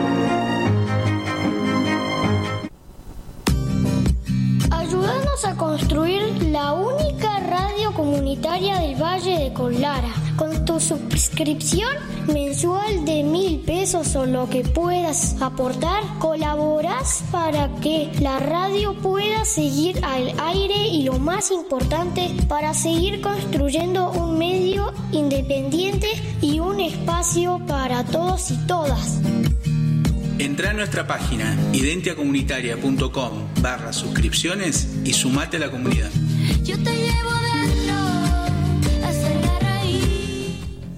Ayúdanos a construir la única radio comunitaria del Valle de Conlara. Con tu suscripción mensual de mil pesos o lo que puedas aportar, colaboras para que la radio pueda seguir al aire y, lo más importante, para seguir construyendo un medio independiente y un espacio para todos y todas. Entrá a nuestra página identiacomunitaria.com barra suscripciones y sumate a la comunidad. Yo te llevo dentro hasta la raíz.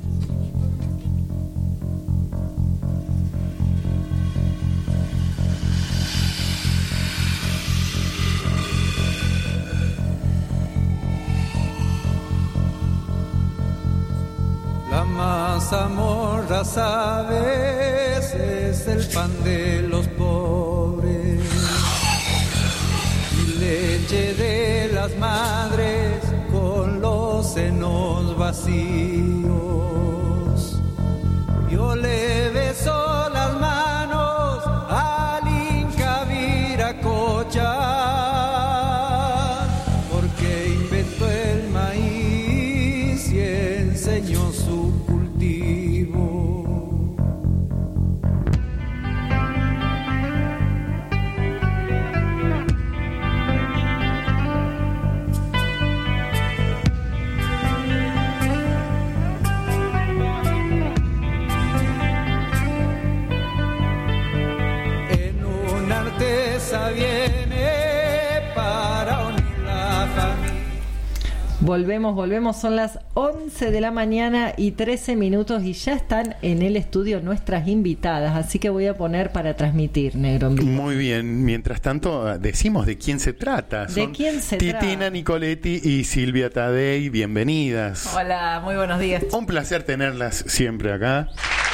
La mazamorra, sabes, es el pan de los pobres. senos vacíos. Yo le beso las manos al Inca Viracocha, porque inventó el maíz y enseñó su cultivo. Viene para unir la familia. Volvemos, volvemos, son las once de la mañana y trece minutos y ya están en el estudio nuestras invitadas, así que voy a poner para transmitir, Negro en Vivo. Muy bien, mientras tanto decimos de quién se trata. ¿De Son quién se Titina trata? Nicoletti y Silvia Tadei, bienvenidas. Hola, muy buenos días. Un placer tenerlas siempre acá.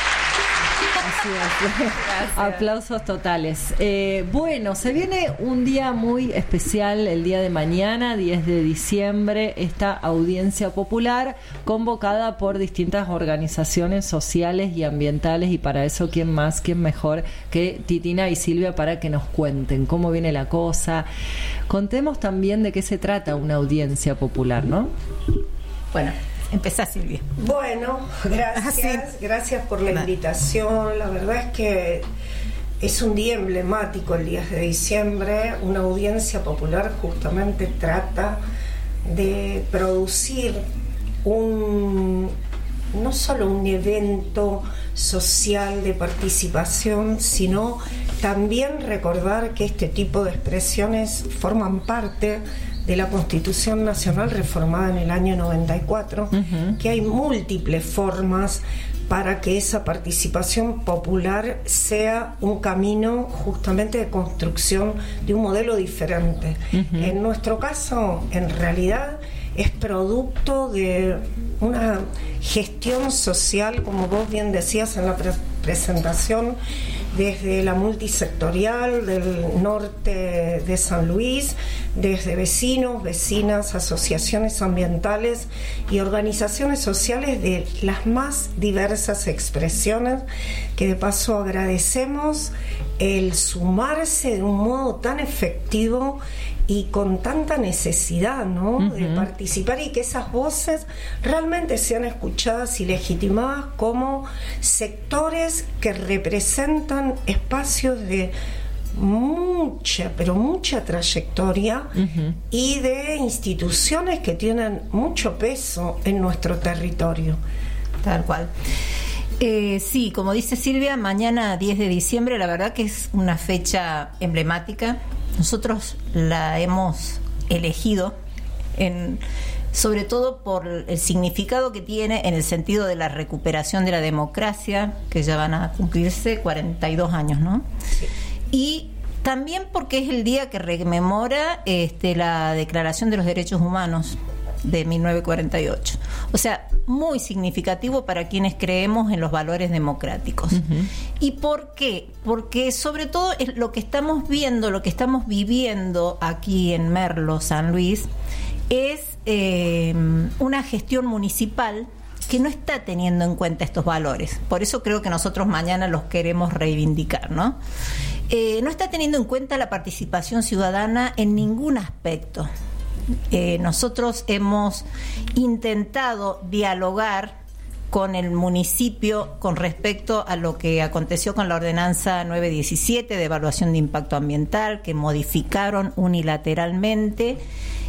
Así es. Aplausos totales. Eh, bueno, se viene un día muy especial el día de mañana, diez de diciembre, esta audiencia popular convocada por distintas organizaciones sociales y ambientales, y para eso quién más, quién mejor que Titina y Silvia para que nos cuenten cómo viene la cosa. Contemos también de qué se trata una audiencia popular, ¿no? Bueno, empezá, Silvia. Bueno, gracias, gracias por la invitación. La verdad es que es un día emblemático el diez de diciembre. Una audiencia popular justamente trata de producir un no solo un evento social de participación, sino también recordar que este tipo de expresiones forman parte de la Constitución Nacional reformada en el año noventa y cuatro, uh-huh. que hay múltiples formas para que esa participación popular sea un camino justamente de construcción de un modelo diferente. Uh-huh. En nuestro caso, en realidad, es producto de una gestión social, como vos bien decías en la pre- presentación, desde la multisectorial del norte de San Luis, desde vecinos, vecinas, asociaciones ambientales y organizaciones sociales de las más diversas expresiones, que de paso agradecemos el sumarse de un modo tan efectivo y con tanta necesidad, ¿no? Uh-huh. de participar, y que esas voces realmente sean escuchadas y legitimadas como sectores que representan espacios de mucha, pero mucha trayectoria, uh-huh. y de instituciones que tienen mucho peso en nuestro territorio. Tal cual. Eh, sí, como dice Silvia, mañana diez de diciembre, la verdad que es una fecha emblemática. Nosotros la hemos elegido en, sobre todo por el significado que tiene en el sentido de la recuperación de la democracia, que ya van a cumplirse cuarenta y dos años, ¿no? Sí. Y también porque es el día que rememora este, la Declaración de los Derechos Humanos de mil novecientos cuarenta y ocho. O sea, muy significativo para quienes creemos en los valores democráticos. Uh-huh. ¿Y por qué? Porque sobre todo es lo que estamos viendo, lo que estamos viviendo aquí en Merlo, San Luis, es eh, una gestión municipal que no está teniendo en cuenta estos valores. Por eso creo que nosotros mañana los queremos reivindicar, ¿no? Eh, no está teniendo en cuenta la participación ciudadana en ningún aspecto. Eh, nosotros hemos intentado dialogar con el municipio con respecto a lo que aconteció con la ordenanza nueve diecisiete de evaluación de impacto ambiental, que modificaron unilateralmente,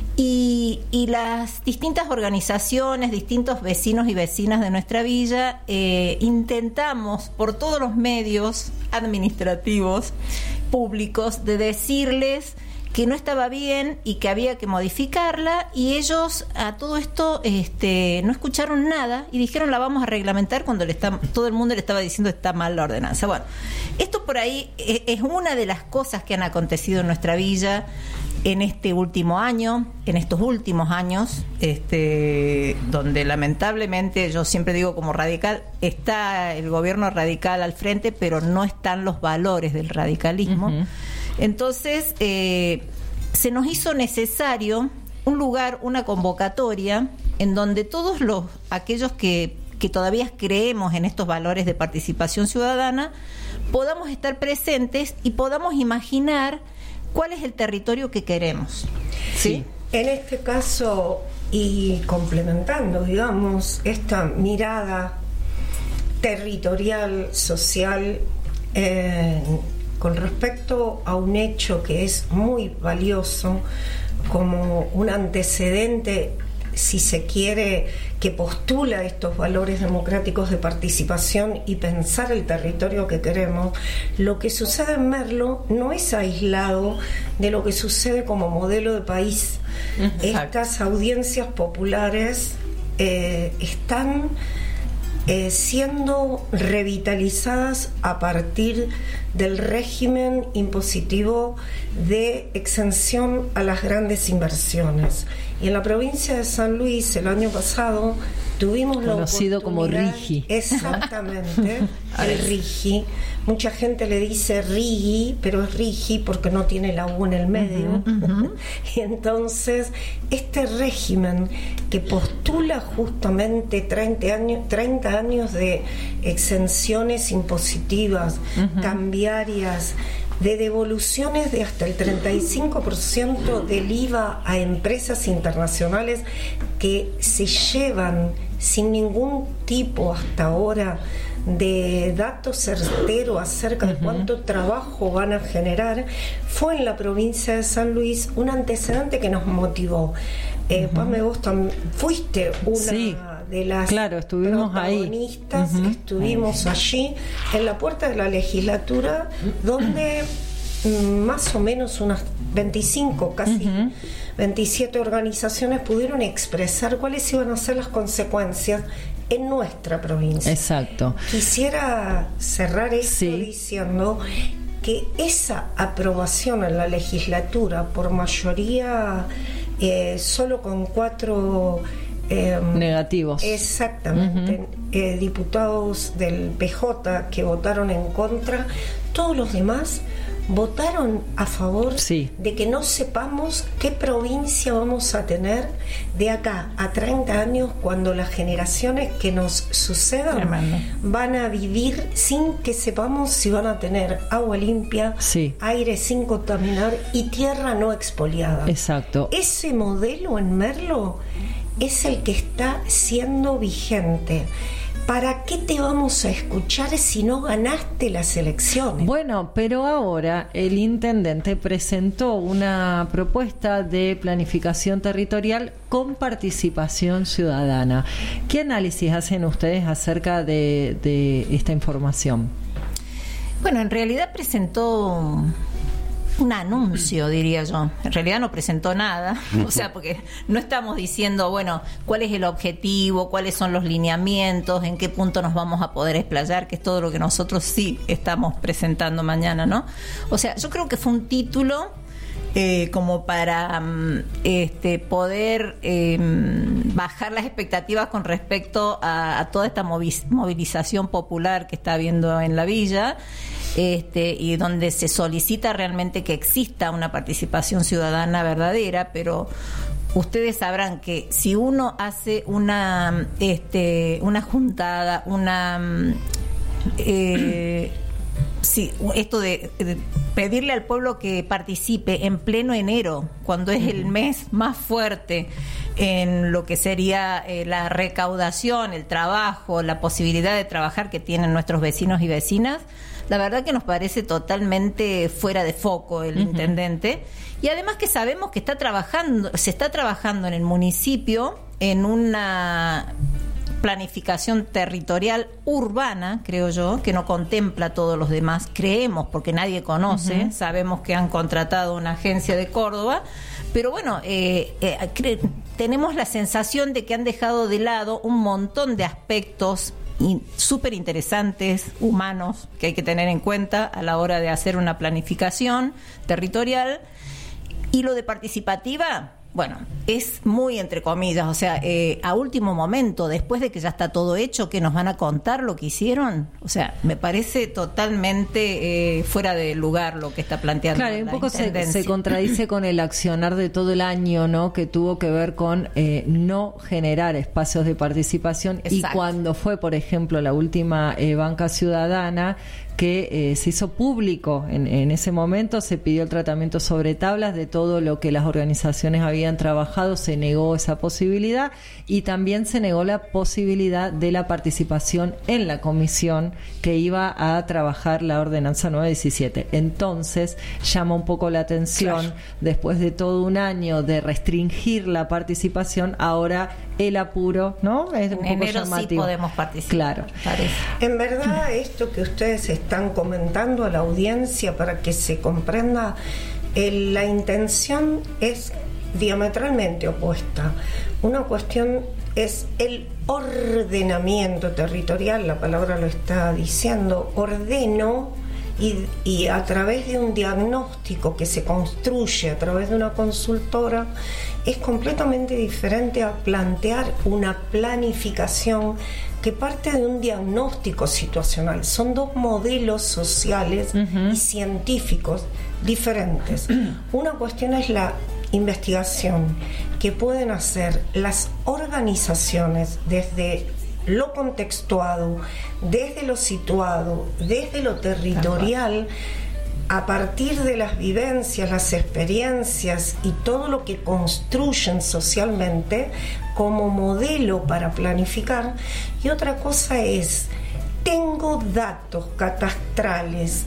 y, y las distintas organizaciones, distintos vecinos y vecinas de nuestra villa, eh, intentamos por todos los medios administrativos públicos de decirles que no estaba bien y que había que modificarla, y ellos a todo esto este, no escucharon nada y dijeron la vamos a reglamentar cuando le está, todo el mundo le estaba diciendo está mal la ordenanza. Bueno, esto por ahí es, es una de las cosas que han acontecido en nuestra villa en este último año, en estos últimos años, este, donde lamentablemente, yo siempre digo como radical, está el gobierno radical al frente, pero no están los valores del radicalismo. Uh-huh. Entonces, eh, se nos hizo necesario un lugar, una convocatoria en donde todos los aquellos que, que todavía creemos en estos valores de participación ciudadana podamos estar presentes y podamos imaginar cuál es el territorio que queremos. ¿Sí? En este caso, y complementando, digamos, esta mirada territorial, social, eh, con respecto a un hecho que es muy valioso, como un antecedente, si se quiere, que postula estos valores democráticos de participación y pensar el territorio que queremos, lo que sucede en Merlo no es aislado de lo que sucede como modelo de país. Exacto. Estas audiencias populares eh, están eh, siendo revitalizadas a partir del régimen impositivo de exención a las grandes inversiones. Y en la provincia de San Luis, el año pasado, tuvimos la conocido como RIGI. Exactamente, el RIGI. Mucha gente le dice RIGI, pero es RIGI porque no tiene la U en el medio. Uh-huh, uh-huh. Y entonces, este régimen que postula justamente treinta años, treinta años de exenciones impositivas, uh-huh. cambiarias, de devoluciones de hasta el treinta y cinco por ciento del I V A a empresas internacionales que se llevan sin ningún tipo hasta ahora de datos certero acerca de cuánto trabajo van a generar, fue en la provincia de San Luis un antecedente que nos motivó. Eh, uh-huh. Pame, vos tam- fuiste una sí, de las claro, estuvimos protagonistas, ahí. Uh-huh. estuvimos allí en la puerta de la legislatura, donde más o menos unas veinticinco, casi uh-huh. veintisiete organizaciones pudieron expresar cuáles iban a ser las consecuencias en nuestra provincia. Exacto. Quisiera cerrar esto sí. diciendo que esa aprobación en la legislatura por mayoría, eh, solo con cuatro eh, negativos, exactamente, uh-huh. eh, diputados del P J que votaron en contra, todos los demás votaron a favor sí. de que no sepamos qué provincia vamos a tener de acá a treinta años, cuando las generaciones que nos sucedan Tremendo. van a vivir sin que sepamos si van a tener agua limpia, sí. aire sin contaminar y tierra no expoliada. Exacto. Ese modelo en Merlo es el que está siendo vigente. ¿Para qué te vamos a escuchar si no ganaste las elecciones? Bueno, pero ahora el intendente presentó una propuesta de planificación territorial con participación ciudadana. ¿Qué análisis hacen ustedes acerca de, de esta información? Bueno, en realidad presentó un anuncio, diría yo. En realidad no presentó nada, o sea, porque no estamos diciendo, bueno, cuál es el objetivo, cuáles son los lineamientos, en qué punto nos vamos a poder explayar, que es todo lo que nosotros sí estamos presentando mañana, ¿no? O sea, yo creo que fue un título eh, como para este, poder eh, bajar las expectativas con respecto a, a toda esta movilización popular que está habiendo en la villa. Este, y donde se solicita realmente que exista una participación ciudadana verdadera, pero ustedes sabrán que si uno hace una este, una juntada, una eh, sí, esto de, de pedirle al pueblo que participe en pleno enero, cuando es el mes más fuerte en lo que sería eh, la recaudación, el trabajo, la posibilidad de trabajar que tienen nuestros vecinos y vecinas, la verdad que nos parece totalmente fuera de foco el uh-huh. intendente, y además que sabemos que está trabajando, se está trabajando en el municipio en una planificación territorial urbana, creo yo, que no contempla todos los demás, creemos, porque nadie conoce, uh-huh. sabemos que han contratado una agencia de Córdoba, pero bueno, eh, eh, cre- tenemos la sensación de que han dejado de lado un montón de aspectos súper interesantes, humanos, que hay que tener en cuenta a la hora de hacer una planificación territorial. Y lo de participativa, bueno, es muy entre comillas, o sea, eh, a último momento, después de que ya está todo hecho, que nos van a contar lo que hicieron. O sea, me parece totalmente eh, fuera de lugar lo que está planteando. Claro, un la poco se, intendencia. se contradice con el accionar de todo el año, ¿no? Que tuvo que ver con eh, no generar espacios de participación. Exacto. Y cuando fue, por ejemplo, la última eh, banca ciudadana, que eh, se hizo público en, en ese momento, se pidió el tratamiento sobre tablas de todo lo que las organizaciones habían trabajado, se negó esa posibilidad y también se negó la posibilidad de la participación en la comisión que iba a trabajar la ordenanza novecientos diecisiete. Entonces llama un poco la atención, claro, después de todo un año de restringir la participación, ahora el apuro, ¿no? Es un en poco enero llamativo. Sí podemos participar. Claro. Parece. En verdad, esto que ustedes están comentando a la audiencia para que se comprenda, eh, la intención es diametralmente opuesta. Una cuestión es el ordenamiento territorial, la palabra lo está diciendo, ordeno. Y, y a través de un diagnóstico que se construye a través de una consultora, es completamente diferente a plantear una planificación que parte de un diagnóstico situacional. Son dos modelos sociales uh-huh. y científicos diferentes. Una cuestión es la investigación que pueden hacer las organizaciones desde lo contextuado, desde lo situado, desde lo territorial, a partir de las vivencias, las experiencias y todo lo que construyen socialmente como modelo para planificar. Y otra cosa es, tengo datos catastrales,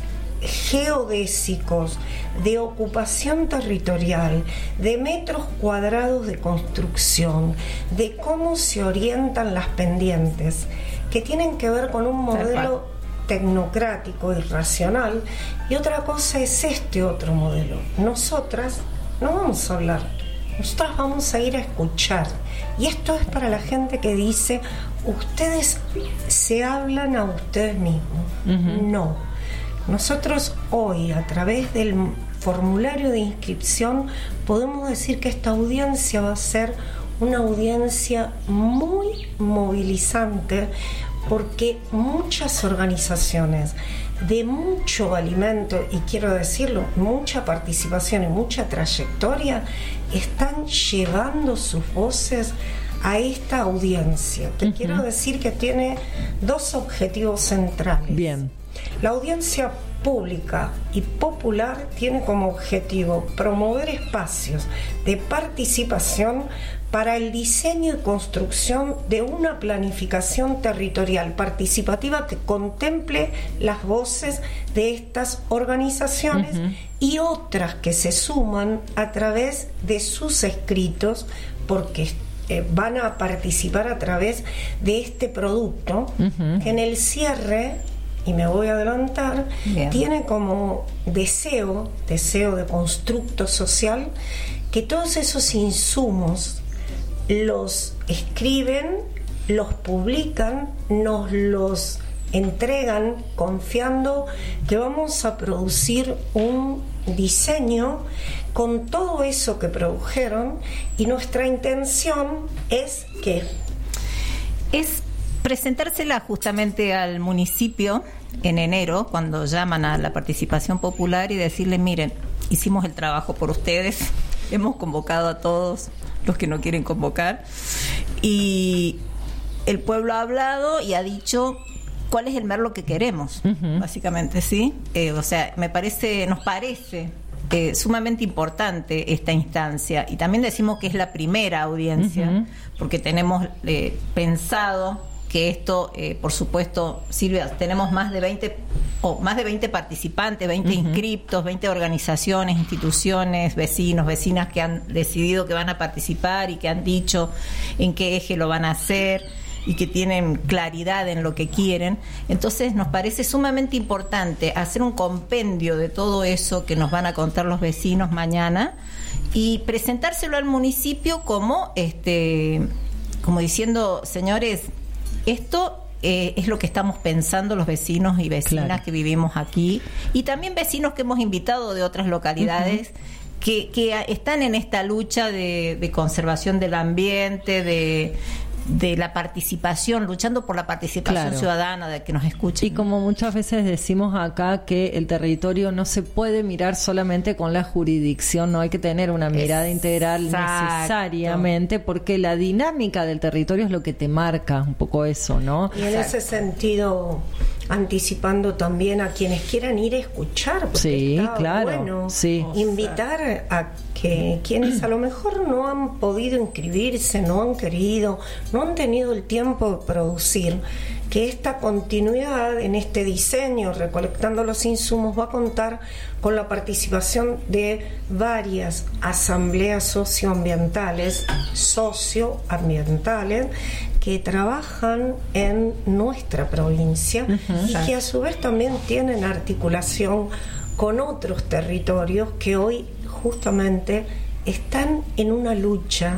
geodésicos, de ocupación territorial, de metros cuadrados de construcción, de cómo se orientan las pendientes, que tienen que ver con un modelo tecnocrático y racional. Y otra cosa es este otro modelo. Nosotras no vamos a hablar, nosotras vamos a ir a escuchar. Y esto es para la gente que dice, ustedes se hablan a ustedes mismos. Uh-huh. No. Nosotros hoy, a través del formulario de inscripción, podemos decir que esta audiencia va a ser una audiencia muy movilizante, porque muchas organizaciones de mucho valimento, y quiero decirlo, mucha participación y mucha trayectoria, están llevando sus voces a esta audiencia, que uh-huh. quiero decir que tiene dos objetivos centrales. Bien. La audiencia pública y popular tiene como objetivo promover espacios de participación para el diseño y construcción de una planificación territorial participativa que contemple las voces de estas organizaciones uh-huh. y otras que se suman a través de sus escritos, porque eh, van a participar a través de este producto uh-huh. que en el cierre, y me voy a adelantar, bien, tiene como deseo, deseo de constructo social, que todos esos insumos los escriben, los publican, nos los entregan confiando que vamos a producir un diseño con todo eso que produjeron, y nuestra intención es que es presentársela justamente al municipio en enero, cuando llaman a la participación popular, y decirle, miren, hicimos el trabajo por ustedes, hemos convocado a todos los que no quieren convocar, y el pueblo ha hablado y ha dicho cuál es el Merlo que queremos, uh-huh. básicamente, ¿sí? Eh, o sea, me parece, nos parece eh, sumamente importante esta instancia, y también decimos que es la primera audiencia, uh-huh. porque tenemos eh, pensado que esto, eh, por supuesto, Silvia, tenemos más de veinte o más de veinte participantes, veinte uh-huh. inscriptos, veinte organizaciones, instituciones, vecinos, vecinas que han decidido que van a participar y que han dicho en qué eje lo van a hacer y que tienen claridad en lo que quieren. Entonces nos parece sumamente importante hacer un compendio de todo eso que nos van a contar los vecinos mañana y presentárselo al municipio como este como diciendo, señores, esto eh, es lo que estamos pensando los vecinos y vecinas, claro, que vivimos aquí, y también vecinos que hemos invitado de otras localidades, uh-huh. que, que están en esta lucha de, de conservación del ambiente, de de la participación, luchando por la participación Claro. ciudadana, de que nos escuchen. Y como muchas veces decimos acá que el territorio no se puede mirar solamente con la jurisdicción, no hay que tener una mirada integral necesariamente, porque la dinámica del territorio es lo que te marca un poco eso, ¿no? Y en ese sentido, anticipando también a quienes quieran ir a escuchar, porque Sí, está claro, bueno sí. invitar a que quienes a lo mejor no han podido inscribirse, no han querido, no han tenido el tiempo de producir, que esta continuidad en este diseño, recolectando los insumos, va a contar con la participación de varias asambleas socioambientales, socioambientales, que trabajan en nuestra provincia uh-huh. y que a su vez también tienen articulación con otros territorios que hoy justamente están en una lucha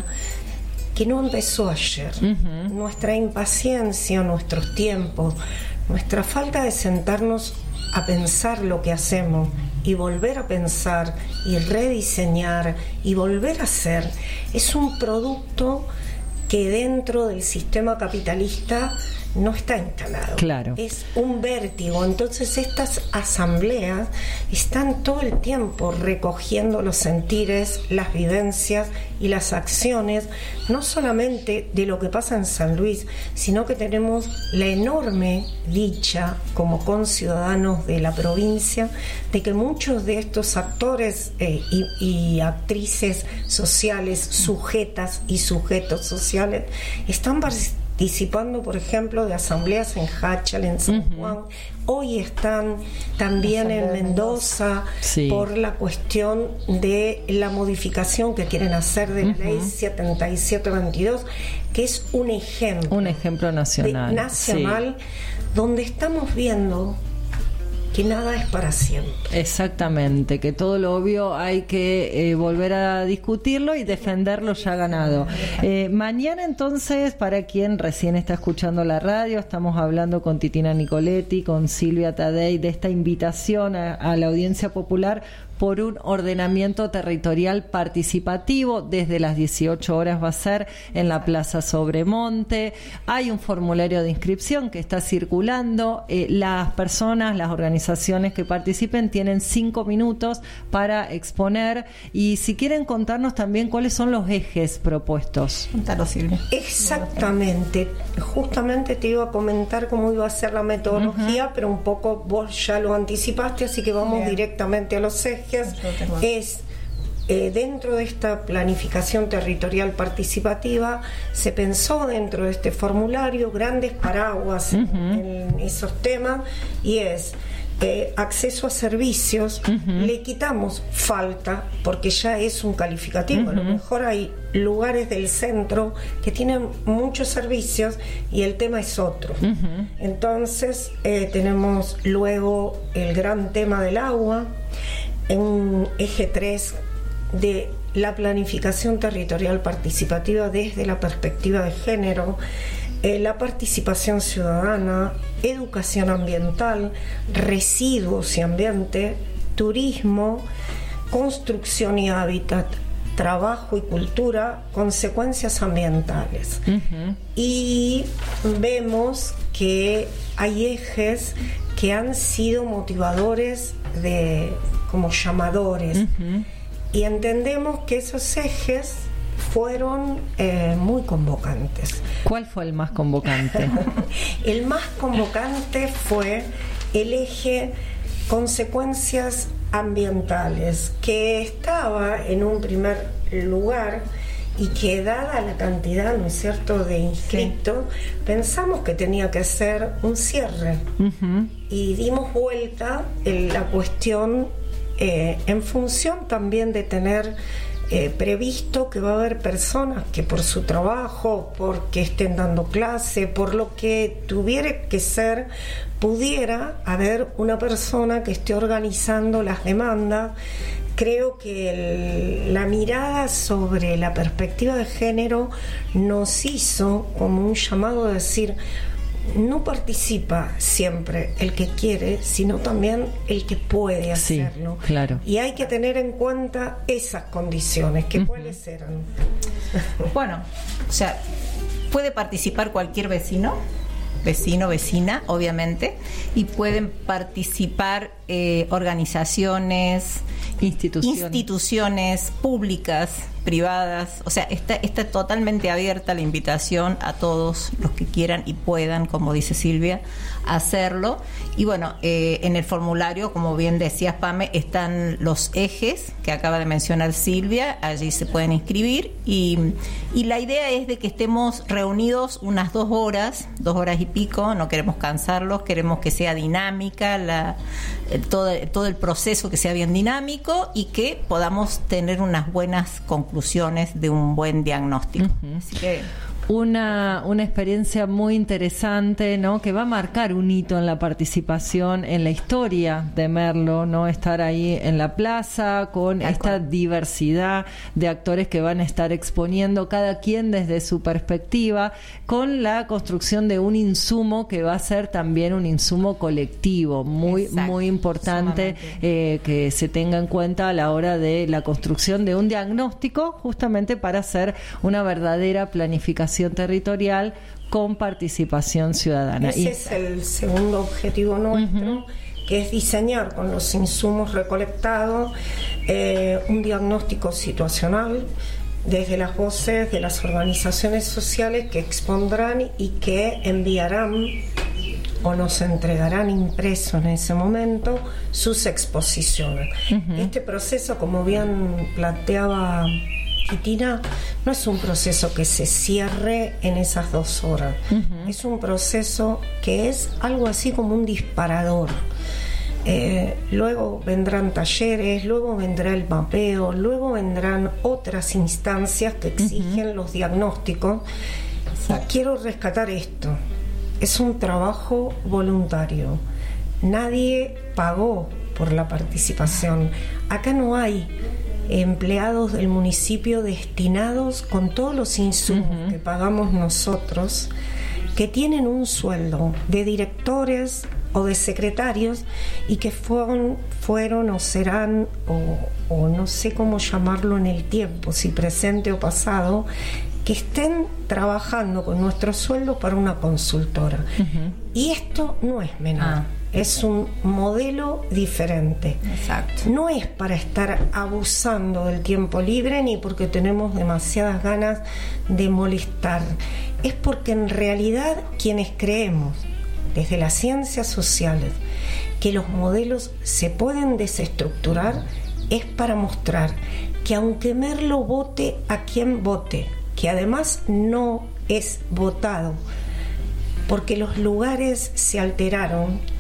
que no empezó ayer. Uh-huh. Nuestra impaciencia, nuestros tiempos, nuestra falta de sentarnos a pensar lo que hacemos y volver a pensar y rediseñar y volver a hacer, es un producto que dentro del sistema capitalista no está instalado. Claro. Es un vértigo. Entonces estas asambleas están todo el tiempo recogiendo los sentires, las vivencias y las acciones, no solamente de lo que pasa en San Luis, sino que tenemos la enorme dicha como conciudadanos de la provincia de que muchos de estos actores eh, y, y actrices sociales, sujetas y sujetos sociales, están participando participando, por ejemplo, de asambleas en Háchal, en San uh-huh. Juan. Hoy están también en Mendoza sí. por la cuestión de la modificación que quieren hacer de la uh-huh. ley setenta y siete veintidós, que es un ejemplo. Un ejemplo nacional. De, nacional, sí. donde estamos viendo que nada es para siempre. Exactamente, que todo lo obvio hay que eh, volver a discutirlo y defenderlo ya ganado. Eh, mañana entonces, para quien recién está escuchando la radio, estamos hablando con Titina Nicoletti, con Silvia Tadei, de esta invitación a, a la audiencia popular por un ordenamiento territorial participativo. Desde las dieciocho horas va a ser en la Plaza Sobremonte. Hay un formulario de inscripción que está circulando. Eh, las personas, las organizaciones que participen tienen cinco minutos para exponer, y si quieren contarnos también cuáles son los ejes propuestos. Contalo, Silvia. Exactamente. Justamente te iba a comentar cómo iba a ser la metodología, uh-huh. pero un poco vos ya lo anticipaste, así que vamos Bien. directamente a los ejes. Es eh, dentro de esta planificación territorial participativa, se pensó dentro de este formulario grandes paraguas uh-huh. en, en esos temas, y es eh, acceso a servicios. Uh-huh. Le quitamos falta porque ya es un calificativo. Uh-huh. A lo mejor hay lugares del centro que tienen muchos servicios y el tema es otro. Uh-huh. Entonces eh, tenemos luego el gran tema del agua, en eje tres de la planificación territorial participativa desde la perspectiva de género, eh, la participación ciudadana, educación ambiental, residuos y ambiente, turismo, construcción y hábitat, trabajo y cultura, consecuencias ambientales. Uh-huh. Y vemos que hay ejes que han sido motivadores de como llamadores, uh-huh. y entendemos que esos ejes fueron eh, muy convocantes. ¿Cuál fue el más convocante? El más convocante fue el eje consecuencias ambientales, que estaba en un primer lugar y que, dada la cantidad, ¿no es cierto?, de inscritos, sí. pensamos que tenía que ser un cierre. Uh-huh. Y dimos vuelta en la cuestión eh, en función también de tener eh, previsto que va a haber personas que por su trabajo, porque estén dando clase, por lo que tuviera que ser, pudiera haber una persona que esté organizando las demandas. Creo que el, la mirada sobre la perspectiva de género nos hizo como un llamado a decir, no participa siempre el que quiere, sino también el que puede hacerlo. Sí, claro. Y hay que tener en cuenta esas condiciones, que uh-huh. cuáles eran. Bueno, o sea, puede participar cualquier vecino, vecino, vecina, obviamente, y pueden participar eh, organizaciones, instituciones. instituciones públicas, privadas, o sea, está, está totalmente abierta la invitación a todos los que quieran y puedan, como dice Silvia, hacerlo. Y bueno, eh, en el formulario, como bien decías, Pame, están los ejes que acaba de mencionar Silvia, allí se pueden inscribir y, y la idea es de que estemos reunidos unas dos horas, dos horas y pico, no queremos cansarlos, queremos que sea dinámica, la, el, todo, todo el proceso que sea bien dinámico y que podamos tener unas buenas conclusiones de un buen diagnóstico. Uh-huh. Así que Una, una experiencia muy interesante, ¿no? Que va a marcar un hito en la participación, en la historia de Merlo, ¿no? Estar ahí en la plaza con Tal esta cual. diversidad de actores que van a estar exponiendo cada quien desde su perspectiva, con la construcción de un insumo que va a ser también un insumo colectivo, muy, Exacto. muy importante eh, que se tenga en cuenta a la hora de la construcción de un diagnóstico, justamente para hacer una verdadera planificación territorial con participación ciudadana. Ese y, es el segundo objetivo nuestro, uh-huh. que es diseñar con los insumos recolectados eh, un diagnóstico situacional desde las voces de las organizaciones sociales que expondrán y que enviarán o nos entregarán impreso en ese momento sus exposiciones. Uh-huh. Este proceso, como bien planteaba Cristina, no es un proceso que se cierre en esas dos horas. Uh-huh. Es un proceso que es algo así como un disparador. Eh, luego vendrán talleres, luego vendrá el mapeo, luego vendrán otras instancias que exigen uh-huh. los diagnósticos. Exacto. Quiero rescatar esto. Es un trabajo voluntario. Nadie pagó por la participación. Acá no hay empleados del municipio destinados con todos los insumos uh-huh. que pagamos nosotros, que tienen un sueldo de directores o de secretarios y que fueron, fueron o serán o, o no sé cómo llamarlo en el tiempo, si presente o pasado, que estén trabajando con nuestro sueldo para una consultora. Uh-huh. Y esto no es menor. Ah. Es un modelo diferente. Exacto. No es para estar abusando del tiempo libre ni porque tenemos demasiadas ganas de molestar. Es porque en realidad quienes creemos desde las ciencias sociales que los modelos se pueden desestructurar es para mostrar que aunque Merlo vote a quien vote, que además no es votado porque los lugares se alteraron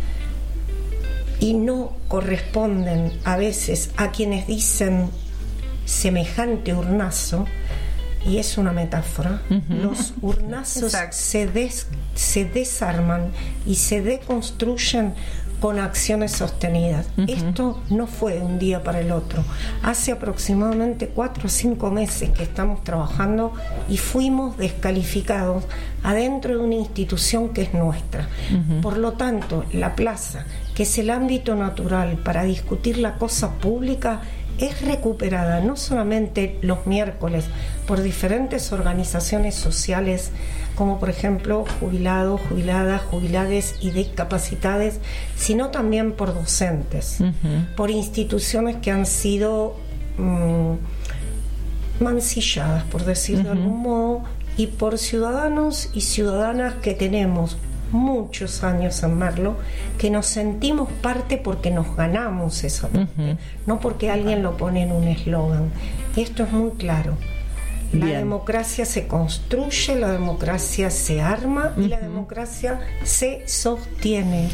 y no corresponden a veces a quienes dicen semejante urnazo, y es una metáfora. Uh-huh. Los urnazos se, des, se desarman y se deconstruyen con acciones sostenidas. Uh-huh. Esto no fue de un día para el otro. Hace aproximadamente cuatro o cinco meses que estamos trabajando y fuimos descalificados adentro de una institución que es nuestra. Uh-huh. Por lo tanto, la plaza, que es el ámbito natural para discutir la cosa pública, es recuperada no solamente los miércoles por diferentes organizaciones sociales, como por ejemplo jubilados, jubiladas, jubilades y discapacitadas, sino también por docentes, uh-huh. por instituciones que han sido um, mancilladas, por decir uh-huh. de algún modo, y por ciudadanos y ciudadanas que tenemos muchos años en Merlo, que nos sentimos parte porque nos ganamos esa parte, uh-huh. no porque alguien lo pone en un eslogan. Esto es muy claro. La Bien. democracia se construye, la democracia se arma uh-huh. y la democracia se sostiene.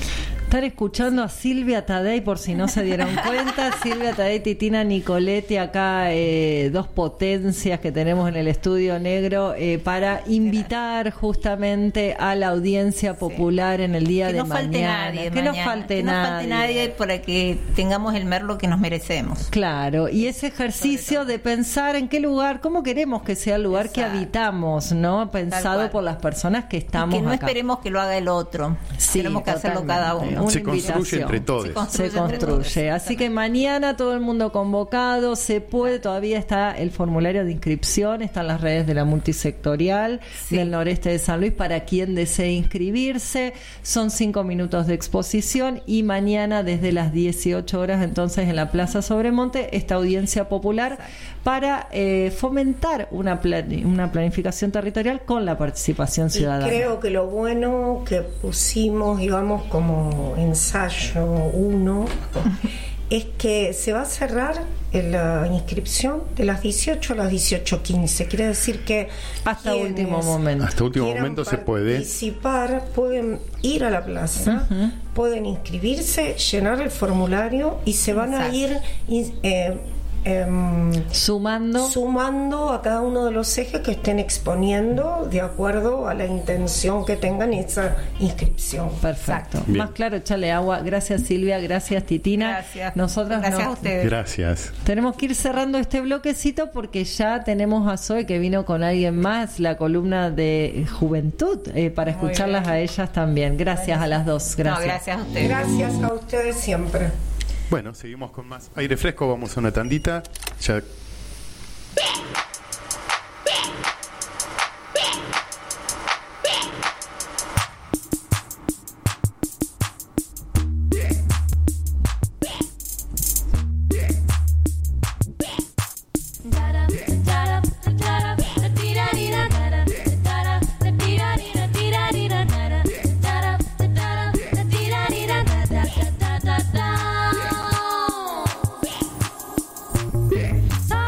Están escuchando a Silvia Tadei, por si no se dieron cuenta. Silvia Tadei, Titina Nicoletti, acá eh, dos potencias que tenemos en el estudio negro eh, para invitar justamente a la audiencia popular sí. en el día que de no mañana. Falte nadie, que mañana. no falte que nadie. no falte nadie para que tengamos el Merlo que nos merecemos. Claro, y ese ejercicio de pensar en qué lugar, cómo queremos que sea el lugar Exacto. que habitamos, ¿no? Pensado por las personas que estamos y que no acá. esperemos que lo haga el otro. Sí, tenemos que hacerlo cada uno. Se construye entre todos. Se construye. Se construye. Así que mañana todo el mundo convocado, se puede, todavía está el formulario de inscripción, están las redes de la multisectorial sí. del noreste de San Luis para quien desee inscribirse. Son cinco minutos de exposición y mañana desde las dieciocho horas entonces en la Plaza Sobremonte esta audiencia popular Exacto. para eh, fomentar una, plan- una planificación territorial con la participación ciudadana. Y creo que lo bueno que pusimos, digamos, como ensayo uno, es que se va a cerrar la inscripción de las dieciocho a las dieciocho quince. Quiere decir que hasta último momento. Hasta último momento se puede participar, pueden ir a la plaza, uh-huh. pueden inscribirse, llenar el formulario y se van Exacto. a ir eh, Eh, sumando sumando a cada uno de los ejes que estén exponiendo de acuerdo a la intención que tengan esa inscripción. Perfecto. Bien. Más claro, échale agua. Gracias Silvia, gracias Titina. Gracias. Nosotras gracias no, a ustedes. Gracias. Tenemos que ir cerrando este bloquecito porque ya tenemos a Zoe que vino con alguien más, la columna de juventud, eh, para Muy escucharlas bien. a ellas también. Gracias bueno. a las dos. Gracias. No, gracias a ustedes. Gracias a ustedes siempre. Bueno, seguimos con más aire fresco, vamos a una tandita. Ya. So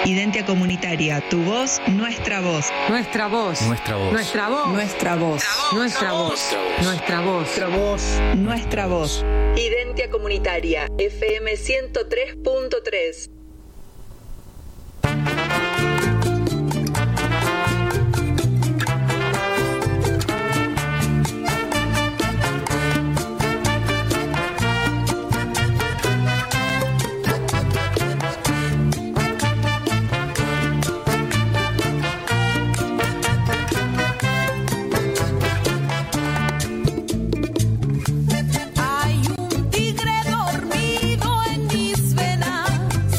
Identia Comunitaria, tu voz, nuestra voz. Nuestra voz. Nuestra voz. Nuestra voz. Nuestra voz. Nuestra voz. Nuestra voz. Nuestra voz. Nuestra voz. Identia Comunitaria, F M ciento tres punto tres. Hay un tigre dormido en mis venas.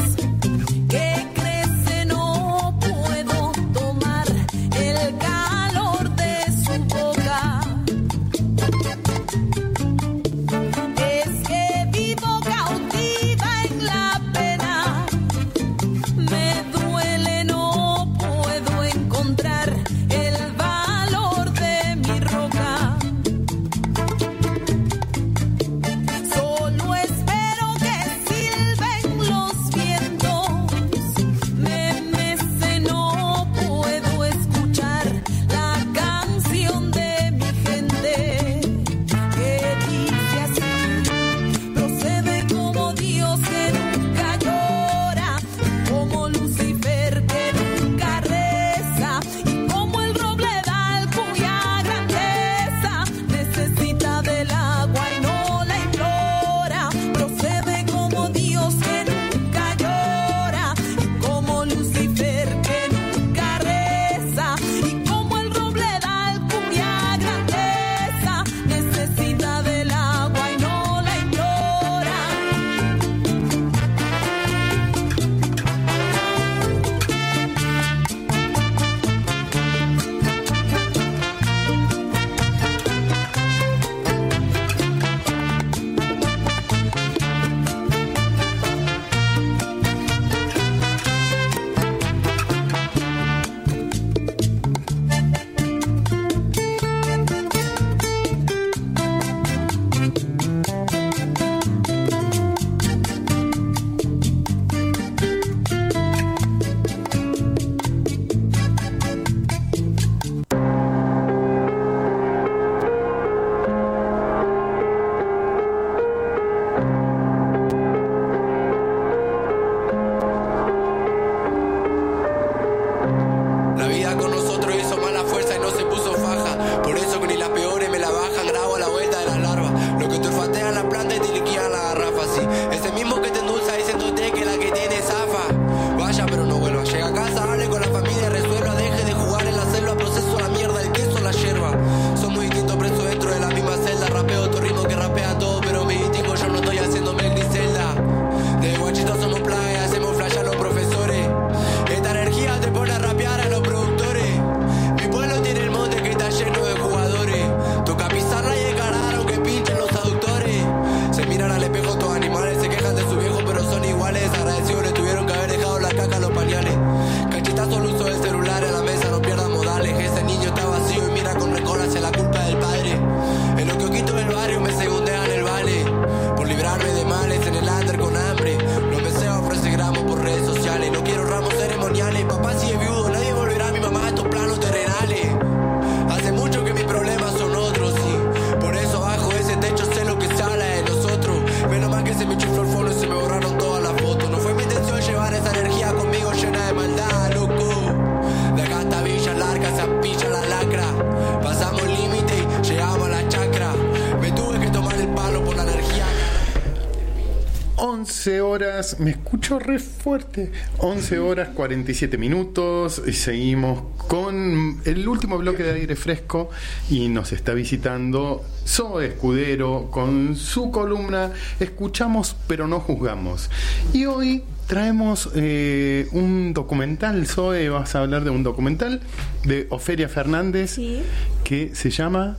once horas, me escucho re fuerte, once horas cuarenta y siete minutos y seguimos con el último bloque de aire fresco y nos está visitando Zoe Escudero con su columna Escuchamos pero no juzgamos. Y hoy traemos eh, un documental. Zoe, vas a hablar de un documental de Ofelia Fernández, sí, que se llama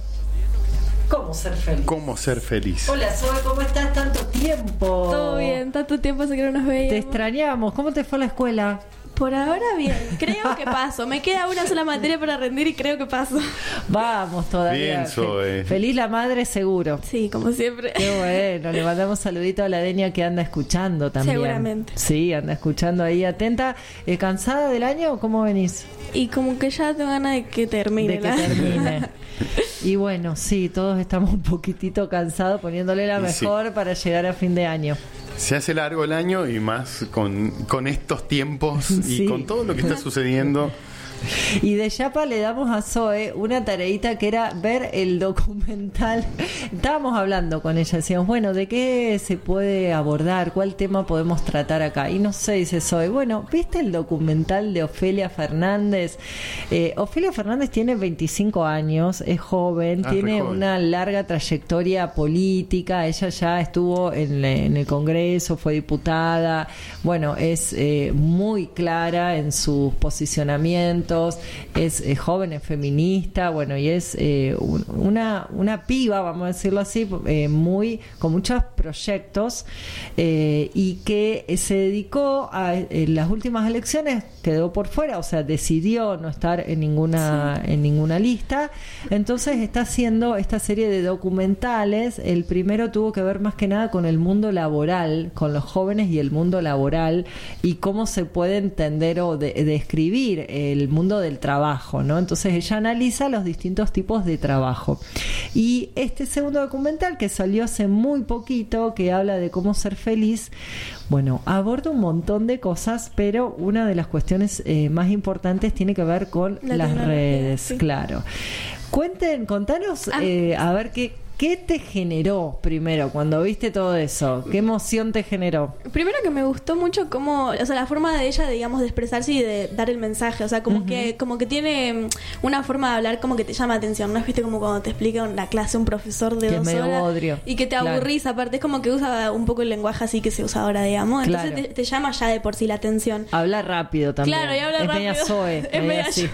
¿Cómo ser feliz? ¿Cómo ser feliz? Hola, Zoe, ¿cómo estás? Tanto tiempo. Todo bien, tanto tiempo hace que no nos veíamos. Te extrañamos. ¿Cómo te fue a la escuela? Por ahora bien, creo que paso. Me queda una sola materia para rendir y creo que paso. Vamos todavía. Bien, Zoe. Feliz la madre, seguro. Sí, como siempre. Qué bueno, le mandamos saludito a la Denia que anda escuchando también. Seguramente. Sí, anda escuchando ahí atenta. Eh, ¿Cansada del año o cómo venís? Y como que ya tengo ganas de que termine. De que la... termine. Y bueno, sí, todos estamos un poquitito cansados poniéndole la mejor sí. para llegar a fin de año. Se hace largo el año y más con, con estos tiempos sí. y con todo lo que está sucediendo. Y de Yapa le damos a Zoe una tareita que era ver el documental. Estábamos hablando con ella, decíamos, bueno, ¿de qué se puede abordar? ¿Cuál tema podemos tratar acá? Y no sé, dice Zoe, bueno, ¿viste el documental de Ofelia Fernández? Eh, Ofelia Fernández tiene veinticinco años, es joven, ah, tiene joven. una larga trayectoria política, ella ya estuvo en, en el Congreso, fue diputada, bueno, es eh, muy clara en sus posicionamientos. Es eh, joven, es feminista, bueno, y es eh, un, una, una piba, vamos a decirlo así, eh, muy con muchos proyectos eh, y que se dedicó a en las últimas elecciones, quedó por fuera, o sea, decidió no estar en ninguna sí. en ninguna lista, entonces está haciendo esta serie de documentales. El primero tuvo que ver más que nada con el mundo laboral, con los jóvenes y el mundo laboral y cómo se puede entender o de, describir el mundo del trabajo, ¿no? Entonces ella analiza los distintos tipos de trabajo. Y este segundo documental que salió hace muy poquito, que habla de cómo ser feliz, bueno, aborda un montón de cosas, pero una de las cuestiones eh, más importantes tiene que ver con La las redes, sí. claro. Cuenten, contanos, ah. eh, a ver qué ¿Qué te generó primero cuando viste todo eso? ¿Qué emoción te generó? Primero que me gustó mucho cómo, o sea, la forma de ella, digamos, de expresarse y de dar el mensaje. O sea, como uh-huh. que como que tiene una forma de hablar como que te llama atención. ¿No es, viste, como cuando te explica en la clase un profesor de que dos medio horas bodrio. Y que te aburrís? Claro. Aparte es como que usa un poco el lenguaje así que se usa ahora, digamos. Entonces claro. te, te llama ya de por sí la atención. Habla rápido también. Claro, y habla es rápido. Media Zoe, es media así.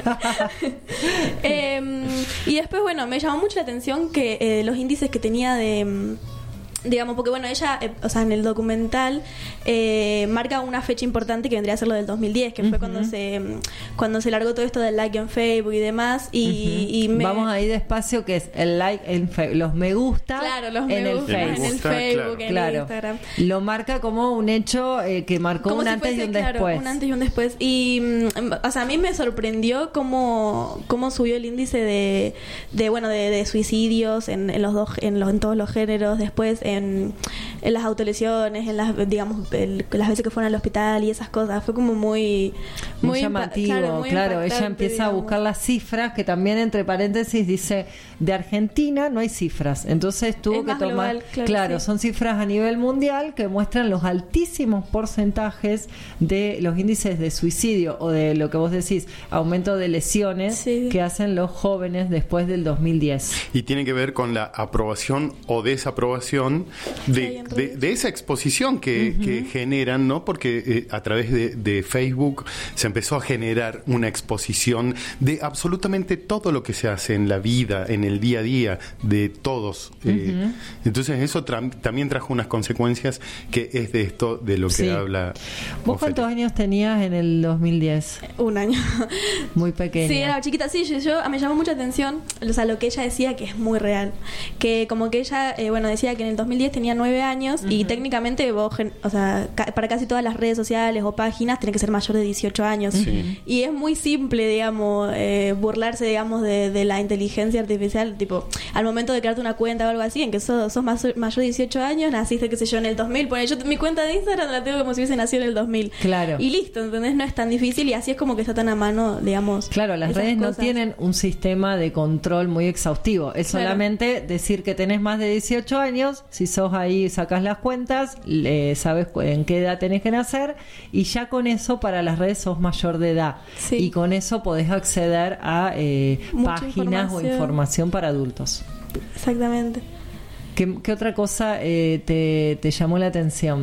eh, y después, bueno, me llamó mucho la atención que eh, los índices que tenía de, digamos, porque bueno, ella, eh, o sea, en el documental eh, marca una fecha importante que vendría a ser lo del dos mil diez, que uh-huh. fue cuando se cuando se largó todo esto del like en Facebook y demás. Y, uh-huh. y me... Vamos ahí despacio, que es el like en Facebook, los me gusta, claro, los me en, gusta, el en el Facebook, en claro. Instagram. Lo marca como un hecho eh, que marcó como un si antes fuese, y un claro, después. Un antes y un después. Y, o sea, a mí me sorprendió cómo, cómo subió el índice de, de bueno, de, de suicidios en, en los dos, en los, en todos los géneros. Después en, en las autolesiones, en las, digamos, el, las veces que fueron al hospital y esas cosas. Fue como muy, muy, muy llamativo, impa- claro, muy claro. Ella empieza digamos. a buscar las cifras, que también entre paréntesis dice, de Argentina no hay cifras. Entonces tuvo es que tomar, global, claro, claro sí. son cifras a nivel mundial que muestran los altísimos porcentajes de los índices de suicidio o de lo que vos decís, aumento de lesiones sí. que hacen los jóvenes después del dos mil diez. Y tiene que ver con la aprobación o desaprobación de, de, de esa exposición que, uh-huh. que generan, ¿no? Porque eh, a través de, de Facebook se empezó a generar una exposición de absolutamente todo lo que se hace en la vida, en el día a día de todos. Uh-huh. Eh, entonces eso tra- también trajo unas consecuencias que es de esto de lo que sí. habla. ¿Vos cuántos años tenías en el dos mil diez? Un año. Muy pequeña. Sí, era chiquita. Sí, yo, yo me llamó mucha atención, o sea, lo que ella decía, que es muy real. Que como que ella, eh, bueno, decía que en el dos mil diez tenía nueve años uh-huh. y técnicamente vos, o sea, ca- para casi todas las redes sociales o páginas tenés que ser mayor de dieciocho años. Sí. Y es muy simple, digamos, eh, burlarse, digamos, de, de la inteligencia artificial, tipo, al momento de crearte una cuenta o algo así, en que sos, sos más, mayor de dieciocho años, naciste, qué sé yo, en el dos mil. Bueno, yo mi cuenta de Instagram la tengo como si hubiese nacido en el dos mil. Claro. Y listo, ¿entendés? No es tan difícil y así es como que está tan a mano, digamos. Claro, las redes cosas. No tienen un sistema de control muy exhaustivo. Es claro. solamente decir que tenés más de dieciocho años, si sos ahí, sacás las cuentas, eh, sabes en qué edad tenés que nacer y ya con eso para las redes sos mayor de edad. Sí. Y con eso podés acceder a eh, páginas información. o información para adultos. Exactamente. ¿Qué, qué otra cosa eh, te, te llamó la atención?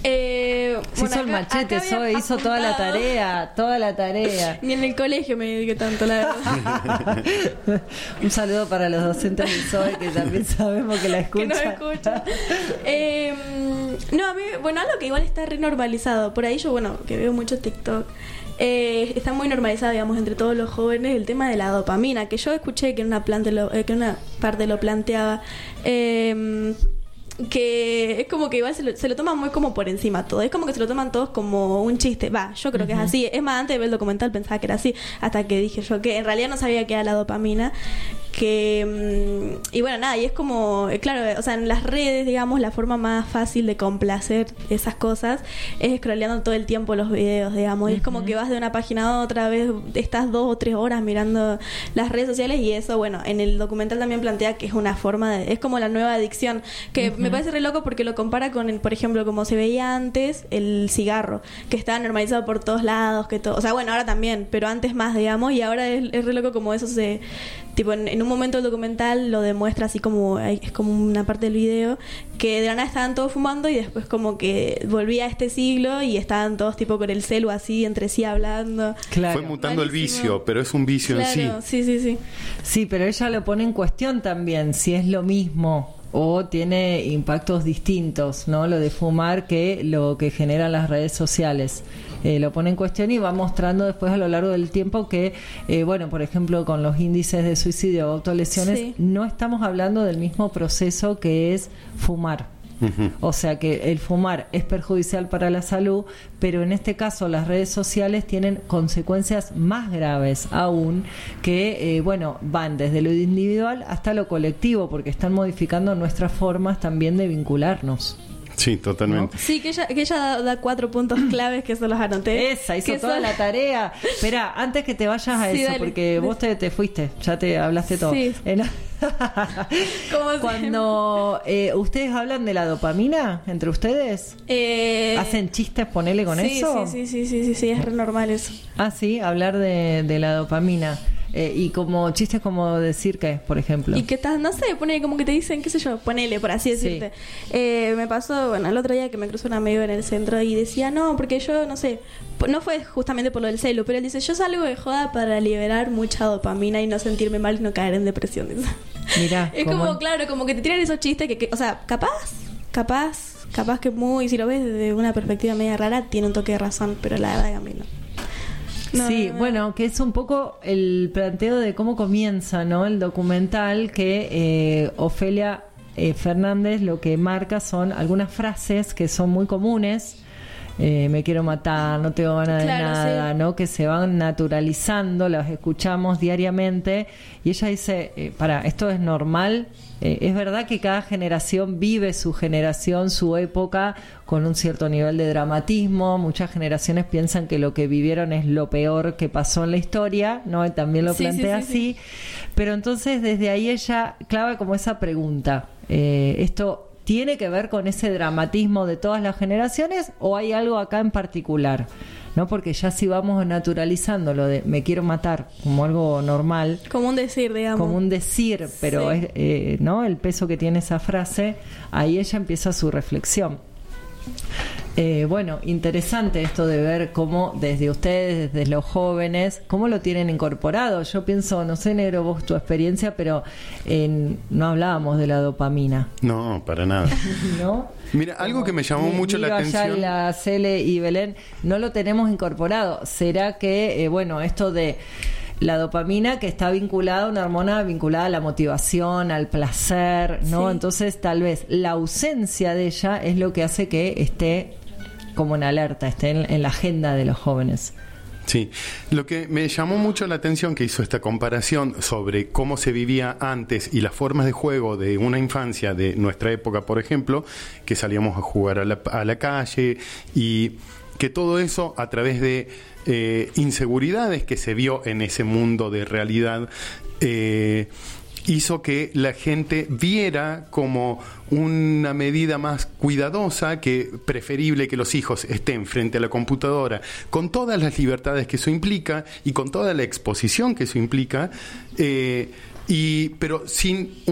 Eh, Se bueno, hizo el acá- machete, acá había Zoe, hizo toda la apuntado- tarea, toda la tarea. Ni en el colegio me dediqué tanto, la verdad. Un saludo para los docentes de Zoe que también sabemos que la Que escuchan. no escucha. Eh, no, a mí, bueno, algo que igual está renormalizado. Por ahí yo, bueno, que veo mucho TikTok. Eh, está muy normalizado, digamos, entre todos los jóvenes el tema de la dopamina, que yo escuché que en una, plante lo- eh, que en una parte lo planteaba. Eh, que es como que igual se lo, se lo toman muy como por encima todo. Es como que se lo toman todos como un chiste. Va, yo creo que es Ujú. así. Es más, antes de ver el documental pensaba que era así, hasta que dije yo que en realidad no sabía que era la dopamina. Que mm, y bueno, nada, y es como, eh, claro, o sea, en las redes, digamos, la forma más fácil de complacer esas cosas es scrolleando todo el tiempo los videos, digamos. Y es como que vas de una página a otra vez, estás dos o tres horas mirando las redes sociales, y eso, bueno, en el documental también plantea que es una forma de, es como la nueva adicción, que Ujú. me parece re loco porque lo compara con, el, por ejemplo, como se veía antes el cigarro, que estaba normalizado por todos lados, que todo, o sea, bueno, ahora también, pero antes más, digamos, y ahora es, es re loco como eso se, tipo, en, en un momento del documental lo demuestra así como, es como una parte del video, que de la nada estaban todos fumando y después como que volvía a este siglo y estaban todos tipo con el celu así, entre sí hablando. Fue mutando el vicio, pero es un vicio en sí. Claro, sí, sí, sí. Sí, pero ella lo pone en cuestión también, si es lo mismo o tiene impactos distintos, ¿no? Lo de fumar que lo que generan las redes sociales. Eh, lo pone en cuestión y va mostrando después a lo largo del tiempo que, eh, bueno, por ejemplo, con los índices de suicidio o autolesiones, Sí. no estamos hablando del mismo proceso que es fumar. O sea que el fumar es perjudicial para la salud, pero en este caso las redes sociales tienen consecuencias más graves aún, que eh, bueno, van desde lo individual hasta lo colectivo, porque están modificando nuestras formas también de vincularnos. Sí, totalmente. Sí, que ella, que ella da, da cuatro puntos claves que se los anoté. Esa, hizo que toda son- la tarea. Espera, antes que te vayas a Sí, eso, dale. porque vos te, te fuiste, ya te hablaste todo. Sí. En- Como Cuando eh, ustedes hablan de la dopamina entre ustedes, Eh, ¿hacen chistes, ponele con sí, eso? Sí, sí, sí, sí, sí, sí, es re normal eso. Ah, sí, hablar de, de la dopamina. Eh, y como chistes como decir que, por ejemplo. Y que estás, no sé, ponele como que te dicen, qué sé yo, ponele, por así Sí. decirte. Eh, me pasó, bueno, el otro día que me cruzó un amigo en el centro y decía, no, porque yo, no sé, p- no fue justamente por lo del celu, pero él dice, yo salgo de joda para liberar mucha dopamina y no sentirme mal y no caer en depresión. dice. Mirá, Es como- como, claro, como que te tiran esos chistes que, que, o sea, capaz, capaz, capaz que muy, si lo ves desde una perspectiva media rara, tiene un toque de razón, pero la verdad que a mí no. No, sí, no, no. bueno, que es un poco el planteo de cómo comienza, ¿no? El documental que eh, Ofelia eh, Fernández lo que marca son algunas frases que son muy comunes. Eh, me quiero matar, no tengo ganas de Claro, nada, sí. ¿no? Que se van naturalizando, las escuchamos diariamente y ella dice, eh, para, esto es normal. Eh, es verdad que cada generación vive su generación, su época con un cierto nivel de dramatismo. Muchas generaciones piensan que lo que vivieron es lo peor que pasó en la historia, ¿no? Y también lo Sí, plantea sí, sí, así. Pero entonces desde ahí ella clava como esa pregunta. Eh, esto ¿tiene que ver con ese dramatismo de todas las generaciones o hay algo acá en particular? ¿No? Porque ya si vamos naturalizando lo de me quiero matar como algo normal, Como un decir, digamos. como un decir, pero Sí. es, eh, ¿no? El peso que tiene esa frase, ahí ella empieza su reflexión. Eh, bueno, interesante esto de ver cómo desde ustedes, desde los jóvenes, cómo lo tienen incorporado. Yo pienso, no sé, Negro, vos tu experiencia, pero en, no hablábamos de la dopamina, No, para nada. ¿no? Mira, algo que me llamó Mi- mucho la Miro allá atención. la Cele y Belén, no lo tenemos incorporado. ¿Será que, eh, bueno, esto de la dopamina que está vinculada a una hormona vinculada a la motivación, al placer, ¿no? Sí. Entonces, tal vez la ausencia de ella es lo que hace que esté como en alerta, esté en, en la agenda de los jóvenes. Sí, lo que me llamó mucho la atención que hizo esta comparación sobre cómo se vivía antes y las formas de juego de una infancia de nuestra época, por ejemplo, que salíamos a jugar a la, a la calle y que todo eso a través de eh, inseguridades que se vio en ese mundo de realidad eh, hizo que la gente viera como una medida más cuidadosa, que preferible que los hijos estén frente a la computadora, con todas las libertades que eso implica y con toda la exposición que eso implica, eh, y pero sin un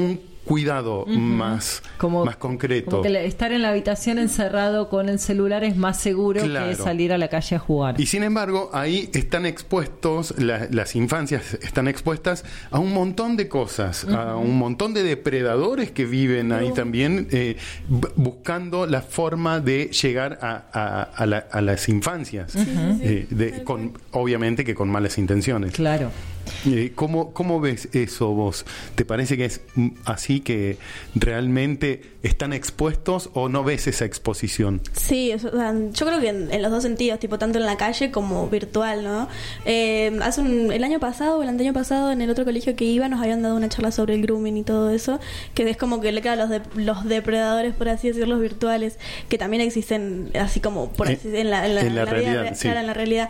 cuidado uh-huh. más, como, más concreto. Como que estar en la habitación encerrado con el celular es más seguro claro. que salir a la calle a jugar. Y sin embargo, ahí están expuestos, la, las infancias están expuestas a un montón de cosas, uh-huh. a un montón de depredadores que viven ahí uh-huh. también, eh, b- buscando la forma de llegar a, a, a, la, a las infancias, uh-huh. eh, de, con, obviamente que con malas intenciones. Claro. Eh, ¿cómo, ¿Cómo ves eso vos? ¿Te parece que es así, que realmente están expuestos o no ves esa exposición? Sí, o sea, yo creo que en, en los dos sentidos, tipo tanto en la calle como virtual, ¿no? Eh, hace un, el año pasado o el anteaño pasado en el otro colegio que iba nos habían dado una charla sobre el grooming y todo eso, que es como que le quedan los, de, los depredadores, por así decirlo, virtuales, que también existen así como por así, en la, en la, en la, en la realidad, vida, sí. claro, en la realidad.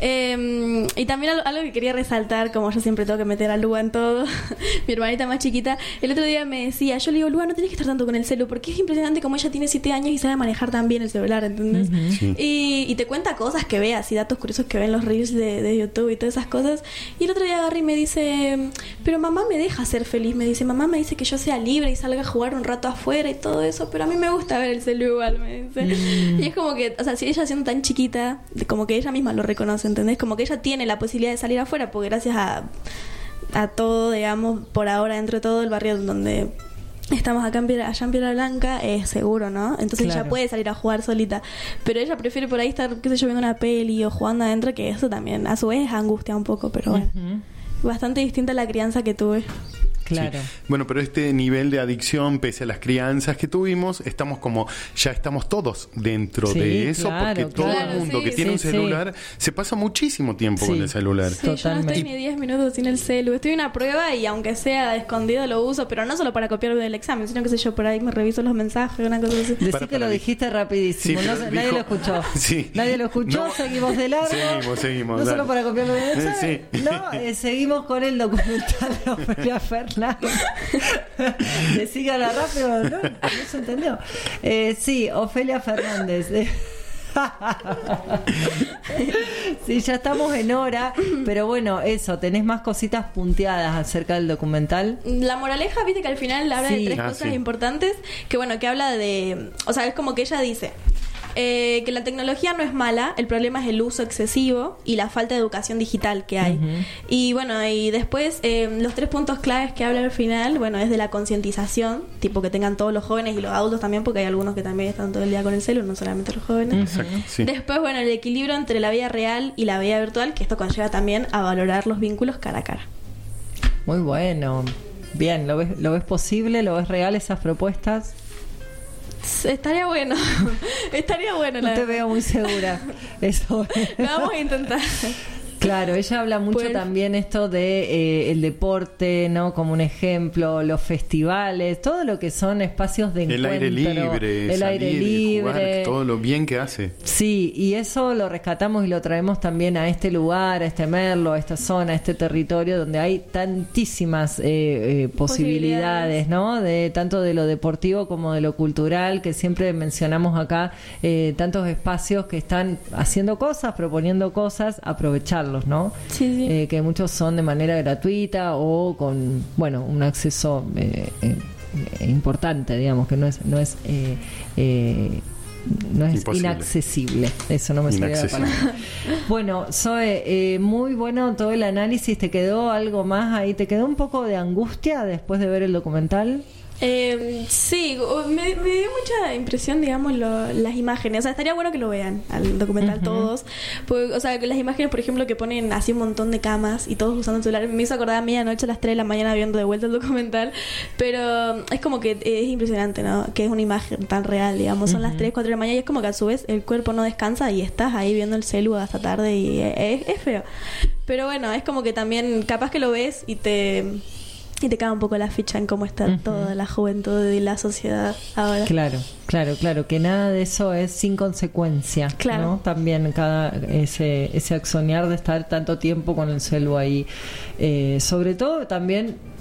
Eh, y también algo, algo que quería resaltar, como yo siempre tengo que meter a Lua en todo, mi hermanita más chiquita, el otro día me decía, yo le digo, Lua, no tenés que estar tanto con el celu, porque es impresionante como ella tiene siete años y sabe manejar tan bien el celular, ¿entendés? Uh-huh. Sí. Y, y te cuenta cosas que ve, así datos curiosos que ve en los reels de, de YouTube y todas esas cosas. Y el otro día agarra y me dice, pero mamá me deja ser feliz, me dice, mamá me dice que yo sea libre y salga a jugar un rato afuera y todo eso, pero a mí me gusta ver el celu igual, me dice. Mm. Y es como que, o sea, si ella siendo tan chiquita, como que ella misma lo reconoce, ¿entendés? Como que ella tiene la posibilidad de salir afuera, porque gracias a a todo, digamos, por ahora dentro de todo el barrio donde estamos acá en Piedra, allá en Piedra Blanca es seguro, ¿no? Entonces claro. ella puede salir a jugar solita, pero ella prefiere por ahí estar, qué sé yo, viendo una peli o jugando adentro, que eso también a su vez angustia un poco, pero bueno, uh-huh. bastante distinta a la crianza que tuve. Claro. Sí. Bueno, pero este nivel de adicción, pese a las crianzas que tuvimos, estamos como, ya estamos todos dentro sí, de eso, claro, porque todo claro, el mundo sí, que tiene sí, un celular sí. se pasa muchísimo tiempo sí. con el celular. Sí, Totalmente. Yo no estoy ni diez minutos sin el celu. Estoy en una prueba y aunque sea escondido lo uso, pero no solo para copiar del examen, sino que sé yo, por ahí me reviso los mensajes, una cosa así. Decí para, que para lo mí. dijiste rapidísimo, sí, no, dijo, nadie lo escuchó. Sí. Nadie lo escuchó, no, seguimos de largo. Seguimos, seguimos. No dale. solo para copiarlo del examen, sí. no, eh, seguimos con el documental de Ofelia Fernández. Decígala rápido, no, no se entendió. Eh, sí, Ofelia Fernández. Sí, ya estamos en hora, pero bueno, eso, tenés más cositas punteadas acerca del documental. La moraleja, viste que al final habla sí. de tres ah, cosas sí. importantes, que bueno, que habla de, o sea, es como que ella dice Eh, que la tecnología no es mala, el problema es el uso excesivo y la falta de educación digital que hay. Uh-huh. Y bueno, y después eh, los tres puntos claves que habla al final, bueno, es de la concientización, tipo que tengan todos los jóvenes y los adultos también, porque hay algunos que también están todo el día con el celu, no solamente los jóvenes. Exacto, sí. Después, bueno, el equilibrio entre la vida real y la vida virtual, que esto conlleva también a valorar los vínculos cara a cara. Muy bueno. Bien, ¿lo ves, lo ves posible? ¿Lo ves real esas propuestas? Estaría bueno, estaría bueno. No te veo muy segura. Eso. Lo vamos a intentar. Claro, ella habla mucho pues, también esto de eh, el deporte, ¿no? Como un ejemplo, los festivales, todo lo que son espacios de encuentro. El aire libre, el salir, aire libre, jugar, todo lo bien que hace. Sí, y eso lo rescatamos y lo traemos también a este lugar, a este Merlo, a esta zona, a este territorio donde hay tantísimas eh, eh, posibilidades, posibilidades, ¿no? De tanto de lo deportivo como de lo cultural, que siempre mencionamos acá, eh, tantos espacios que están haciendo cosas, proponiendo cosas, aprovecharlos, ¿no? Sí, sí. Eh, que muchos son de manera gratuita o con, bueno, un acceso eh, eh, importante, digamos, que no es no es eh, eh, no es Imposible. inaccesible. Eso no me salía la palabra. Bueno, Zoe, eh, muy bueno todo el análisis. ¿Te quedó algo más ahí? ¿Te quedó un poco de angustia después de ver el documental? Eh, sí, me, me dio mucha impresión, digamos, lo, las imágenes. O sea, estaría bueno que lo vean al documental uh-huh. todos. Porque, o sea, las imágenes, por ejemplo, que ponen así un montón de camas y todos usando el celular, me hizo acordar a medianoche a las tres de la mañana viendo de vuelta el documental. Pero es como que es impresionante, ¿no? Que es una imagen tan real, digamos. Son uh-huh. las tres, cuatro de la mañana y es como que a su vez el cuerpo no descansa y estás ahí viendo el celu hasta tarde y es, es feo. Pero bueno, es como que también capaz que lo ves y te... y te cae un poco la ficha en cómo está uh-huh. toda la juventud y la sociedad ahora. Claro, claro, claro, que nada de eso es sin consecuencia, claro. ¿no? También cada ese ese accionar de estar tanto tiempo con el celu ahí, eh, sobre todo también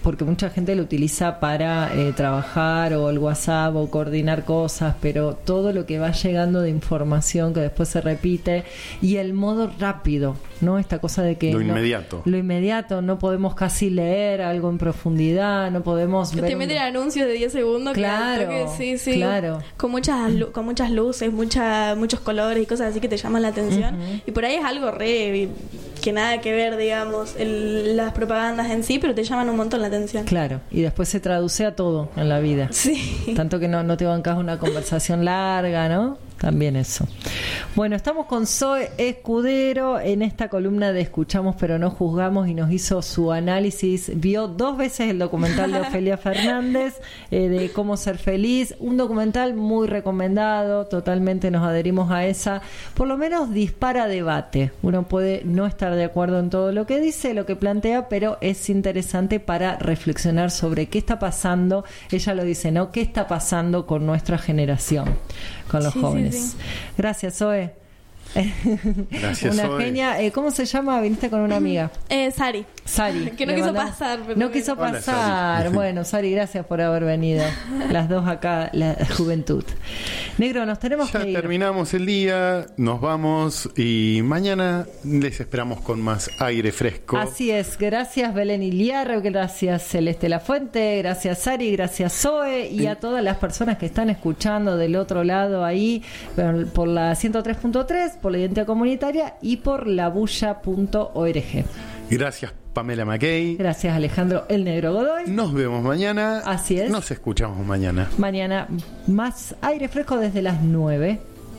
porque mucha gente lo utiliza para eh, trabajar o el WhatsApp o coordinar cosas, pero todo lo que va llegando de información que después se repite y el modo rápido, ¿no? Esta cosa de que lo no, inmediato. Lo inmediato, no podemos casi leer algo en profundidad, no podemos que ver te meten un... anuncios de diez segundos. Claro, que, sí, sí, claro. Con muchas, con muchas luces, mucha, muchos colores y cosas así que te llaman la atención. Uh-huh. Y por ahí es algo re que nada que ver, digamos, el, las propagandas en sí, pero te llaman un montón la atención. Claro, y después se traduce a todo en la vida. Sí. Tanto que no, no te bancas una conversación larga, ¿no? También eso. Bueno, estamos con Zoe Escudero en esta columna de Escuchamos pero no juzgamos y nos hizo su análisis. Vio dos veces el documental de Ofelia Fernández eh, de Cómo ser feliz. Un documental muy recomendado, totalmente nos adherimos a esa. Por lo menos dispara debate. Uno puede no estar de acuerdo en todo lo que dice, lo que plantea, pero es interesante para reflexionar sobre qué está pasando. Ella lo dice, ¿no? ¿Qué está pasando con nuestra generación? Con los sí, jóvenes. Sí, sí. Gracias, Zoe. Gracias, una Zoe. Genia. Eh, ¿Cómo se llama? Viniste con una amiga. Eh, Sari. Sari. Que no Le quiso manda... pasar. Pero no quiso Hola, pasar. Sari. Bueno, Sari, gracias por haber venido. Las dos acá, la juventud. Negro, nos tenemos ya que ir. Terminamos el día, nos vamos y mañana les esperamos con más aire fresco. Así es. Gracias, Belén Iliar. Gracias, Celeste Lafuente. Gracias, Sari. Gracias, Zoe. Y a todas las personas que están escuchando del otro lado ahí, por la ciento tres punto tres, por la identidad comunitaria y por labulla punto org. Gracias, Pamela McKay. Gracias, Alejandro El Negro Godoy. Nos vemos mañana. Así es. Nos escuchamos mañana. Mañana más aire fresco desde las nueve.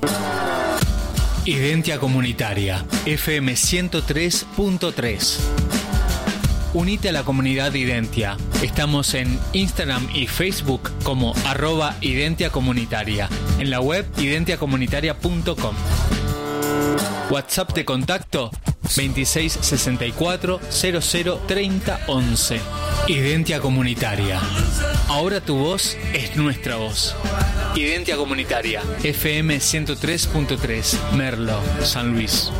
Identia Comunitaria, F M ciento tres punto tres. Unite a la comunidad Identia. Estamos en Instagram y Facebook como arroba Identia Comunitaria. En la web identia comunitaria punto com. WhatsApp de contacto veintiséis sesenta y cuatro cero cero treinta once. Identia Comunitaria. Ahora tu voz es nuestra voz. Identia Comunitaria, F M ciento tres punto tres, Merlo, San Luis.